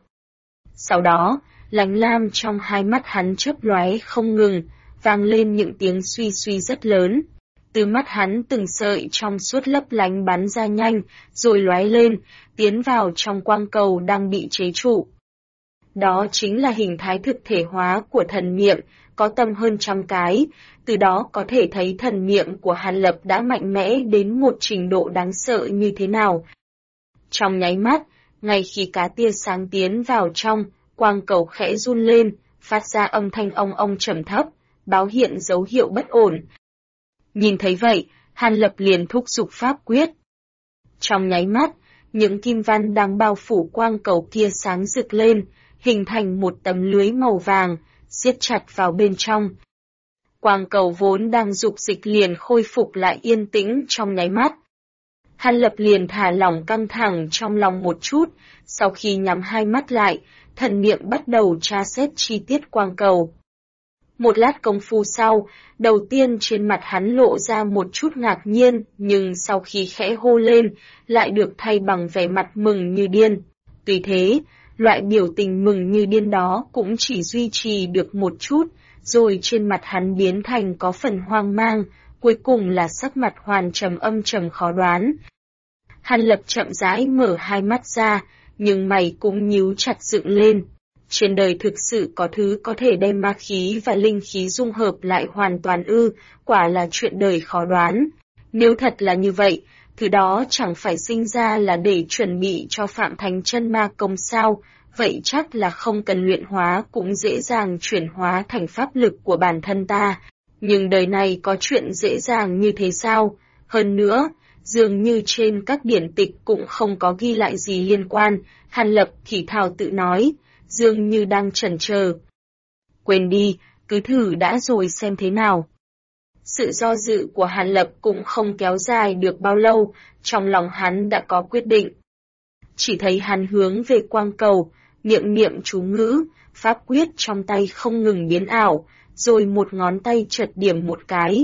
Sau đó, lánh lam trong hai mắt hắn chớp lóe không ngừng, vang lên những tiếng suy suy rất lớn. Từ mắt hắn từng sợi trong suốt lấp lánh bắn ra nhanh, rồi lóe lên, tiến vào trong quang cầu đang bị chế trụ. Đó chính là hình thái thực thể hóa của thần niệm, có tầm hơn 100 cái, từ đó có thể thấy thần niệm của Hàn Lập đã mạnh mẽ đến một trình độ đáng sợ như thế nào. Trong nháy mắt, ngay khi cá tia sáng tiến vào trong, quang cầu khẽ run lên, phát ra âm thanh ong ong trầm thấp, báo hiện dấu hiệu bất ổn. Nhìn thấy vậy, Hàn Lập liền thúc giục pháp quyết. Trong nháy mắt, những kim văn đang bao phủ quang cầu kia sáng rực lên, hình thành một tấm lưới màu vàng, siết chặt vào bên trong. Quang cầu vốn đang dục dịch liền khôi phục lại yên tĩnh trong nháy mắt. Hàn Lập liền thả lỏng căng thẳng trong lòng một chút, sau khi nhắm hai mắt lại, thần niệm bắt đầu tra xét chi tiết quang cầu. Một lát công phu sau, đầu tiên trên mặt hắn lộ ra một chút ngạc nhiên, nhưng sau khi khẽ hô lên, lại được thay bằng vẻ mặt mừng như điên. Tuy thế, loại biểu tình mừng như điên đó cũng chỉ duy trì được một chút, rồi trên mặt hắn biến thành có phần hoang mang, cuối cùng là sắc mặt hoàn trầm âm trầm khó đoán. Hàn Lập chậm rãi mở hai mắt ra, nhưng mày cũng nhíu chặt dựng lên. Trên đời thực sự có thứ có thể đem ma khí và linh khí dung hợp lại hoàn toàn ư, quả là chuyện đời khó đoán. Nếu thật là như vậy, thứ đó chẳng phải sinh ra là để chuẩn bị cho Phạm Thánh Chân Ma Công sao, vậy chắc là không cần luyện hóa cũng dễ dàng chuyển hóa thành pháp lực của bản thân ta. Nhưng đời này có chuyện dễ dàng như thế sao? Hơn nữa, dường như trên các điển tịch cũng không có ghi lại gì liên quan, Hàn Lập thì thào tự nói, dường như đang chần chờ. Quên đi, cứ thử đã rồi xem thế nào. Sự do dự của Hàn Lập cũng không kéo dài được bao lâu, trong lòng hắn đã có quyết định. Chỉ thấy hắn hướng về quang cầu, miệng niệm chú ngữ, pháp quyết trong tay không ngừng biến ảo, rồi một ngón tay chợt điểm một cái.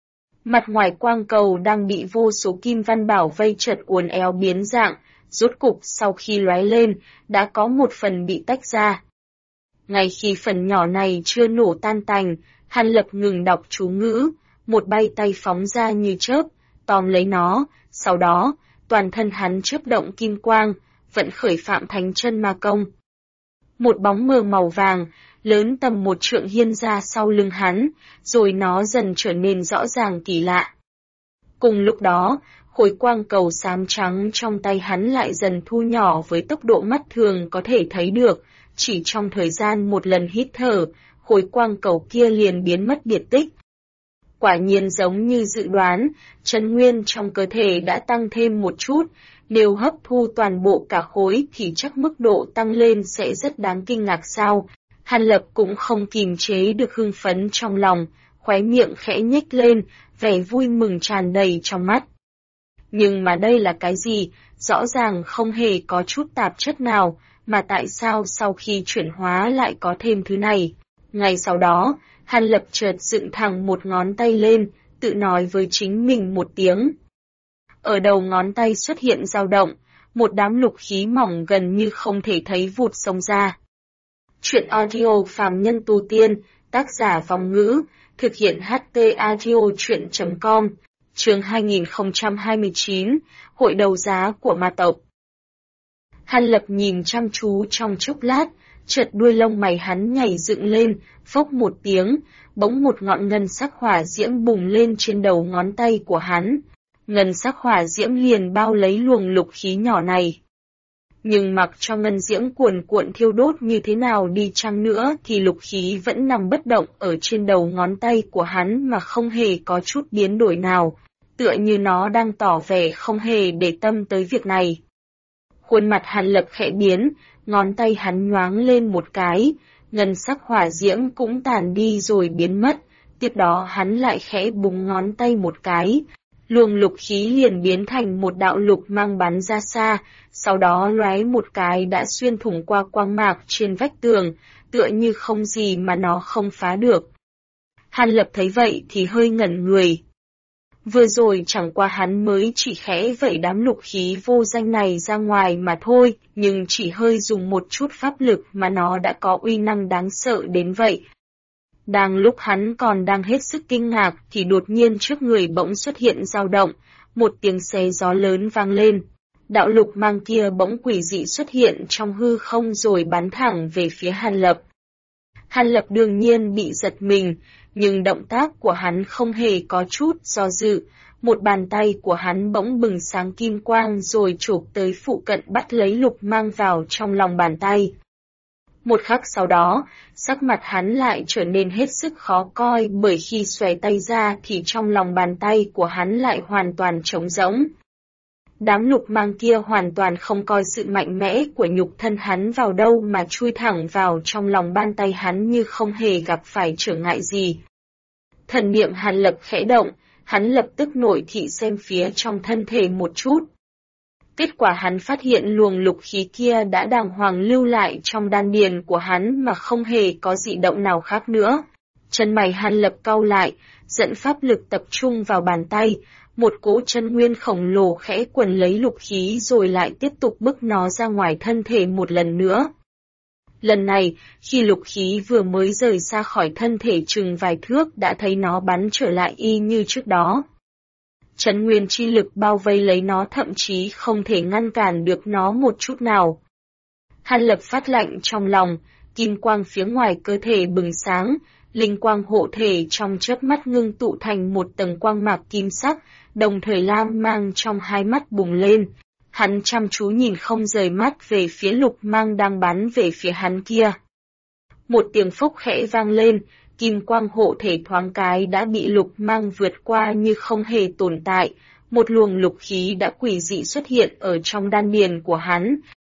Mặt ngoài quang cầu đang bị vô số kim văn bảo vây chợt uốn éo biến dạng, rốt cục sau khi lóe lên, đã có một phần bị tách ra. Ngay khi phần nhỏ này chưa nổ tan tành, Hàn Lập ngừng đọc chú ngữ, một bay tay phóng ra như chớp, tóm lấy nó, sau đó, toàn thân hắn chớp động kim quang, vận khởi Phạm Thánh Chân Ma Công. Một bóng mờ màu vàng, lớn tầm một trượng hiên ra sau lưng hắn, rồi nó dần trở nên rõ ràng kỳ lạ. Cùng lúc đó, khối quang cầu xám trắng trong tay hắn lại dần thu nhỏ với tốc độ mắt thường có thể thấy được, chỉ trong thời gian một lần hít thở, khối quang cầu kia liền biến mất biệt tích. Quả nhiên giống như dự đoán, chân nguyên trong cơ thể đã tăng thêm một chút, nếu hấp thu toàn bộ cả khối thì chắc mức độ tăng lên sẽ rất đáng kinh ngạc sao. Hàn Lập cũng không kìm chế được hưng phấn trong lòng, khóe miệng khẽ nhếch lên, vẻ vui mừng tràn đầy trong mắt. Nhưng mà đây là cái gì? Rõ ràng không hề có chút tạp chất nào, mà tại sao sau khi chuyển hóa lại có thêm thứ này? Ngay sau đó, Hàn Lập chợt dựng thẳng một ngón tay lên, tự nói với chính mình một tiếng. Ở đầu ngón tay xuất hiện dao động, một đám lục khí mỏng gần như không thể thấy vụt xông ra. Chuyện audio phàm nhân tu tiên, tác giả Vong Ngữ, thực hiện HT Audio Chuyện.com, chương 2029, Hội đấu giá của ma tộc. Hàn Lập nhìn chăm chú trong chốc lát, chợt đuôi lông mày hắn nhảy dựng lên, phốc một tiếng, bỗng một ngọn ngân sắc hỏa diễm bùng lên trên đầu ngón tay của hắn. Ngân sắc hỏa diễm liền bao lấy luồng lục khí nhỏ này. Nhưng mặc cho ngân diễm cuồn cuộn thiêu đốt như thế nào đi chăng nữa thì lục khí vẫn nằm bất động ở trên đầu ngón tay của hắn mà không hề có chút biến đổi nào, tựa như nó đang tỏ vẻ không hề để tâm tới việc này. Khuôn mặt Hàn Lập khẽ biến, ngón tay hắn nhoáng lên một cái, ngân sắc hỏa diễm cũng tàn đi rồi biến mất, tiếp đó hắn lại khẽ búng ngón tay một cái. Luồng lục khí liền biến thành một đạo lục mang bắn ra xa, sau đó lóe một cái đã xuyên thủng qua quang mạc trên vách tường, tựa như không gì mà nó không phá được. Hàn Lập thấy vậy thì hơi ngẩn người. Vừa rồi chẳng qua hắn mới chỉ khẽ vẩy đám lục khí vô danh này ra ngoài mà thôi, nhưng chỉ hơi dùng một chút pháp lực mà nó đã có uy năng đáng sợ đến vậy. Đang lúc hắn còn đang hết sức kinh ngạc thì đột nhiên trước người bỗng xuất hiện dao động, một tiếng xé gió lớn vang lên. Đạo lục mang kia bỗng quỷ dị xuất hiện trong hư không rồi bắn thẳng về phía Hàn Lập. Hàn Lập đương nhiên bị giật mình, nhưng động tác của hắn không hề có chút do dự, một bàn tay của hắn bỗng bừng sáng kim quang rồi chộp tới phụ cận bắt lấy lục mang vào trong lòng bàn tay. Một khắc sau đó, sắc mặt hắn lại trở nên hết sức khó coi bởi khi xòe tay ra thì trong lòng bàn tay của hắn lại hoàn toàn trống rỗng. Đám lục mang kia hoàn toàn không coi sự mạnh mẽ của nhục thân hắn vào đâu mà chui thẳng vào trong lòng bàn tay hắn như không hề gặp phải trở ngại gì. Thần niệm Hàn Lập khẽ động, hắn lập tức nội thị xem phía trong thân thể một chút. Kết quả hắn phát hiện luồng lục khí kia đã đàng hoàng lưu lại trong đan điền của hắn mà không hề có dị động nào khác nữa. Chân mày Hàn Lập cau lại, dẫn pháp lực tập trung vào bàn tay, một cỗ chân nguyên khổng lồ khẽ quần lấy lục khí rồi lại tiếp tục bức nó ra ngoài thân thể một lần nữa. Lần này, khi lục khí vừa mới rời xa khỏi thân thể chừng vài thước đã thấy nó bắn trở lại y như trước đó. Chân nguyên chi lực bao vây lấy nó thậm chí không thể ngăn cản được nó một chút nào. Hàn Lập phát lạnh trong lòng, kim quang phía ngoài cơ thể bừng sáng, linh quang hộ thể trong chớp mắt ngưng tụ thành một tầng quang mạc kim sắc, đồng thời lam mang trong hai mắt bùng lên. Hắn chăm chú nhìn không rời mắt về phía lục mang đang bắn về phía hắn kia. Một tiếng phốc khẽ vang lên, kim quang hộ thể thoáng cái đã bị lục mang vượt qua như không hề tồn tại, một luồng lục khí đã quỷ dị xuất hiện ở trong đan điền của hắn.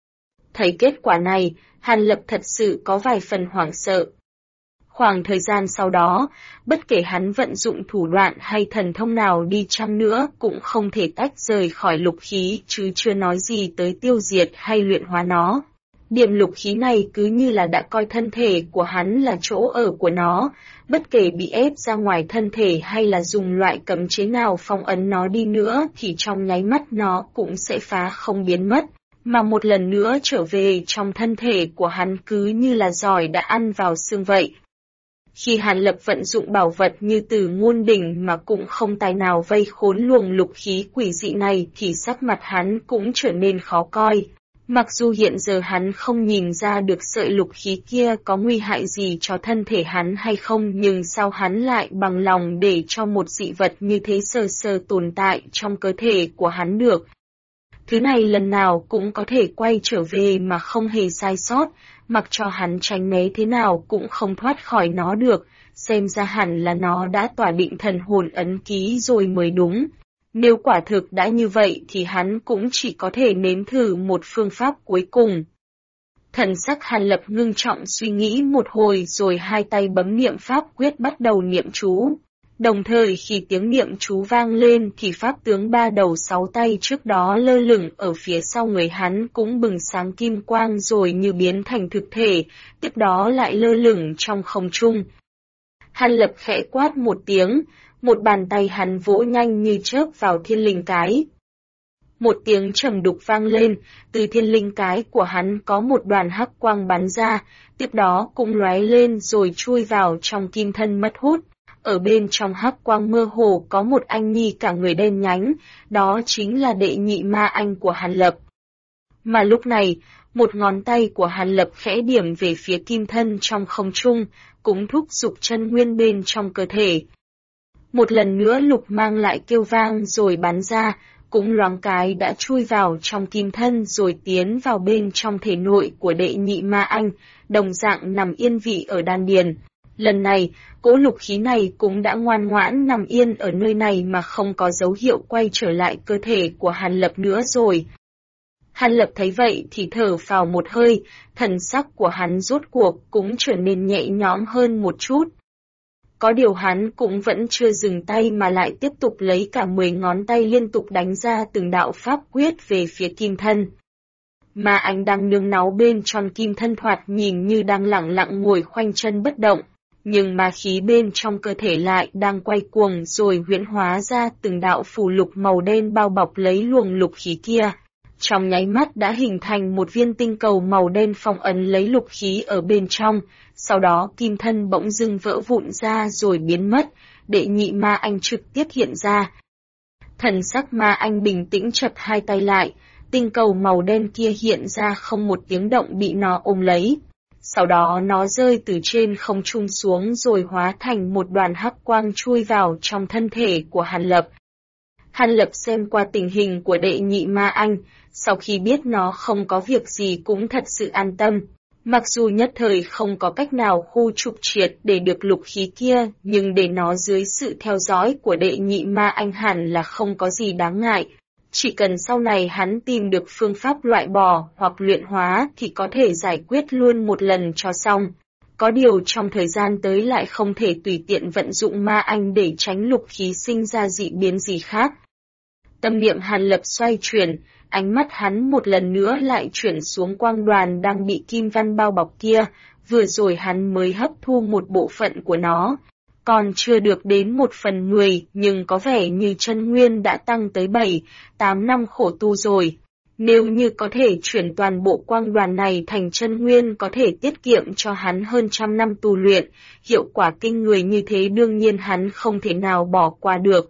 Thấy kết quả này, Hàn Lập thật sự có vài phần hoảng sợ. Khoảng thời gian sau đó, bất kể hắn vận dụng thủ đoạn hay thần thông nào đi chăng nữa cũng không thể tách rời khỏi lục khí chứ chưa nói gì tới tiêu diệt hay luyện hóa nó. Điểm lục khí này cứ như là đã coi thân thể của hắn là chỗ ở của nó, bất kể bị ép ra ngoài thân thể hay là dùng loại cấm chế nào phong ấn nó đi nữa thì trong nháy mắt nó cũng sẽ phá không biến mất, mà một lần nữa trở về trong thân thể của hắn cứ như là giỏi đã ăn vào xương vậy. Khi Hàn Lập vận dụng bảo vật như Từ Ngôn Đỉnh mà cũng không tài nào vây khốn luồng lục khí quỷ dị này thì sắc mặt hắn cũng trở nên khó coi. Mặc dù hiện giờ hắn không nhìn ra được sợi lục khí kia có nguy hại gì cho thân thể hắn hay không, nhưng sao hắn lại bằng lòng để cho một dị vật như thế sờ sờ tồn tại trong cơ thể của hắn được. Thứ này lần nào cũng có thể quay trở về mà không hề sai sót, mặc cho hắn tránh né thế nào cũng không thoát khỏi nó được, xem ra hẳn là nó đã tỏa định thần hồn ấn ký rồi mới đúng. Nếu quả thực đã như vậy thì hắn cũng chỉ có thể nếm thử một phương pháp cuối cùng. Thần sắc Hàn Lập ngưng trọng suy nghĩ một hồi rồi hai tay bấm niệm pháp quyết bắt đầu niệm chú. Đồng thời khi tiếng niệm chú vang lên thì pháp tướng ba đầu sáu tay trước đó lơ lửng ở phía sau người hắn cũng bừng sáng kim quang rồi như biến thành thực thể, tiếp đó lại lơ lửng trong không trung. Hàn Lập khẽ quát một tiếng, một bàn tay hắn vỗ nhanh như chớp vào thiên linh cái. Một tiếng trầm đục vang lên, từ thiên linh cái của hắn có một đoàn hắc quang bắn ra, tiếp đó cũng lóe lên rồi chui vào trong kim thân mất hút. Ở bên trong hắc quang mơ hồ có một anh nhi cả người đen nhánh, đó chính là đệ nhị ma anh của Hàn Lập. Mà lúc này, một ngón tay của Hàn Lập khẽ điểm về phía kim thân trong không trung, cũng thúc giục chân nguyên bên trong cơ thể. Một lần nữa lục mang lại kêu vang rồi bắn ra, cũng loáng cái đã chui vào trong kim thân rồi tiến vào bên trong thể nội của đệ nhị ma anh, đồng dạng nằm yên vị ở đan điền. Lần này, cỗ lục khí này cũng đã ngoan ngoãn nằm yên ở nơi này mà không có dấu hiệu quay trở lại cơ thể của Hàn Lập nữa rồi. Hàn Lập thấy vậy thì thở phào một hơi, thần sắc của hắn rốt cuộc cũng trở nên nhẹ nhõm hơn một chút. Có điều hắn cũng vẫn chưa dừng tay mà lại tiếp tục lấy cả 10 ngón tay liên tục đánh ra từng đạo pháp quyết về phía kim thân. Mà anh đang nương náu bên trong kim thân thoạt nhìn như đang lẳng lặng ngồi khoanh chân bất động, nhưng ma khí bên trong cơ thể lại đang quay cuồng rồi huyễn hóa ra từng đạo phù lục màu đen bao bọc lấy luồng lục khí kia. Trong nháy mắt đã hình thành một viên tinh cầu màu đen phong ấn lấy lục khí ở bên trong, sau đó kim thân bỗng dưng vỡ vụn ra rồi biến mất, đệ nhị ma anh trực tiếp hiện ra. Thần sắc ma anh bình tĩnh chập hai tay lại, tinh cầu màu đen kia hiện ra không một tiếng động bị nó ôm lấy. Sau đó nó rơi từ trên không trung xuống rồi hóa thành một đoàn hắc quang chui vào trong thân thể của Hàn Lập. Hàn Lập xem qua tình hình của đệ nhị ma anh, sau khi biết nó không có việc gì cũng thật sự an tâm. Mặc dù nhất thời không có cách nào khu trục triệt để được lục khí kia, nhưng để nó dưới sự theo dõi của đệ nhị ma anh hẳn là không có gì đáng ngại. Chỉ cần sau này hắn tìm được phương pháp loại bỏ hoặc luyện hóa thì có thể giải quyết luôn một lần cho xong. Có điều trong thời gian tới lại không thể tùy tiện vận dụng ma anh để tránh lục khí sinh ra dị biến gì khác. Tâm niệm Hàn Lập xoay chuyển, ánh mắt hắn một lần nữa lại chuyển xuống quang đoàn đang bị kim văn bao bọc kia, vừa rồi hắn mới hấp thu một bộ phận của nó. Còn chưa được đến 1/10 nhưng có vẻ như chân nguyên đã tăng tới 7-8 năm khổ tu rồi. Nếu như có thể chuyển toàn bộ quang đoàn này thành chân nguyên có thể tiết kiệm cho hắn hơn 100 năm tu luyện, hiệu quả kinh người như thế đương nhiên hắn không thể nào bỏ qua được.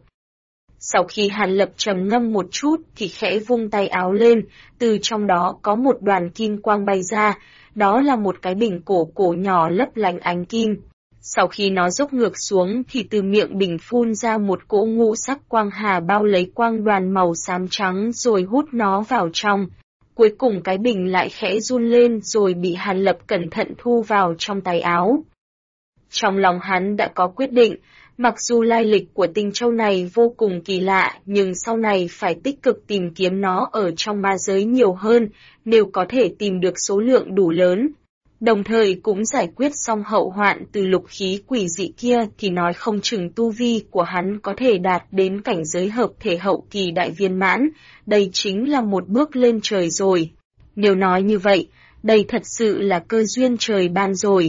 Sau khi Hàn Lập trầm ngâm một chút thì khẽ vung tay áo lên, từ trong đó có một đoàn kim quang bay ra, đó là một cái bình cổ nhỏ lấp lánh ánh kim. Sau khi nó dốc ngược xuống thì từ miệng bình phun ra một cỗ ngũ sắc quang hà bao lấy quang đoàn màu xám trắng rồi hút nó vào trong. Cuối cùng cái bình lại khẽ run lên rồi bị Hàn Lập cẩn thận thu vào trong tay áo. Trong lòng hắn đã có quyết định, mặc dù lai lịch của tinh châu này vô cùng kỳ lạ nhưng sau này phải tích cực tìm kiếm nó ở trong ma giới nhiều hơn, nếu có thể tìm được số lượng đủ lớn. Đồng thời cũng giải quyết xong hậu hoạn từ lục khí quỷ dị kia thì nói không chừng tu vi của hắn có thể đạt đến cảnh giới hợp thể hậu kỳ đại viên mãn, đây chính là một bước lên trời rồi. Nếu nói như vậy, đây thật sự là cơ duyên trời ban rồi.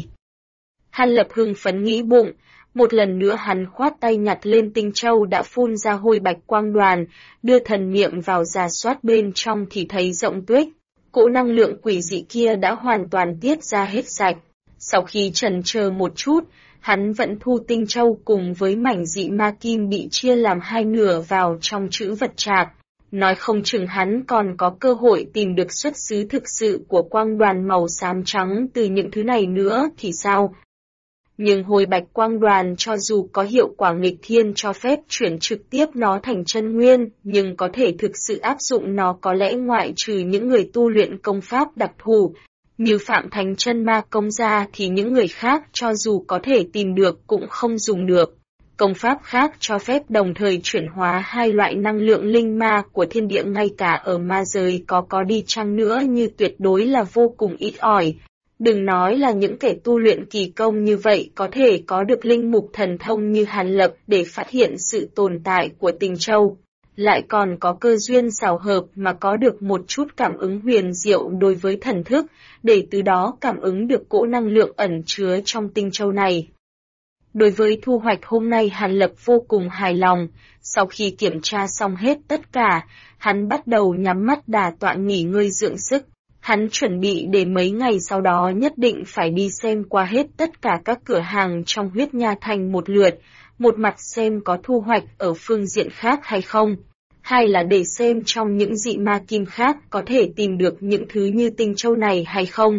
Hàn Lập hưng phấn nghĩ bụng, một lần nữa hắn khoát tay nhặt lên tinh châu đã phun ra hôi bạch quang đoàn, đưa thần niệm vào rà soát bên trong thì thấy rộng tuếch. Cỗ năng lượng quỷ dị kia đã hoàn toàn tiết ra hết sạch. Sau khi chần chờ một chút, hắn vẫn thu tinh châu cùng với mảnh dị ma kim bị chia làm hai nửa vào trong trữ vật trạc. Nói không chừng hắn còn có cơ hội tìm được xuất xứ thực sự của quang đoàn màu xám trắng từ những thứ này nữa thì sao? Nhưng hồi bạch quang đoàn cho dù có hiệu quả nghịch thiên cho phép chuyển trực tiếp nó thành chân nguyên, nhưng có thể thực sự áp dụng nó có lẽ ngoại trừ những người tu luyện công pháp đặc thù, như Phạm Thành Chân Ma Công ra thì những người khác cho dù có thể tìm được cũng không dùng được. Công pháp khác cho phép đồng thời chuyển hóa hai loại năng lượng linh ma của thiên địa ngay cả ở ma giới có đi chăng nữa như tuyệt đối là vô cùng ít ỏi. Đừng nói là những kẻ tu luyện kỳ công như vậy có thể có được linh mục thần thông như Hàn Lập để phát hiện sự tồn tại của tinh châu. Lại còn có cơ duyên xảo hợp mà có được một chút cảm ứng huyền diệu đối với thần thức, để từ đó cảm ứng được cỗ năng lượng ẩn chứa trong tinh châu này. Đối với thu hoạch hôm nay Hàn Lập vô cùng hài lòng, sau khi kiểm tra xong hết tất cả, hắn bắt đầu nhắm mắt đả tọa nghỉ ngơi dưỡng sức. Hắn chuẩn bị để mấy ngày sau đó nhất định phải đi xem qua hết tất cả các cửa hàng trong Huyết Nha Thành một lượt, một mặt xem có thu hoạch ở phương diện khác hay không, hai là để xem trong những dị ma kim khác có thể tìm được những thứ như tinh châu này hay không.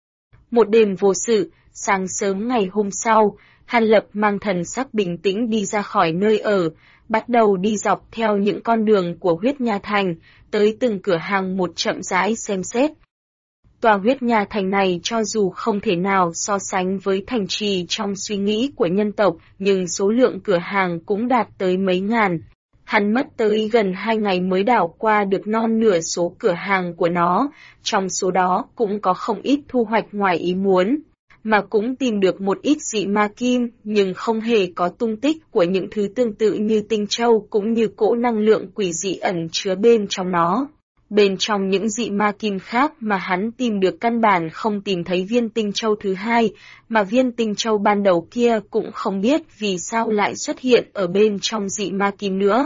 Một đêm vô sự, sáng sớm ngày hôm sau, Hàn Lập mang thần sắc bình tĩnh đi ra khỏi nơi ở, bắt đầu đi dọc theo những con đường của Huyết Nha Thành, tới từng cửa hàng một chậm rãi xem xét. Tòa Huyết Nha Thành này cho dù không thể nào so sánh với thành trì trong suy nghĩ của nhân tộc, nhưng số lượng cửa hàng cũng đạt tới mấy ngàn. Hắn mất tới gần 2 ngày mới đảo qua được non nửa số cửa hàng của nó, trong số đó cũng có không ít thu hoạch ngoài ý muốn, mà cũng tìm được một ít dị ma kim, nhưng không hề có tung tích của những thứ tương tự như tinh châu cũng như cỗ năng lượng quỷ dị ẩn chứa bên trong nó. Bên trong những dị ma kim khác mà hắn tìm được căn bản không tìm thấy viên tinh châu thứ hai, mà viên tinh châu ban đầu kia cũng không biết vì sao lại xuất hiện ở bên trong dị ma kim nữa.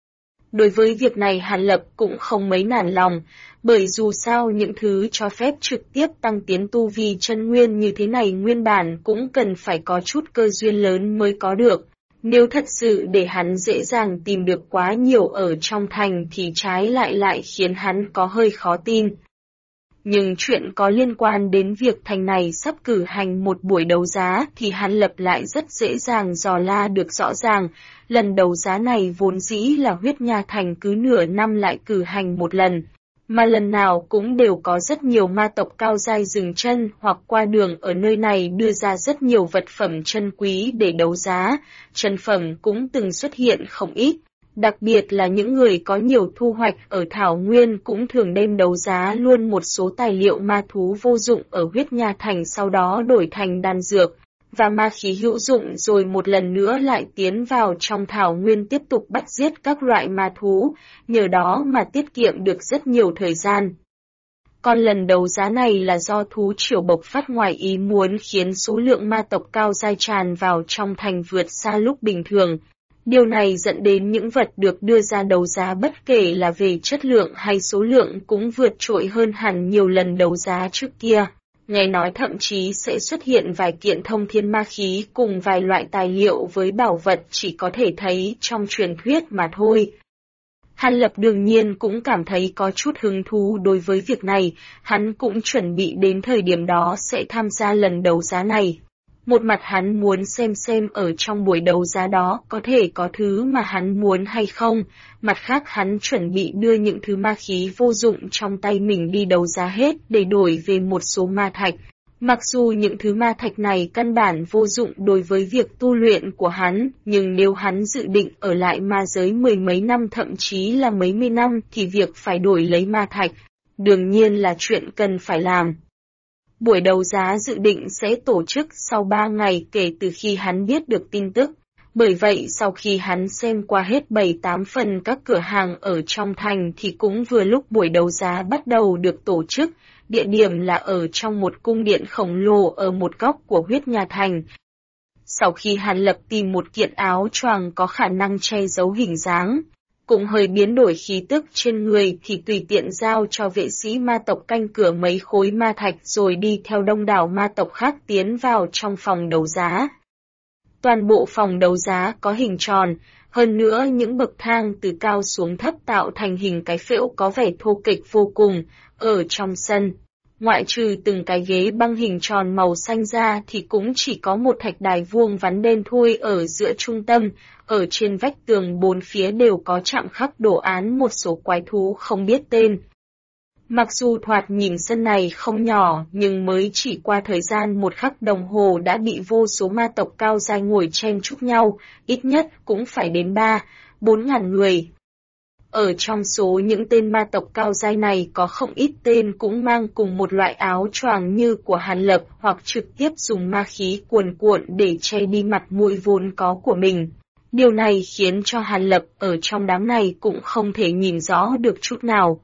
Đối với việc này Hàn Lập cũng không mấy nản lòng, bởi dù sao những thứ cho phép trực tiếp tăng tiến tu vi chân nguyên như thế này nguyên bản cũng cần phải có chút cơ duyên lớn mới có được. Nếu thật sự để hắn dễ dàng tìm được quá nhiều ở trong thành thì trái lại khiến hắn có hơi khó tin. Nhưng chuyện có liên quan đến việc thành này sắp cử hành một buổi đấu giá thì Hàn Lập lại rất dễ dàng dò la được rõ ràng. Lần đấu giá này vốn dĩ là Huyết Nha Thành cứ nửa năm lại cử hành một lần. mà lần nào cũng đều có rất nhiều ma tộc cao giai dừng chân hoặc qua đường ở nơi này đưa ra rất nhiều vật phẩm chân quý để đấu giá, chân phẩm cũng từng xuất hiện không ít. Đặc biệt là những người có nhiều thu hoạch ở Thảo Nguyên cũng thường đem đấu giá luôn một số tài liệu ma thú vô dụng ở Huyết Nha Thành sau đó đổi thành đan dược và ma khí hữu dụng rồi một lần nữa lại tiến vào trong Thảo Nguyên tiếp tục bắt giết các loại ma thú, nhờ đó mà tiết kiệm được rất nhiều thời gian. Còn lần đấu giá này là do thú triều bộc phát ngoài ý muốn khiến số lượng ma tộc cao giai tràn vào trong thành vượt xa lúc bình thường. Điều này dẫn đến những vật được đưa ra đấu giá bất kể là về chất lượng hay số lượng cũng vượt trội hơn hẳn nhiều lần đấu giá trước kia. Nghe nói thậm chí sẽ xuất hiện vài kiện thông thiên ma khí cùng vài loại tài liệu với bảo vật chỉ có thể thấy trong truyền thuyết mà thôi. Hàn Lập đương nhiên cũng cảm thấy có chút hứng thú đối với việc này, hắn cũng chuẩn bị đến thời điểm đó sẽ tham gia lần đấu giá này. Một mặt hắn muốn xem ở trong buổi đấu giá đó có thể có thứ mà hắn muốn hay không, mặt khác hắn chuẩn bị đưa những thứ ma khí vô dụng trong tay mình đi đấu giá hết để đổi về một số ma thạch. Mặc dù những thứ ma thạch này căn bản vô dụng đối với việc tu luyện của hắn, nhưng nếu hắn dự định ở lại ma giới mười mấy năm thậm chí là mấy mươi năm thì việc phải đổi lấy ma thạch, đương nhiên là chuyện cần phải làm. Buổi đấu giá dự định sẽ tổ chức sau 3 ngày kể từ khi hắn biết được tin tức. Bởi vậy sau khi hắn xem qua hết 7-8 phần các cửa hàng ở trong thành thì cũng vừa lúc buổi đấu giá bắt đầu được tổ chức. Địa điểm là ở trong một cung điện khổng lồ ở một góc của Huyết Nha Thành. Sau khi Hàn Lập tìm một kiện áo choàng có khả năng che giấu hình dáng, cũng hơi biến đổi khí tức trên người thì tùy tiện giao cho vệ sĩ ma tộc canh cửa mấy khối ma thạch rồi đi theo đông đảo ma tộc khác tiến vào trong phòng đấu giá. Toàn bộ phòng đấu giá có hình tròn, hơn nữa những bậc thang từ cao xuống thấp tạo thành hình cái phễu có vẻ thô kệch vô cùng, ở trong sân. Ngoại trừ từng cái ghế băng hình tròn màu xanh ra thì cũng chỉ có một thạch đài vuông vắn đen thui ở giữa trung tâm, ở trên vách tường bốn phía đều có chạm khắc đồ án một số quái thú không biết tên. Mặc dù thoạt nhìn sân này không nhỏ nhưng mới chỉ qua thời gian một khắc đồng hồ đã bị vô số ma tộc cao giai ngồi chen chúc nhau, ít nhất cũng phải đến 3-4 ngàn người. Ở trong số những tên ma tộc cao giai này có không ít tên cũng mang cùng một loại áo choàng như của Hàn Lập hoặc trực tiếp dùng ma khí cuồn cuộn để che đi mặt mũi vốn có của mình. Điều này khiến cho Hàn Lập ở trong đám này cũng không thể nhìn rõ được chút nào.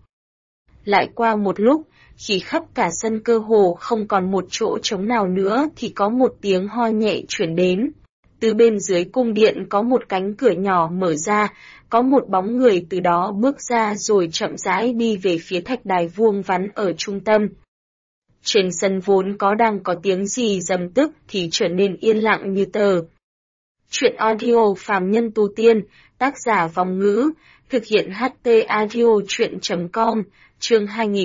Lại qua một lúc, khi khắp cả sân cơ hồ không còn một chỗ trống nào nữa thì có một tiếng ho nhẹ chuyển đến. Từ bên dưới cung điện có một cánh cửa nhỏ mở ra, có một bóng người từ đó bước ra rồi chậm rãi đi về phía thạch đài vuông vắn ở trung tâm. Trên sân vốn đang có tiếng gì rầm tức thì trở nên yên lặng như tờ. Chuyện audio phàm nhân tu tiên, tác giả Vong Ngữ, thực hiện HT audio chuyện.com, chương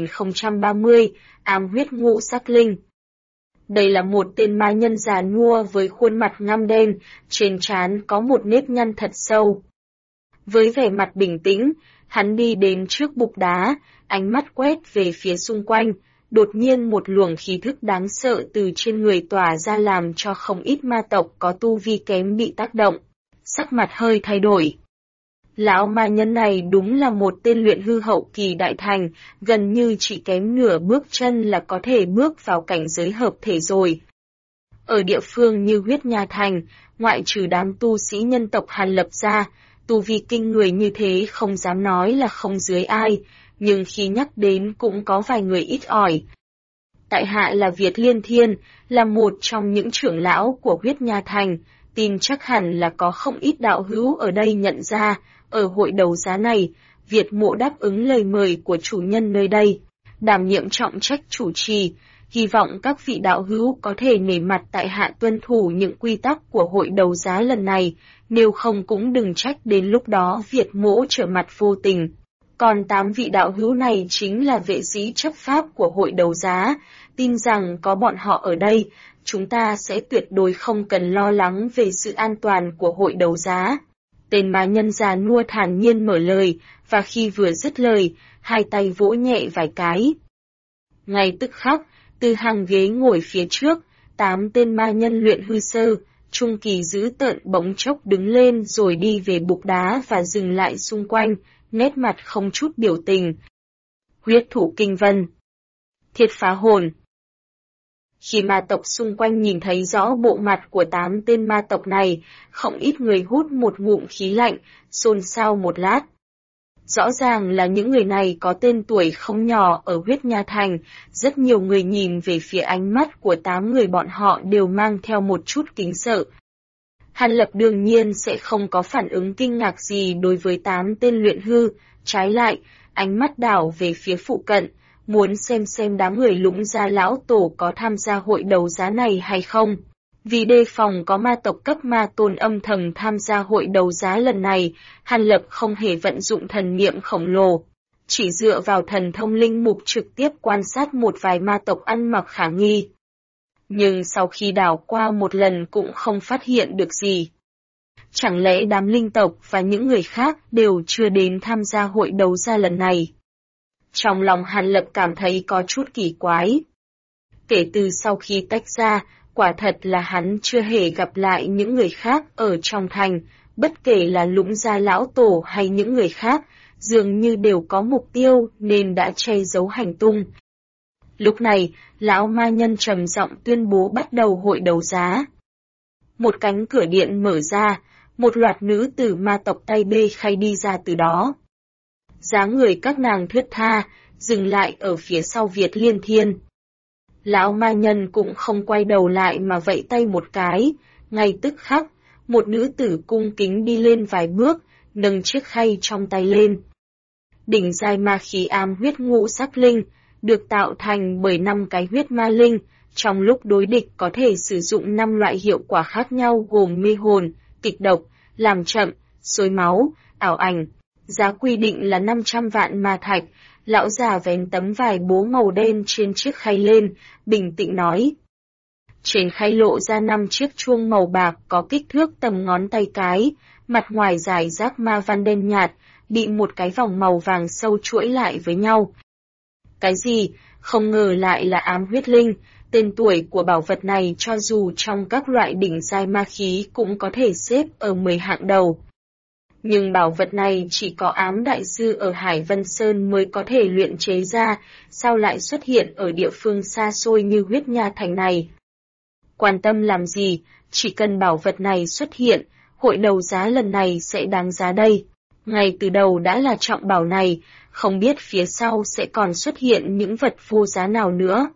2030, ám huyết ngũ sắc linh. Đây là một tên ma nhân già nua với khuôn mặt ngăm đen, trên trán có một nếp nhăn thật sâu. Với vẻ mặt bình tĩnh, hắn đi đến trước bục đá, ánh mắt quét về phía xung quanh, đột nhiên một luồng khí thức đáng sợ từ trên người tỏa ra làm cho không ít ma tộc có tu vi kém bị tác động, sắc mặt hơi thay đổi. Lão ma nhân này đúng là một tên luyện hư hậu kỳ đại thành, gần như chỉ kém nửa bước chân là có thể bước vào cảnh giới hợp thể rồi. Ở địa phương như Huyết Nha Thành, ngoại trừ đám tu sĩ nhân tộc Hàn Lập ra, tu vi kinh người như thế không dám nói là không dưới ai, nhưng khi nhắc đến cũng có vài người ít ỏi. Tại hạ là Việt Liên Thiên, là một trong những trưởng lão của Huyết Nha Thành, tin chắc hẳn là có không ít đạo hữu ở đây nhận ra, ở hội đấu giá này, Việt Mộ đáp ứng lời mời của chủ nhân nơi đây, đảm nhiệm trọng trách chủ trì, hy vọng các vị đạo hữu có thể nể mặt tại hạ tuân thủ những quy tắc của hội đấu giá lần này, nếu không cũng đừng trách đến lúc đó Việt Mộ trở mặt vô tình. Còn 8 vị đạo hữu này chính là vệ sĩ chấp pháp của hội đấu giá, tin rằng có bọn họ ở đây, chúng ta sẽ tuyệt đối không cần lo lắng về sự an toàn của hội đấu giá. Tên ma nhân già nua thản nhiên mở lời, và khi vừa dứt lời, hai tay vỗ nhẹ vài cái. Ngay tức khắc, từ hàng ghế ngồi phía trước, 8 tên ma nhân luyện hư sơ, trung kỳ dữ tợn bỗng chốc đứng lên rồi đi về bục đá và dừng lại xung quanh, nét mặt không chút biểu tình. Huyết thủ kinh vân. Thiết phá hồn. Khi ma tộc xung quanh nhìn thấy rõ bộ mặt của 8 tên ma tộc này, không ít người hút một ngụm khí lạnh, xôn xao một lát. Rõ ràng là những người này có tên tuổi không nhỏ ở Huyết Nha Thành, rất nhiều người nhìn về phía ánh mắt của 8 người bọn họ đều mang theo một chút kính sợ. Hàn Lập đương nhiên sẽ không có phản ứng kinh ngạc gì đối với 8 tên luyện hư, trái lại, ánh mắt đảo về phía phụ cận, muốn xem đám người Lũng Gia lão tổ có tham gia hội đấu giá này hay không. Vì đề phòng có ma tộc cấp ma tôn âm thầm tham gia hội đấu giá lần này, Hàn Lập không hề vận dụng thần niệm khổng lồ, chỉ dựa vào thần thông linh mục trực tiếp quan sát một vài ma tộc ăn mặc khả nghi. Nhưng sau khi đảo qua một lần cũng không phát hiện được gì. Chẳng lẽ đám linh tộc và những người khác đều chưa đến tham gia hội đấu giá lần này? Trong lòng Hàn Lập cảm thấy có chút kỳ quái. Kể từ sau khi tách ra, quả thật là hắn chưa hề gặp lại những người khác ở trong thành, bất kể là Lũng Gia lão tổ hay những người khác, dường như đều có mục tiêu nên đã che giấu hành tung. Lúc này, lão ma nhân trầm giọng tuyên bố bắt đầu hội đấu giá. Một cánh cửa điện mở ra, một loạt nữ tử ma tộc tay bê khay đi ra từ đó. Dáng người các nàng thướt tha, dừng lại ở phía sau Việt Liên Thiên. Lão ma nhân cũng không quay đầu lại mà vẫy tay một cái, ngay tức khắc, một nữ tử cung kính đi lên vài bước, nâng chiếc khay trong tay lên. Đỉnh giai ma khí ám huyết ngũ sắc linh, được tạo thành bởi 5 cái huyết ma linh, trong lúc đối địch có thể sử dụng 5 loại hiệu quả khác nhau gồm mê hồn, kịch độc, làm chậm, xối máu, ảo ảnh. Giá quy định là 500 vạn ma thạch. Lão già vén tấm vải bố màu đen trên chiếc khay lên, bình tĩnh nói. Trên khay lộ ra 5 chiếc chuông màu bạc có kích thước tầm ngón tay cái, mặt ngoài dài rác ma văn đen nhạt, bị một cái vòng màu vàng sâu chuỗi lại với nhau. Cái gì? Không ngờ lại là ám huyết linh, tên tuổi của bảo vật này cho dù trong các loại đỉnh giai ma khí cũng có thể xếp ở 10 hạng đầu. Nhưng bảo vật này chỉ có ám đại sư ở Hải Vân Sơn mới có thể luyện chế ra, sao lại xuất hiện ở địa phương xa xôi như Huyết Nha Thành này? Quan tâm làm gì, chỉ cần bảo vật này xuất hiện, hội đấu giá lần này sẽ đáng giá đây. Ngay từ đầu đã là trọng bảo này, không biết phía sau sẽ còn xuất hiện những vật vô giá nào nữa.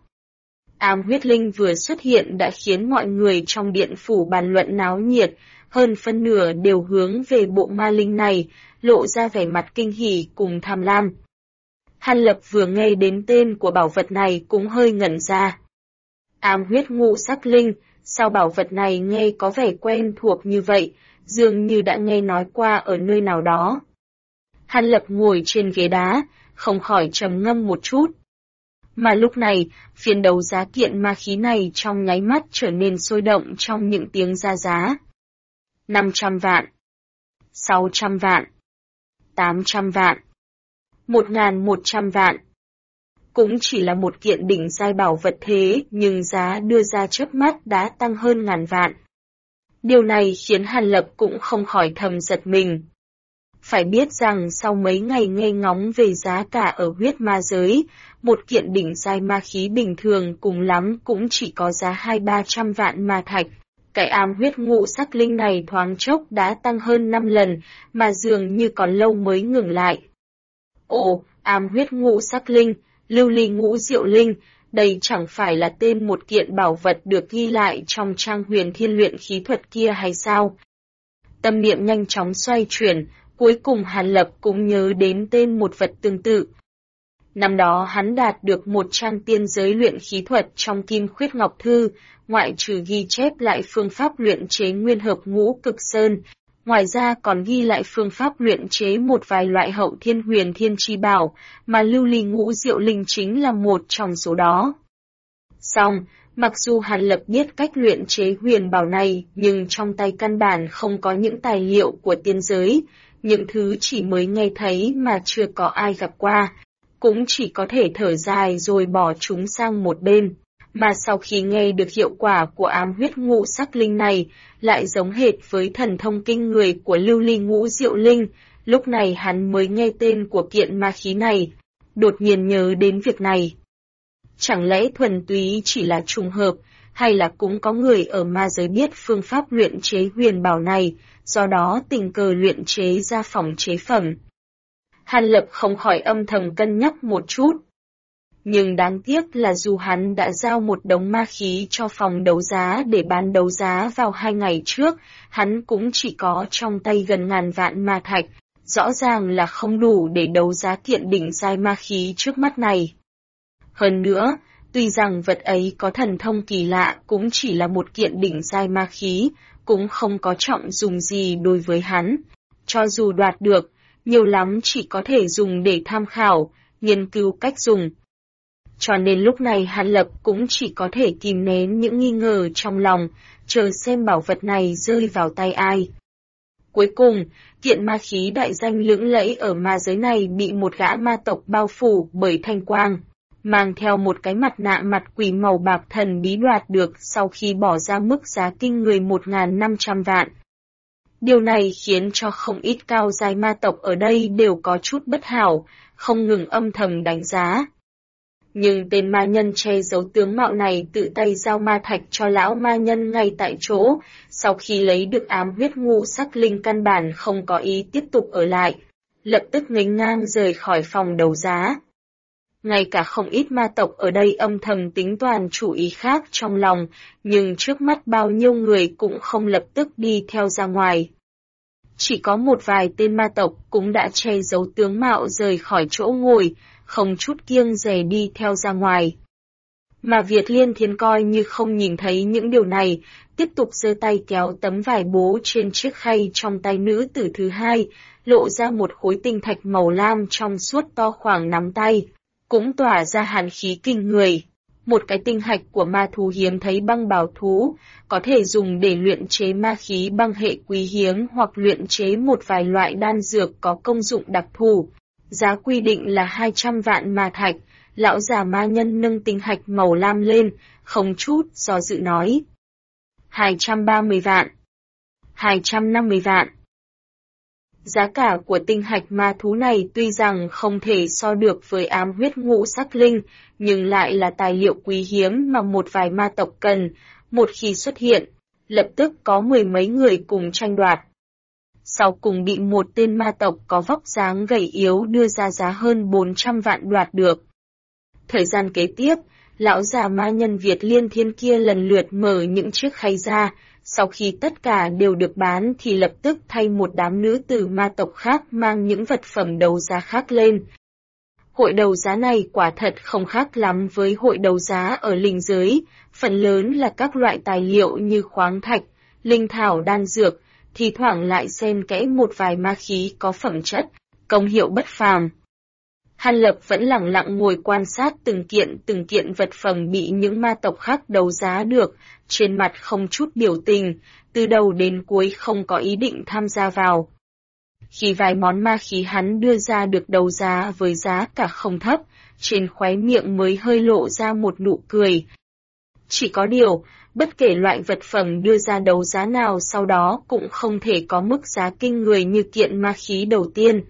Ám huyết linh vừa xuất hiện đã khiến mọi người trong điện phủ bàn luận náo nhiệt, hơn phân nửa đều hướng về bộ ma linh này, lộ ra vẻ mặt kinh hỉ cùng tham lam. Hàn Lập vừa nghe đến tên của bảo vật này cũng hơi ngẩn ra. Ám huyết ngũ sắc linh, sao bảo vật này nghe có vẻ quen thuộc như vậy, dường như đã nghe nói qua ở nơi nào đó. Hàn Lập ngồi trên ghế đá, không khỏi trầm ngâm một chút. Mà lúc này, phiên đấu giá kiện ma khí này trong nháy mắt trở nên sôi động trong những tiếng ra giá. 500 vạn, 600 vạn, 800 vạn, 1.100 vạn. Cũng chỉ là một kiện đỉnh giai bảo vật thế nhưng giá đưa ra chớp mắt đã tăng hơn ngàn vạn. Điều này khiến Hàn Lập cũng không khỏi thầm giật mình. Phải biết rằng sau mấy ngày nghe ngóng về giá cả ở huyết ma giới, một kiện đỉnh giai ma khí bình thường cùng lắm cũng chỉ có giá 200-300 vạn ma thạch. Cái ám huyết ngũ sắc linh này thoáng chốc đã tăng hơn 5 lần, mà dường như còn lâu mới ngừng lại. Ồ, ám huyết ngũ sắc linh, lưu ly ngũ diệu linh, đây chẳng phải là tên một kiện bảo vật được ghi lại trong trang huyền thiên luyện khí thuật kia hay sao? Tâm niệm nhanh chóng xoay chuyển, cuối cùng Hàn Lập cũng nhớ đến tên một vật tương tự. Năm đó hắn đạt được một trang tiên giới luyện khí thuật trong Kim Khuyết Ngọc Thư, ngoại trừ ghi chép lại phương pháp luyện chế nguyên hợp ngũ cực sơn, ngoài ra còn ghi lại phương pháp luyện chế một vài loại hậu thiên huyền thiên chi bảo, mà lưu ly ngũ diệu linh chính là một trong số đó. Song, mặc dù Hàn Lập biết cách luyện chế huyền bảo này, nhưng trong tay căn bản không có những tài liệu của tiên giới, những thứ chỉ mới nghe thấy mà chưa có ai gặp qua, cũng chỉ có thể thở dài rồi bỏ chúng sang một bên. Mà sau khi nghe được hiệu quả của ám huyết ngũ sắc linh này, lại giống hệt với thần thông kinh người của lưu ly ngũ diệu linh, lúc này hắn mới nghe tên của kiện ma khí này, đột nhiên nhớ đến việc này. Chẳng lẽ thuần túy chỉ là trùng hợp, hay là cũng có người ở ma giới biết phương pháp luyện chế huyền bảo này, do đó tình cờ luyện chế ra phòng chế phẩm. Hàn Lập không khỏi âm thầm cân nhắc một chút. Nhưng đáng tiếc là dù hắn đã giao một đống ma khí cho phòng đấu giá để bán đấu giá vào 2 ngày trước, hắn cũng chỉ có trong tay gần ngàn vạn ma thạch, rõ ràng là không đủ để đấu giá kiện đỉnh giai ma khí trước mắt này. Hơn nữa, tuy rằng vật ấy có thần thông kỳ lạ cũng chỉ là một kiện đỉnh giai ma khí, cũng không có trọng dùng gì đối với hắn. Cho dù đoạt được, nhiều lắm chỉ có thể dùng để tham khảo, nghiên cứu cách dùng. Cho nên lúc này Hàn Lập cũng chỉ có thể kìm nén những nghi ngờ trong lòng, chờ xem bảo vật này rơi vào tay ai. Cuối cùng, kiện ma khí đại danh lẫy lẫy ở ma giới này bị một gã ma tộc bao phủ bởi thanh quang, mang theo một cái mặt nạ mặt quỷ màu bạc thần bí đoạt được sau khi bỏ ra mức giá kinh người 1.500 vạn. Điều này khiến cho không ít cao giai ma tộc ở đây đều có chút bất hảo, không ngừng âm thầm đánh giá. Nhưng tên ma nhân che giấu tướng mạo này tự tay giao ma thạch cho lão ma nhân ngay tại chỗ, sau khi lấy được ám huyết ngũ sắc linh căn bản không có ý tiếp tục ở lại, lập tức nghênh ngang rời khỏi phòng đấu giá. Ngay cả không ít ma tộc ở đây âm thầm tính toán chủ ý khác trong lòng, nhưng trước mắt bao nhiêu người cũng không lập tức đi theo ra ngoài. Chỉ có một vài tên ma tộc cũng đã che giấu tướng mạo rời khỏi chỗ ngồi, không chút kiêng dè đi theo ra ngoài. Mà Việt Liên Thiên coi như không nhìn thấy những điều này, tiếp tục giơ tay kéo tấm vải bố trên chiếc khay trong tay nữ tử thứ hai, lộ ra một khối tinh thạch màu lam trong suốt to khoảng nắm tay, cũng tỏa ra hàn khí kinh người. Một cái tinh hạch của ma thú hiếm thấy băng bảo thú, có thể dùng để luyện chế ma khí băng hệ quý hiếm hoặc luyện chế một vài loại đan dược có công dụng đặc thù. Giá quy định là 200 vạn ma thạch, lão già ma nhân nâng tinh hạch màu lam lên, không chút do dự nói. 230 vạn. 250 vạn. Giá cả của tinh hạch ma thú này tuy rằng không thể so được với ám huyết ngũ sắc linh, nhưng lại là tài liệu quý hiếm mà một vài ma tộc cần, một khi xuất hiện, lập tức có mười mấy người cùng tranh đoạt. Sau cùng bị một tên ma tộc có vóc dáng gầy yếu đưa ra giá hơn 400 vạn đoạt được. Thời gian kế tiếp, lão già ma nhân Việt Liên Thiên kia lần lượt mở những chiếc khay ra, sau khi tất cả đều được bán thì lập tức thay một đám nữ tử ma tộc khác mang những vật phẩm đấu giá khác lên. Hội đấu giá này quả thật không khác lắm với hội đấu giá ở linh giới, phần lớn là các loại tài liệu như khoáng thạch, linh thảo đan dược, thì thoảng lại xen kẽ một vài ma khí có phẩm chất, công hiệu bất phàm. Hàn Lập vẫn lặng lặng ngồi quan sát từng kiện vật phẩm bị những ma tộc khác đấu giá được, trên mặt không chút biểu tình, từ đầu đến cuối không có ý định tham gia vào. Khi vài món ma khí hắn đưa ra được đấu giá với giá cả không thấp, trên khóe miệng mới hơi lộ ra một nụ cười. Chỉ có điều, bất kể loại vật phẩm đưa ra đấu giá nào sau đó cũng không thể có mức giá kinh người như kiện ma khí đầu tiên.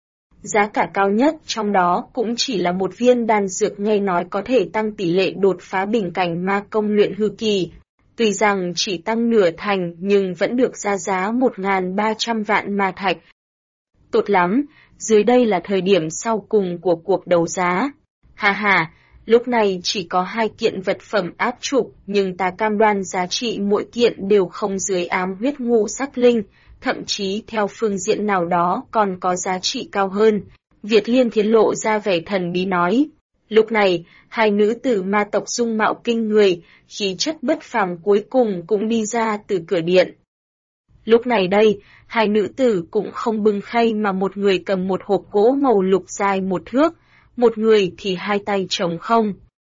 Giá cả cao nhất trong đó cũng chỉ là một viên đan dược nghe nói có thể tăng tỷ lệ đột phá bình cảnh ma công luyện hư kỳ. Tuy rằng chỉ tăng nửa thành nhưng vẫn được ra giá 1.300 vạn ma thạch. Tốt lắm, dưới đây là thời điểm sau cùng của cuộc đấu giá. Ha ha, lúc này chỉ có 2 kiện vật phẩm áp trục nhưng ta cam đoan giá trị mỗi kiện đều không dưới ám huyết ngũ sắc linh, thậm chí theo phương diện nào đó còn có giá trị cao hơn. Việt Liên Thiên lộ ra vẻ thần bí nói. Lúc này, 2 nữ tử ma tộc dung mạo kinh người, khí chất bất phàm cuối cùng cũng đi ra từ cửa điện. Lúc này đây, 2 nữ tử cũng không bưng khay mà một người cầm một hộp gỗ màu lục dài 1 thước, một người thì 2 tay trống không.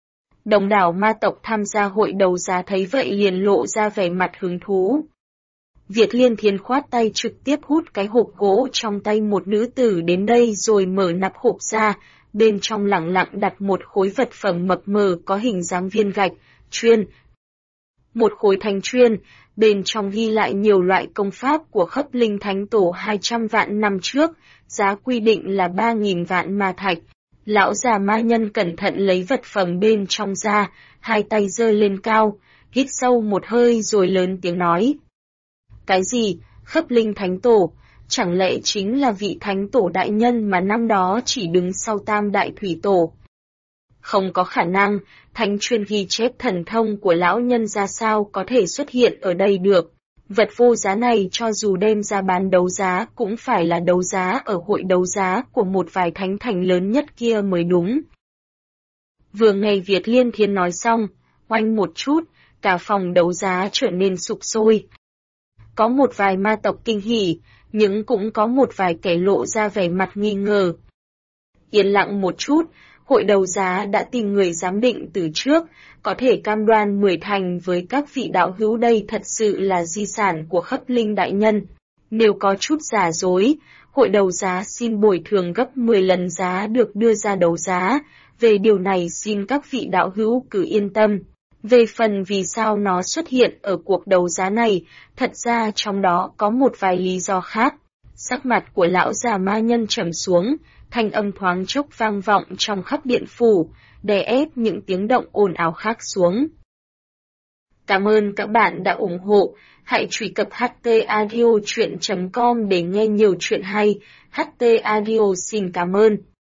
Đông đảo ma tộc tham gia hội đấu giá thấy vậy liền lộ ra vẻ mặt hứng thú. Việt Liên Thiên khoát tay trực tiếp hút cái hộp gỗ trong tay một nữ tử đến đây rồi mở nắp hộp ra, bên trong lẳng lặng đặt một khối vật phẩm mập mờ có hình dáng viên gạch, chuyên. Một khối thanh chuyên, bên trong ghi lại nhiều loại công pháp của Khấp Linh Thánh Tổ 200 vạn năm trước, giá quy định là 3.000 vạn ma thạch. Lão già ma nhân cẩn thận lấy vật phẩm bên trong ra, hai tay giơ lên cao, hít sâu một hơi rồi lớn tiếng nói. Cái gì, Khấp Linh Thánh Tổ, chẳng lẽ chính là vị Thánh Tổ đại nhân mà năm đó chỉ đứng sau Tam Đại Thủy Tổ? Không có khả năng, thánh chuyên ghi chép thần thông của lão nhân ra sao có thể xuất hiện ở đây được. Vật vô giá này cho dù đem ra bán đấu giá cũng phải là đấu giá ở hội đấu giá của một vài thánh thành lớn nhất kia mới đúng. Vừa nghe Việt Liên Thiên nói xong, oanh một chút, cả phòng đấu giá trở nên sục sôi. Có một vài ma tộc kinh hỉ, nhưng cũng có một vài kẻ lộ ra vẻ mặt nghi ngờ. Yên lặng một chút, hội đấu giá đã tìm người giám định từ trước, có thể cam đoan 10 thành với các vị đạo hữu đây thật sự là di sản của Khấp Linh đại nhân. Nếu có chút giả dối, hội đấu giá xin bồi thường gấp 10 lần giá được đưa ra đấu giá, về điều này xin các vị đạo hữu cứ yên tâm. Về phần vì sao nó xuất hiện ở cuộc đấu giá này, thật ra trong đó có một vài lý do khác. Sắc mặt của lão già ma nhân trầm xuống, thanh âm thoáng chốc vang vọng trong khắp điện phủ, đè ép những tiếng động ồn ào khác xuống. Cảm ơn các bạn đã ủng hộ, hãy truy cập htaudio.com để nghe nhiều chuyện hay, HT Audio xin cảm ơn.